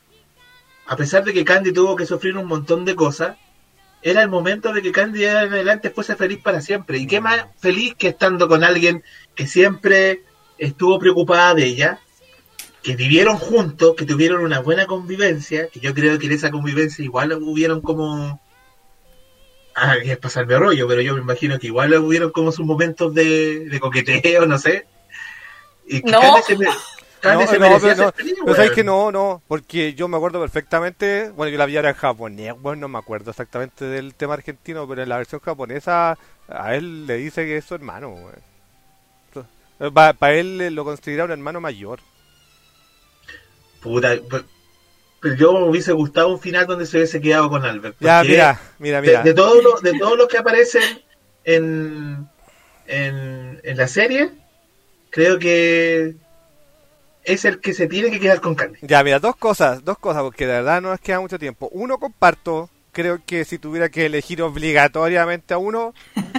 A pesar de que Candy tuvo que sufrir un montón de cosas, era el momento de que Candy en adelante fuese feliz para siempre. Y qué más feliz que estando con alguien que siempre estuvo preocupada de ella, que vivieron juntos, que tuvieron una buena convivencia, que yo creo que en esa convivencia igual hubieron como... Ah, que es pasarme rollo, pero yo me imagino que igual hubieron como sus momentos de, de coqueteo, no sé. Y que no. Candy se me... Candy no, se no, merecía pero, no, feliz, pero sabes que no, no, porque yo me acuerdo perfectamente, bueno, yo la vi ahora en japonés, bueno, no me acuerdo exactamente del tema argentino, pero en la versión japonesa a él le dice que es su hermano, para pa él lo considera un hermano mayor. Puta, pero yo me hubiese gustado un final donde se hubiese quedado con Albert. Ya, mira, mira, mira. De, de todos los de todos los que aparecen en, en, en la serie, creo que es el que se tiene que quedar con Candy. Ya, mira, dos cosas, dos cosas, porque de verdad no nos queda mucho tiempo. Uno, comparto, creo que si tuviera que elegir obligatoriamente a uno,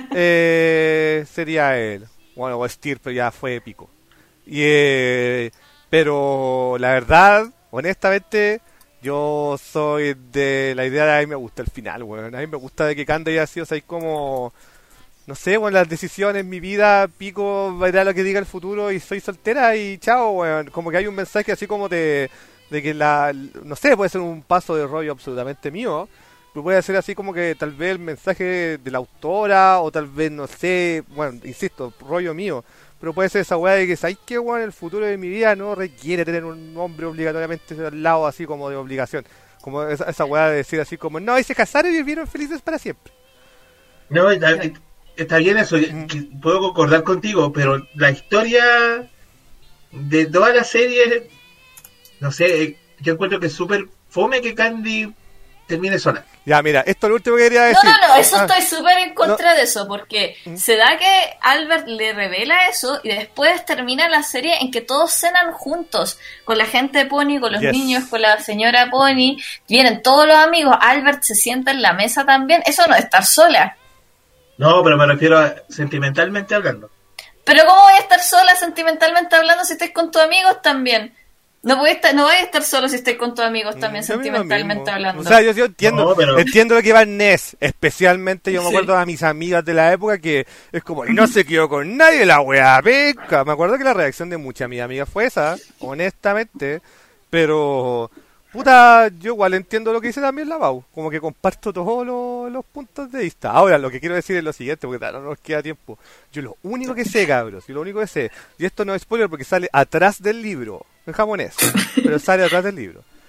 eh, sería él. Bueno, o Steer, pero ya fue épico. Y, eh, pero la verdad, honestamente, yo soy de la idea de a mí me gusta el final, weón. A mí me gusta de que Candy haya sido, o sea, hay como... No sé, bueno, las decisiones en mi vida, pico, verá lo que diga el futuro y soy soltera y chao, weón. Como que hay un mensaje así como de, de que la, no sé, puede ser un paso de rollo absolutamente mío, pero puede ser así como que tal vez el mensaje de la autora o tal vez, no sé, bueno, insisto, rollo mío, pero puede ser esa weá de que, ¿sabes qué, weón? El futuro de mi vida no requiere tener un hombre obligatoriamente al lado así como de obligación. Como esa, esa weá de decir así como, no, y se casaron y vivieron felices para siempre. No, está, está bien eso, mm. puedo concordar contigo, pero la historia de toda la serie, no sé, yo encuentro que es súper fome que Candy termine sola. Ya, mira, esto es lo último que quería decir. No, no, no, eso ah. estoy súper en contra no. de eso, porque ¿Mm? se da que Albert le revela eso y después termina la serie en que todos cenan juntos, con la gente Pony, con los yes. niños, con la señora Pony, vienen todos los amigos, Albert se sienta en la mesa también, eso no es estar sola. No, pero me refiero a sentimentalmente hablando. Pero ¿cómo voy a estar sola sentimentalmente hablando si estáis con tus amigos también? No voy a estar, no voy a estar solo si estoy con tus amigos también, mm, sentimentalmente hablando. O sea, yo, yo entiendo, no, pero... entiendo lo que va en N E S, especialmente yo me acuerdo sí. a mis amigas de la época que es como, no se quedó con nadie la wea peca. Me acuerdo que la reacción de muchas de mis amigas fue esa, honestamente, pero puta, yo igual entiendo lo que dice también la Bau, como que comparto todos los, los puntos de vista. Ahora, lo que quiero decir es lo siguiente, porque no nos queda tiempo. Yo lo único que sé, cabros, y lo único que sé, y esto no es spoiler porque sale atrás del libro, en japonés, pero sale atrás del libro.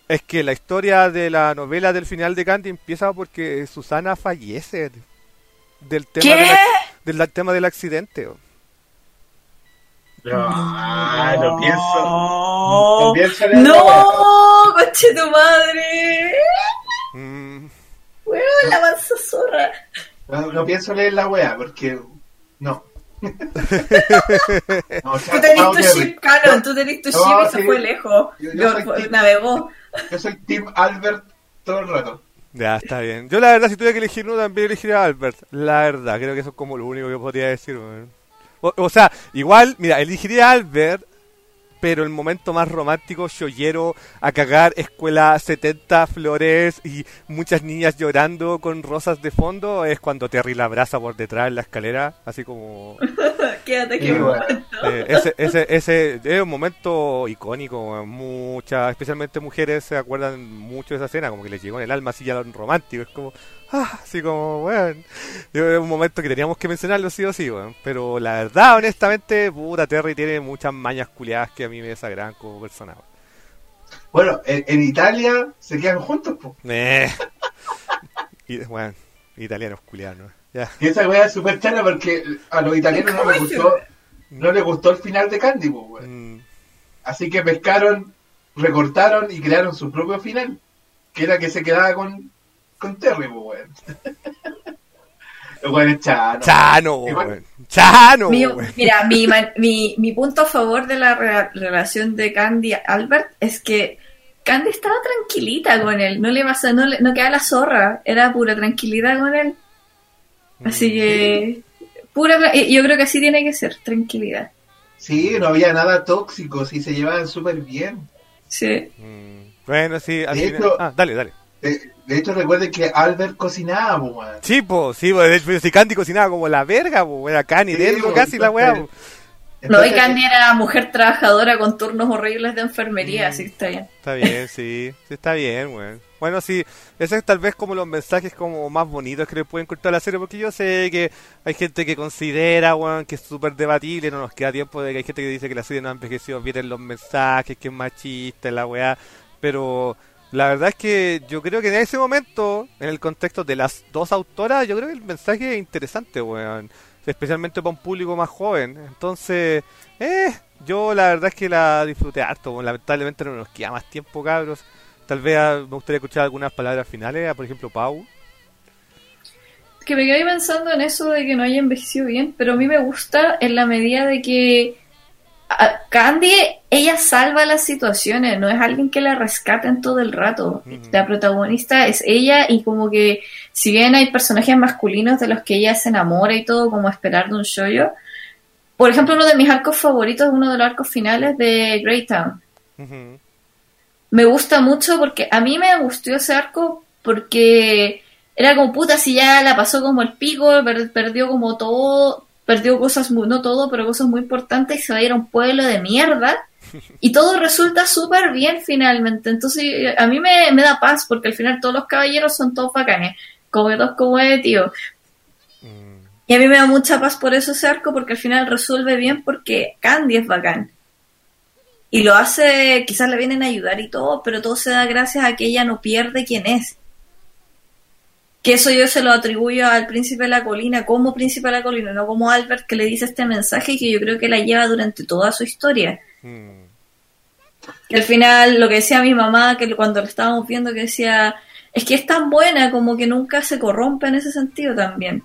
Es que la historia de la novela del final de Candy empieza porque Susana fallece del tema, ¿Qué? Del, del tema del accidente. No, no, no pienso. No, pienso en ¡No! ¡Coche tu madre! Mm. Weón, la mansa zorra. No, no pienso leer la wea, porque. No. no tú tenés tu ship canon, tú tenés tu ship no, y se sí. fue lejos. Yo, yo Yo, team, navegó. Yo soy Team Albert todo el rato. Ya, está bien. Yo la verdad, si tuviera que elegir uno, también elegiría a Albert. La verdad, creo que eso es como lo único que podría decir. O, o sea, igual, mira, elegiría a Albert, pero el momento más romántico, chollero, a cagar, escuela setenta, flores y muchas niñas llorando con rosas de fondo, es cuando Terry la abraza por detrás en la escalera, así como... Quédate aquí un momento. Eh, ese, ese, ese es un momento icónico, muchas, especialmente mujeres se acuerdan mucho de esa escena, como que les llegó en el alma así ya lo romántico, es como... Ah, así como, bueno, es un momento que teníamos que mencionarlo sí o sí, bueno. Pero la verdad, honestamente, puta, Terry tiene muchas mañas culiadas que a mí me desagradan como persona. Bueno, en, en Italia se quedan juntos, po. Eh. Y, bueno, italianos culiados, ¿no? Ya. Y esa weá es súper chana porque a los italianos no les gustó, no les gustó el final de Candy, po, weón. Mm. Así que pescaron, recortaron y crearon su propio final, que era que se quedaba con... con Terry, pues, weón. Lo weón es Chano. Chano, weón. Chano, mi, weón. Mira, mi, mi, mi punto a favor de la re- relación de Candy y Albert es que Candy estaba tranquilita con él. No le pasa, no, le, no queda la zorra. Era pura tranquilidad con él. Así que... pura, yo creo que así tiene que ser, tranquilidad. Sí, no había nada tóxico. Sí, se llevaban súper bien. Sí. Mm, bueno, sí. Al de final... hecho, ah, dale, dale. De, de hecho, recuerden que Albert cocinaba, po, weón. Sí, pues, sí, po, de hecho, si Candy cocinaba como la verga, pues, era Candy Sí, dentro po, casi la weá, po. No, y Candy era mujer trabajadora con turnos horribles de enfermería, mm, así que está bien. Está bien, sí, sí está bien, weón. Bueno, sí, ese es tal vez como los mensajes como más bonitos que le pueden cortar a la serie, porque yo sé que hay gente que considera, weón, que es súper debatible, no nos queda tiempo de que hay gente que dice que la serie no ha envejecido bien en los mensajes, que es machista, la weá, pero... La verdad es que yo creo que en ese momento, en el contexto de las dos autoras, yo creo que el mensaje es interesante, weón. Especialmente para un público más joven. Entonces, eh, yo la verdad es que la disfruté harto, weón. Lamentablemente no nos queda más tiempo, cabros. Tal vez a, me gustaría escuchar algunas palabras finales, a, por ejemplo, Pau. Que me quedé pensando en eso de que no haya envejecido bien, pero a mí me gusta en la medida de que a Candy, ella salva las situaciones, no es alguien que la rescaten todo el rato. Uh-huh. La protagonista es ella y como que si bien hay personajes masculinos de los que ella se enamora y todo, como esperar de un shoujo, por ejemplo, uno de mis arcos favoritos es uno de los arcos finales de Greytown. Uh-huh. Me gusta mucho porque a mí me gustó ese arco porque era como puta, si ya la pasó como el pico, per- perdió como todo... perdió cosas, muy, no todo, pero cosas muy importantes y se va a ir a un pueblo de mierda y todo resulta súper bien finalmente. Entonces a mí me, me da paz porque al final todos los caballeros son todos bacanes, como dos como de tío. Mm. Y a mí me da mucha paz por eso ese arco, porque al final resuelve bien porque Candy es bacán. Y lo hace, quizás le vienen a ayudar y todo, pero todo se da gracias a que ella no pierde quién es. Que eso yo se lo atribuyo al príncipe de la colina, como príncipe de la colina, no como Albert, que le dice este mensaje y que yo creo que la lleva durante toda su historia. Mm. Que al final, lo que decía mi mamá, que cuando lo estábamos viendo, que decía, es que es tan buena como que nunca se corrompe en ese sentido también.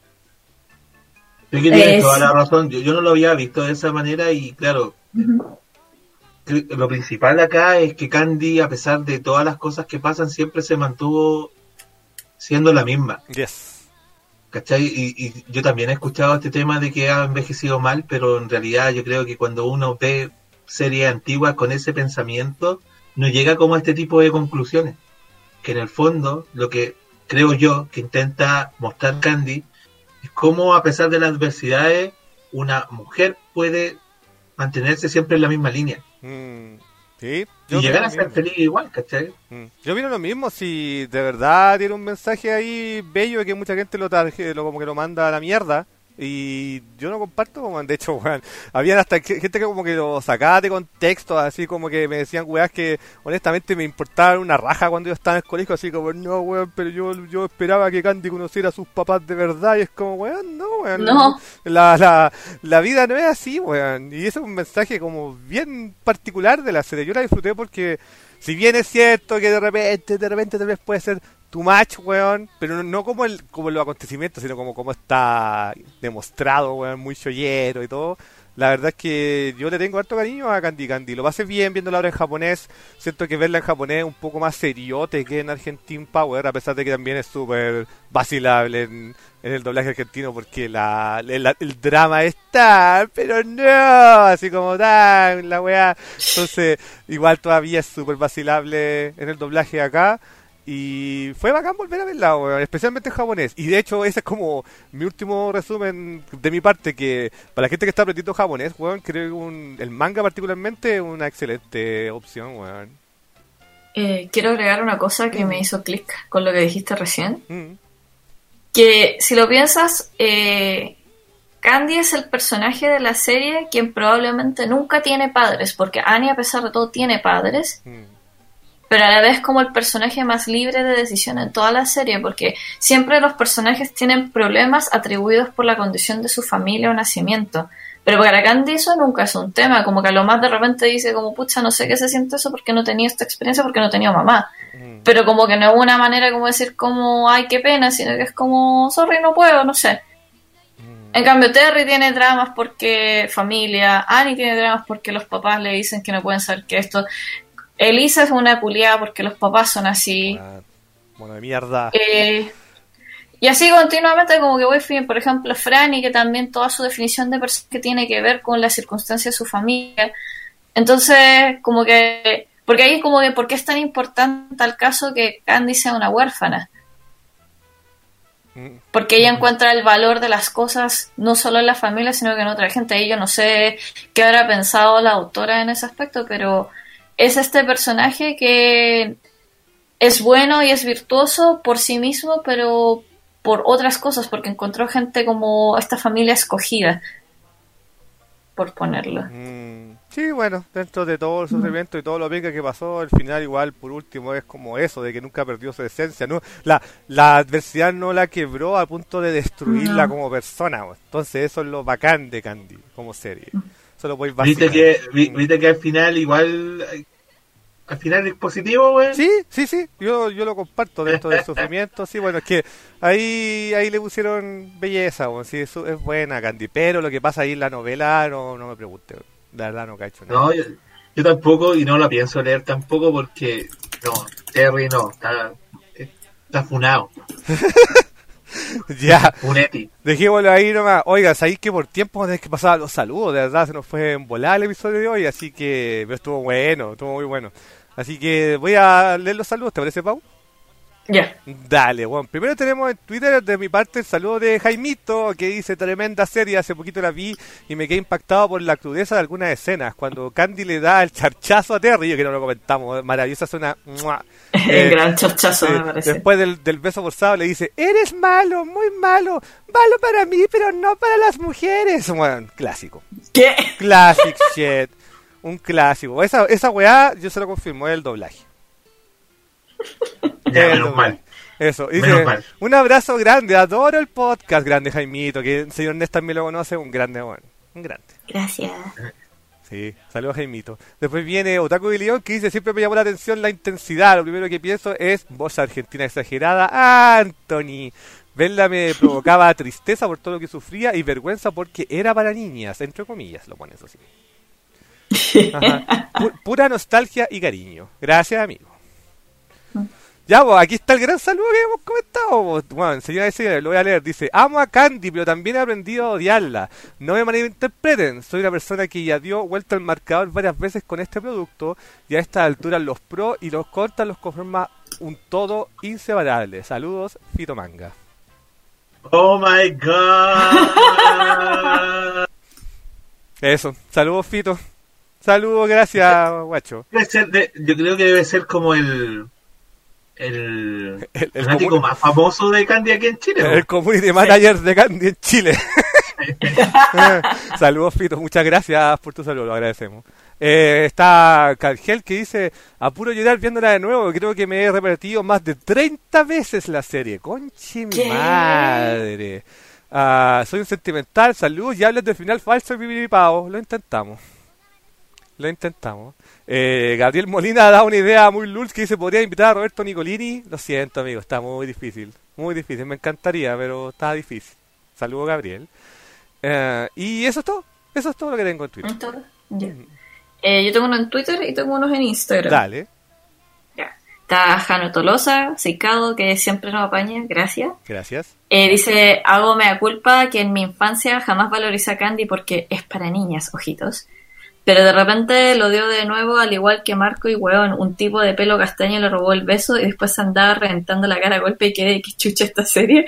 Sí, que tienes toda la razón, yo, yo no lo había visto de esa manera y claro, uh-huh. Lo principal acá es que Candy, a pesar de todas las cosas que pasan, siempre se mantuvo siendo la misma. Yes. ¿Cachai? Y, y yo también he escuchado este tema de que ha envejecido mal, pero en realidad yo creo que cuando uno ve series antiguas con ese pensamiento, no llega como a este tipo de conclusiones. Que en el fondo, lo que creo yo que intenta mostrar Candy es cómo, a pesar de las adversidades, una mujer puede mantenerse siempre en la misma línea. Mm. Sí, y llegar a ser feliz igual, ¿cachai? Mm. Yo opino lo mismo, si de verdad tiene un mensaje ahí bello que mucha gente lo, tarje, lo como que lo manda a la mierda, Y yo no comparto, weón. De hecho, weón, habían hasta gente que como que lo sacaba de contexto, así como que me decían weas que honestamente me importaban una raja cuando yo estaba en el colegio, así como, no, weón, pero yo, yo esperaba que Candy conociera a sus papás de verdad, y es como, weón, no, weón. No. La, la, la vida no es así, weón. Y ese es un mensaje como bien particular de la serie. Yo la disfruté porque, si bien es cierto que de repente, de repente tal vez puede ser too much, weón, pero no, no como el como los acontecimientos, sino como como está demostrado, weón, muy chollero y todo. La verdad es que yo le tengo harto cariño a Candy Candy. Lo pasé bien viéndola ahora en japonés. Siento que verla en japonés es un poco más seriote que en Argentine Power, a pesar de que también es súper vacilable en, en el doblaje argentino, porque la, el, el drama está, pero no, así como tan, la weá. Entonces, igual todavía es súper vacilable en el doblaje acá. Y fue bacán volver a verla, weón, especialmente en japonés. Y de hecho ese es como mi último resumen de mi parte, que para la gente que está aprendiendo japonés, weón, creo que un, el manga particularmente es una excelente opción, weón. Eh, quiero agregar una cosa que mm. me hizo clic con lo que dijiste recién. Mm. Que si lo piensas, eh, Candy es el personaje de la serie quien probablemente nunca tiene padres, porque Annie a pesar de todo tiene padres. Mm. Pero a la vez como el personaje más libre de decisión en toda la serie, porque siempre los personajes tienen problemas atribuidos por la condición de su familia o nacimiento. Pero para Candy eso nunca es un tema, como que a lo más de repente dice como, pucha, no sé qué se siente eso porque no tenía esta experiencia, porque no tenía mamá. Mm. Pero como que no es una manera como decir como, ay, qué pena, sino que es como, sorry, no puedo, no sé. Mm. En cambio Terry tiene dramas porque familia, Annie tiene dramas porque los papás le dicen que no pueden saber que esto... Elisa es una culiada porque los papás son así. Ah, bueno, de mierda. Eh, y así continuamente como que voy, por ejemplo, Franny, que también toda su definición de persona que tiene que ver con las circunstancias de su familia. Entonces, como que... Porque ahí es como que, ¿por qué es tan importante tal caso que Candy sea una huérfana? Porque ella encuentra el valor de las cosas no solo en la familia, sino que en otra gente. Y yo no sé qué habrá pensado la autora en ese aspecto, pero... Es este personaje que es bueno y es virtuoso por sí mismo, pero por otras cosas, porque encontró gente como esta familia escogida, por ponerlo. Mm, sí, bueno, dentro de todo el sufrimiento mm. y todo lo bien que pasó, al final igual, por último, es como eso, de que nunca perdió su esencia, ¿no? La, la adversidad no la quebró a punto de destruirla no. como persona, entonces eso es lo bacán de Candy, como serie. Mm. Solo voy ¿Viste que, vi, viste que al final igual al final es positivo, güey? Sí, sí, sí, yo yo lo comparto dentro del sufrimiento, sí, bueno, es que ahí ahí le pusieron belleza, güey, sí, eso es buena Candy, pero lo que pasa ahí en la novela no, no me pregunte, de verdad no cacho nada. No, yo, yo tampoco, y no la pienso leer tampoco porque, no, Terry no, está, está funado. Ya, dejémoslo ahí nomás. Oiga, sabéis que por tiempo vamos a tener que pasar a los saludos, de verdad se nos fue en volar el episodio de hoy, así que pero estuvo bueno, estuvo muy bueno. Así que voy a leer los saludos, ¿te parece, Pau? Ya. Yeah. Dale, bueno, primero tenemos en Twitter de mi parte el saludo de Jaimito, que dice, tremenda serie, hace poquito la vi y me quedé impactado por la crudeza de algunas escenas, cuando Candy le da el charchazo a Terry, yo que no lo comentamos, maravillosa suena, eh, gran charchazo, eh, me parece. Después del, del beso forzado le dice, eres malo, muy malo, malo para mí, pero no para las mujeres. Bueno, clásico. ¿Qué? Classic shit, un clásico. Esa, esa weá, yo se lo confirmo, es el doblaje. Ya, menos mal. Eso, dice, un abrazo grande, adoro el podcast, grande Jaimito, que el señor Nés también lo conoce, un grande, bueno, un grande. Gracias. Sí, saludos Jaimito. Después viene Otaku de León, que dice, siempre me llamó la atención la intensidad, lo primero que pienso es voz argentina exagerada, Anthony. Verla me provocaba tristeza por todo lo que sufría y vergüenza porque era para niñas, entre comillas, lo pone eso sí. Ajá. Pu- pura nostalgia y cariño. Gracias, amigo. Ya, pues, aquí está el gran saludo que hemos comentado. Bueno, señora y señores, lo voy a leer. Dice, amo a Candy, pero también he aprendido a odiarla. No me malinterpreten, soy una persona que ya dio vuelta al marcador varias veces con este producto y a esta altura los pros y los contras los conforma un todo inseparable. Saludos, Fito Manga. Oh my god. Eso, saludos, Fito. Saludos, gracias, guacho. Debe ser de, yo creo que debe ser como el... El, el, el fanático comun... más famoso de Candy aquí en Chile, ¿no? El community manager sí. de Candy en Chile. Saludos, Fito, muchas gracias por tu saludo, lo agradecemos. Eh, está Cargel que dice: a puro llorar viéndola de nuevo, creo que me he repetido más de treinta veces la serie. Conche mi madre. Uh, soy un sentimental, saludos, y hablas del final falso de Pipiripao. Lo intentamos. Lo intentamos. Eh, Gabriel Molina da una idea muy lulz que dice: podría invitar a Roberto Nicolini. Lo siento, amigo, está muy difícil. Muy difícil, me encantaría, pero está difícil. Saludos, Gabriel. Uh, y eso es todo. Eso es todo lo que tengo en Twitter. Yeah. Eh, yo tengo uno en Twitter y tengo unos en Instagram. Dale. Ya. Está Jano Tolosa, Seicado, que siempre nos apaña. Gracias. Gracias. Eh, dice: hago mea culpa que en mi infancia jamás valoricé a Candy porque es para niñas, ojitos. Pero de repente lo dio de nuevo, al igual que Marco y weón, un tipo de pelo castaño le robó el beso y después andaba reventando la cara a golpe y quedé, ¿qué chucha esta serie?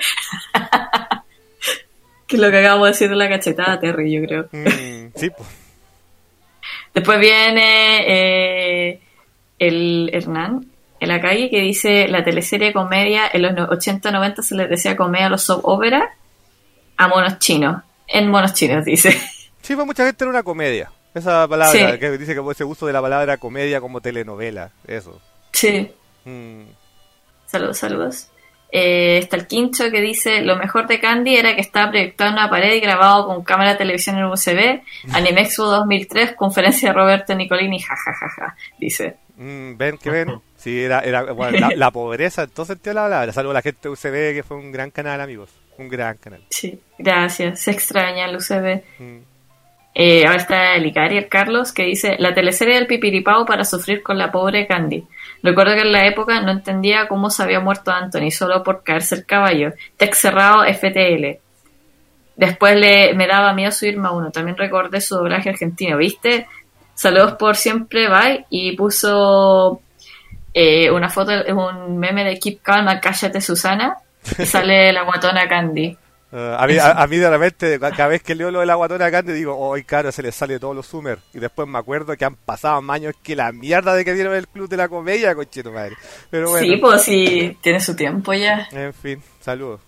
Que es lo que acabamos de decir de la cachetada, Terry, yo creo. Mm, sí, pues. Después viene eh, el Hernán, en la calle, que dice: la teleserie comedia en los ochenta noventa se les decía comedia a los soap opera a monos chinos. En monos chinos, dice. Sí, pues mucha gente era una comedia. Esa palabra, sí. Que dice que ese uso de la palabra comedia como telenovela, eso. Sí. Mm. Saludos, saludos. Eh, está el Quincho que dice: lo mejor de Candy era que estaba proyectado en una pared y grabado con cámara de televisión en U S B. Animexpo dos mil tres, conferencia de Roberto Nicolini, jajajaja, ja, ja, ja, dice. Mm, ven, que ven. Sí, era, era bueno, la, la pobreza, entonces sentido la palabra. Saludos a la gente de U S B, que fue un gran canal, amigos. Un gran canal. Sí, gracias. Se extraña el U S B. Mm. Eh, ahora está el Icari, el Carlos, que dice: la teleserie del Pipiripao para sufrir con la pobre Candy. Recuerdo que en la época no entendía cómo se había muerto Anthony solo por caerse el caballo. Text cerrado F T L. Después le, me daba miedo subirme a uno. También recordé su doblaje argentino, ¿viste? Saludos por siempre, bye. Y puso eh, una foto, un meme de Keep Calm, cállate Susana. Y sale la guatona Candy. Uh, a, mí, a, a mí de repente, cada vez que leo lo de la guatona Candy, digo, ¡ay, caro! Se le sale todos los Summer. Y después me acuerdo que han pasado más años que la mierda de que vieron el Club de la Comedia, conchito madre. Pero bueno. Sí, pues sí, tiene su tiempo ya. En fin, saludos.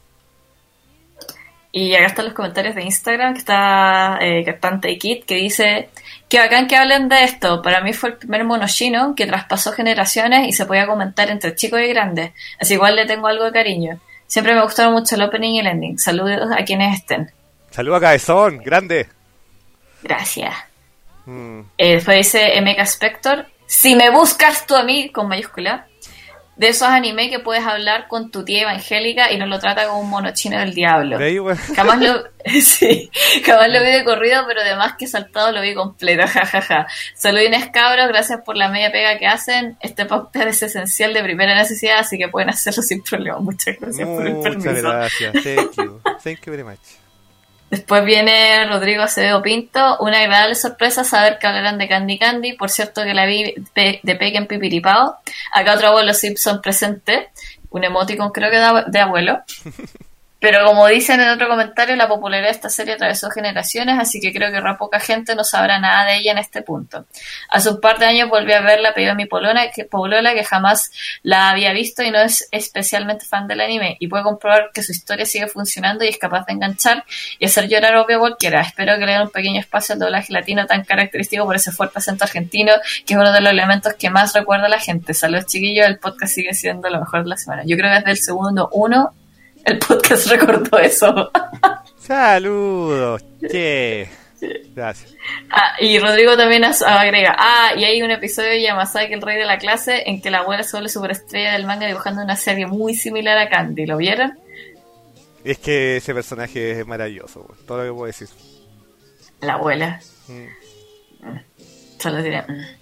Y acá están los comentarios de Instagram, que está eh, Cantante y Kit, que dice: qué bacán que hablen de esto. Para mí fue el primer mono chino que traspasó generaciones y se podía comentar entre chicos y grandes. Así igual le tengo algo de cariño. Siempre me gustaron mucho el opening y el ending. Saludos a quienes estén. Saludos a Cabezón, grande. Gracias. Mm. Eh, después dice M K Spector: si me buscas tú a mí, con mayúscula, de esos anime que puedes hablar con tu tía evangélica y no lo trata como un mono chino del diablo. De ahí, bueno. Jamás lo sí, jamás lo vi de corrido, pero además que saltado lo vi completo, jajaja. Ja, ja. Saludines cabros, gracias por la media pega que hacen. Este podcast es esencial de primera necesidad, así que pueden hacerlo sin problema. Muchas gracias Muchas por el permiso. Muchas gracias, thank you. Thank you very much. Después viene Rodrigo Acevedo Pinto. Una agradable sorpresa saber que hablarán de Candy Candy. Por cierto que la vi de Peque en Pipiripao. Acá otro abuelo Simpson presente. Un emoticon creo que de, de abuelo. Pero como dicen en otro comentario, la popularidad de esta serie atravesó generaciones, así que creo que re poca gente no sabrá nada de ella en este punto. Hace un par de años volví a verla, pedí a mi polona, que, polola que jamás la había visto y no es especialmente fan del anime, y puede comprobar que su historia sigue funcionando y es capaz de enganchar y hacer llorar obvio a cualquiera. Espero que le den un pequeño espacio al doblaje latino tan característico por ese fuerte acento argentino, que es uno de los elementos que más recuerda a la gente. Saludos, chiquillos, el podcast sigue siendo lo mejor de la semana. Yo creo que desde el segundo uno el podcast recordó eso. Saludos, che. Gracias. Ah, y Rodrigo también agrega: ah, y hay un episodio de Yamasaki, el rey de la clase, en que la abuela se vuelve superestrella del manga dibujando una serie muy similar a Candy. ¿Lo vieron? Es que ese personaje es maravilloso, güey. Todo lo que puedo decir. La abuela. Mm. Solo diré.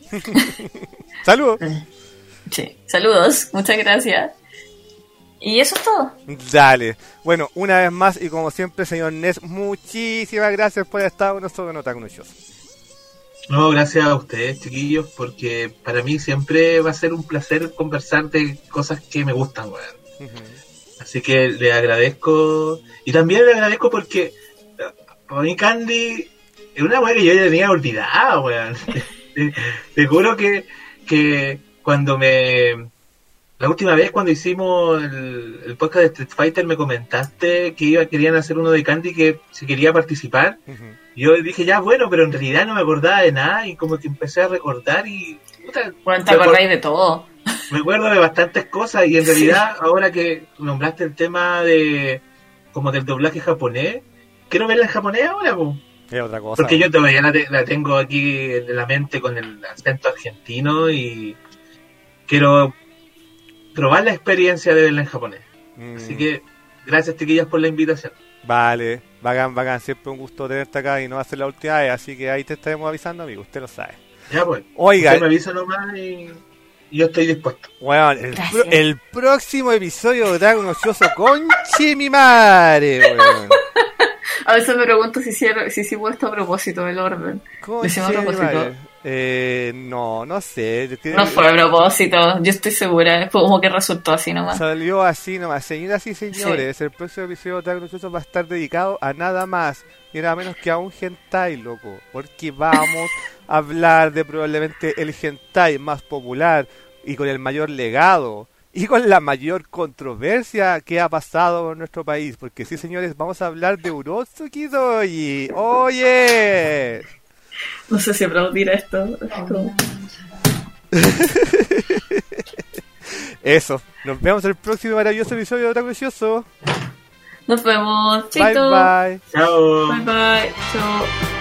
Saludos. Sí, saludos, muchas gracias. Y eso es todo. Dale. Bueno, una vez más y como siempre, señor Ness, muchísimas gracias por estar con nosotros en Otaku no Show. No, gracias a ustedes, chiquillos, porque para mí siempre va a ser un placer conversar de cosas que me gustan, weón. Uh-huh. Así que le agradezco. Y también le agradezco porque para mí Candy es una weá que yo ya tenía olvidada, weón. Te, te juro que, que cuando me... La última vez cuando hicimos el, el podcast de Street Fighter me comentaste que iba, querían hacer uno de Candy, que si quería participar. Uh-huh. Yo dije, ya bueno, pero en realidad no me acordaba de nada y como que empecé a recordar y... Puta, bueno, te acordáis de todo. Me acuerdo de bastantes cosas y en realidad sí. Ahora que nombraste el tema de como del doblaje japonés, quiero verla en japonés ahora, po. Es otra cosa. Porque yo todavía la, te, la tengo aquí en la mente con el acento argentino y quiero probar la experiencia de verla en japonés. Mm. Así que gracias, chiquillas, por la invitación. Vale, bacán, bacán, siempre un gusto tenerte acá y no va a ser la última vez, así que ahí te estaremos avisando, amigo, usted lo sabe. Ya pues, oiga, usted me avisa nomás y yo estoy dispuesto. Bueno, el, pro, el próximo episodio de Dragon Ocioso, conche mi madre, weón. A veces me pregunto si si, si, si puesto a propósito del orden. ¿Cómo a propósito? Eh, no, no sé. No fue a propósito, yo estoy segura. Como que resultó así nomás. Salió así nomás. Señoras y señores, sí. El próximo episodio de Dragon Ocioso va a estar dedicado a nada más y nada menos que a un hentai, loco. Porque vamos a hablar de probablemente el hentai más popular y con el mayor legado. Y con la mayor controversia que ha pasado en nuestro país. Porque sí, señores, vamos a hablar de Urotsuki Doji. ¡Oye! No sé si aplaudir esto. Eso. Nos vemos en el próximo maravilloso episodio de Otaku Ocioso. Nos vemos. Chito. Bye, bye. Chao. Bye, bye. Chao.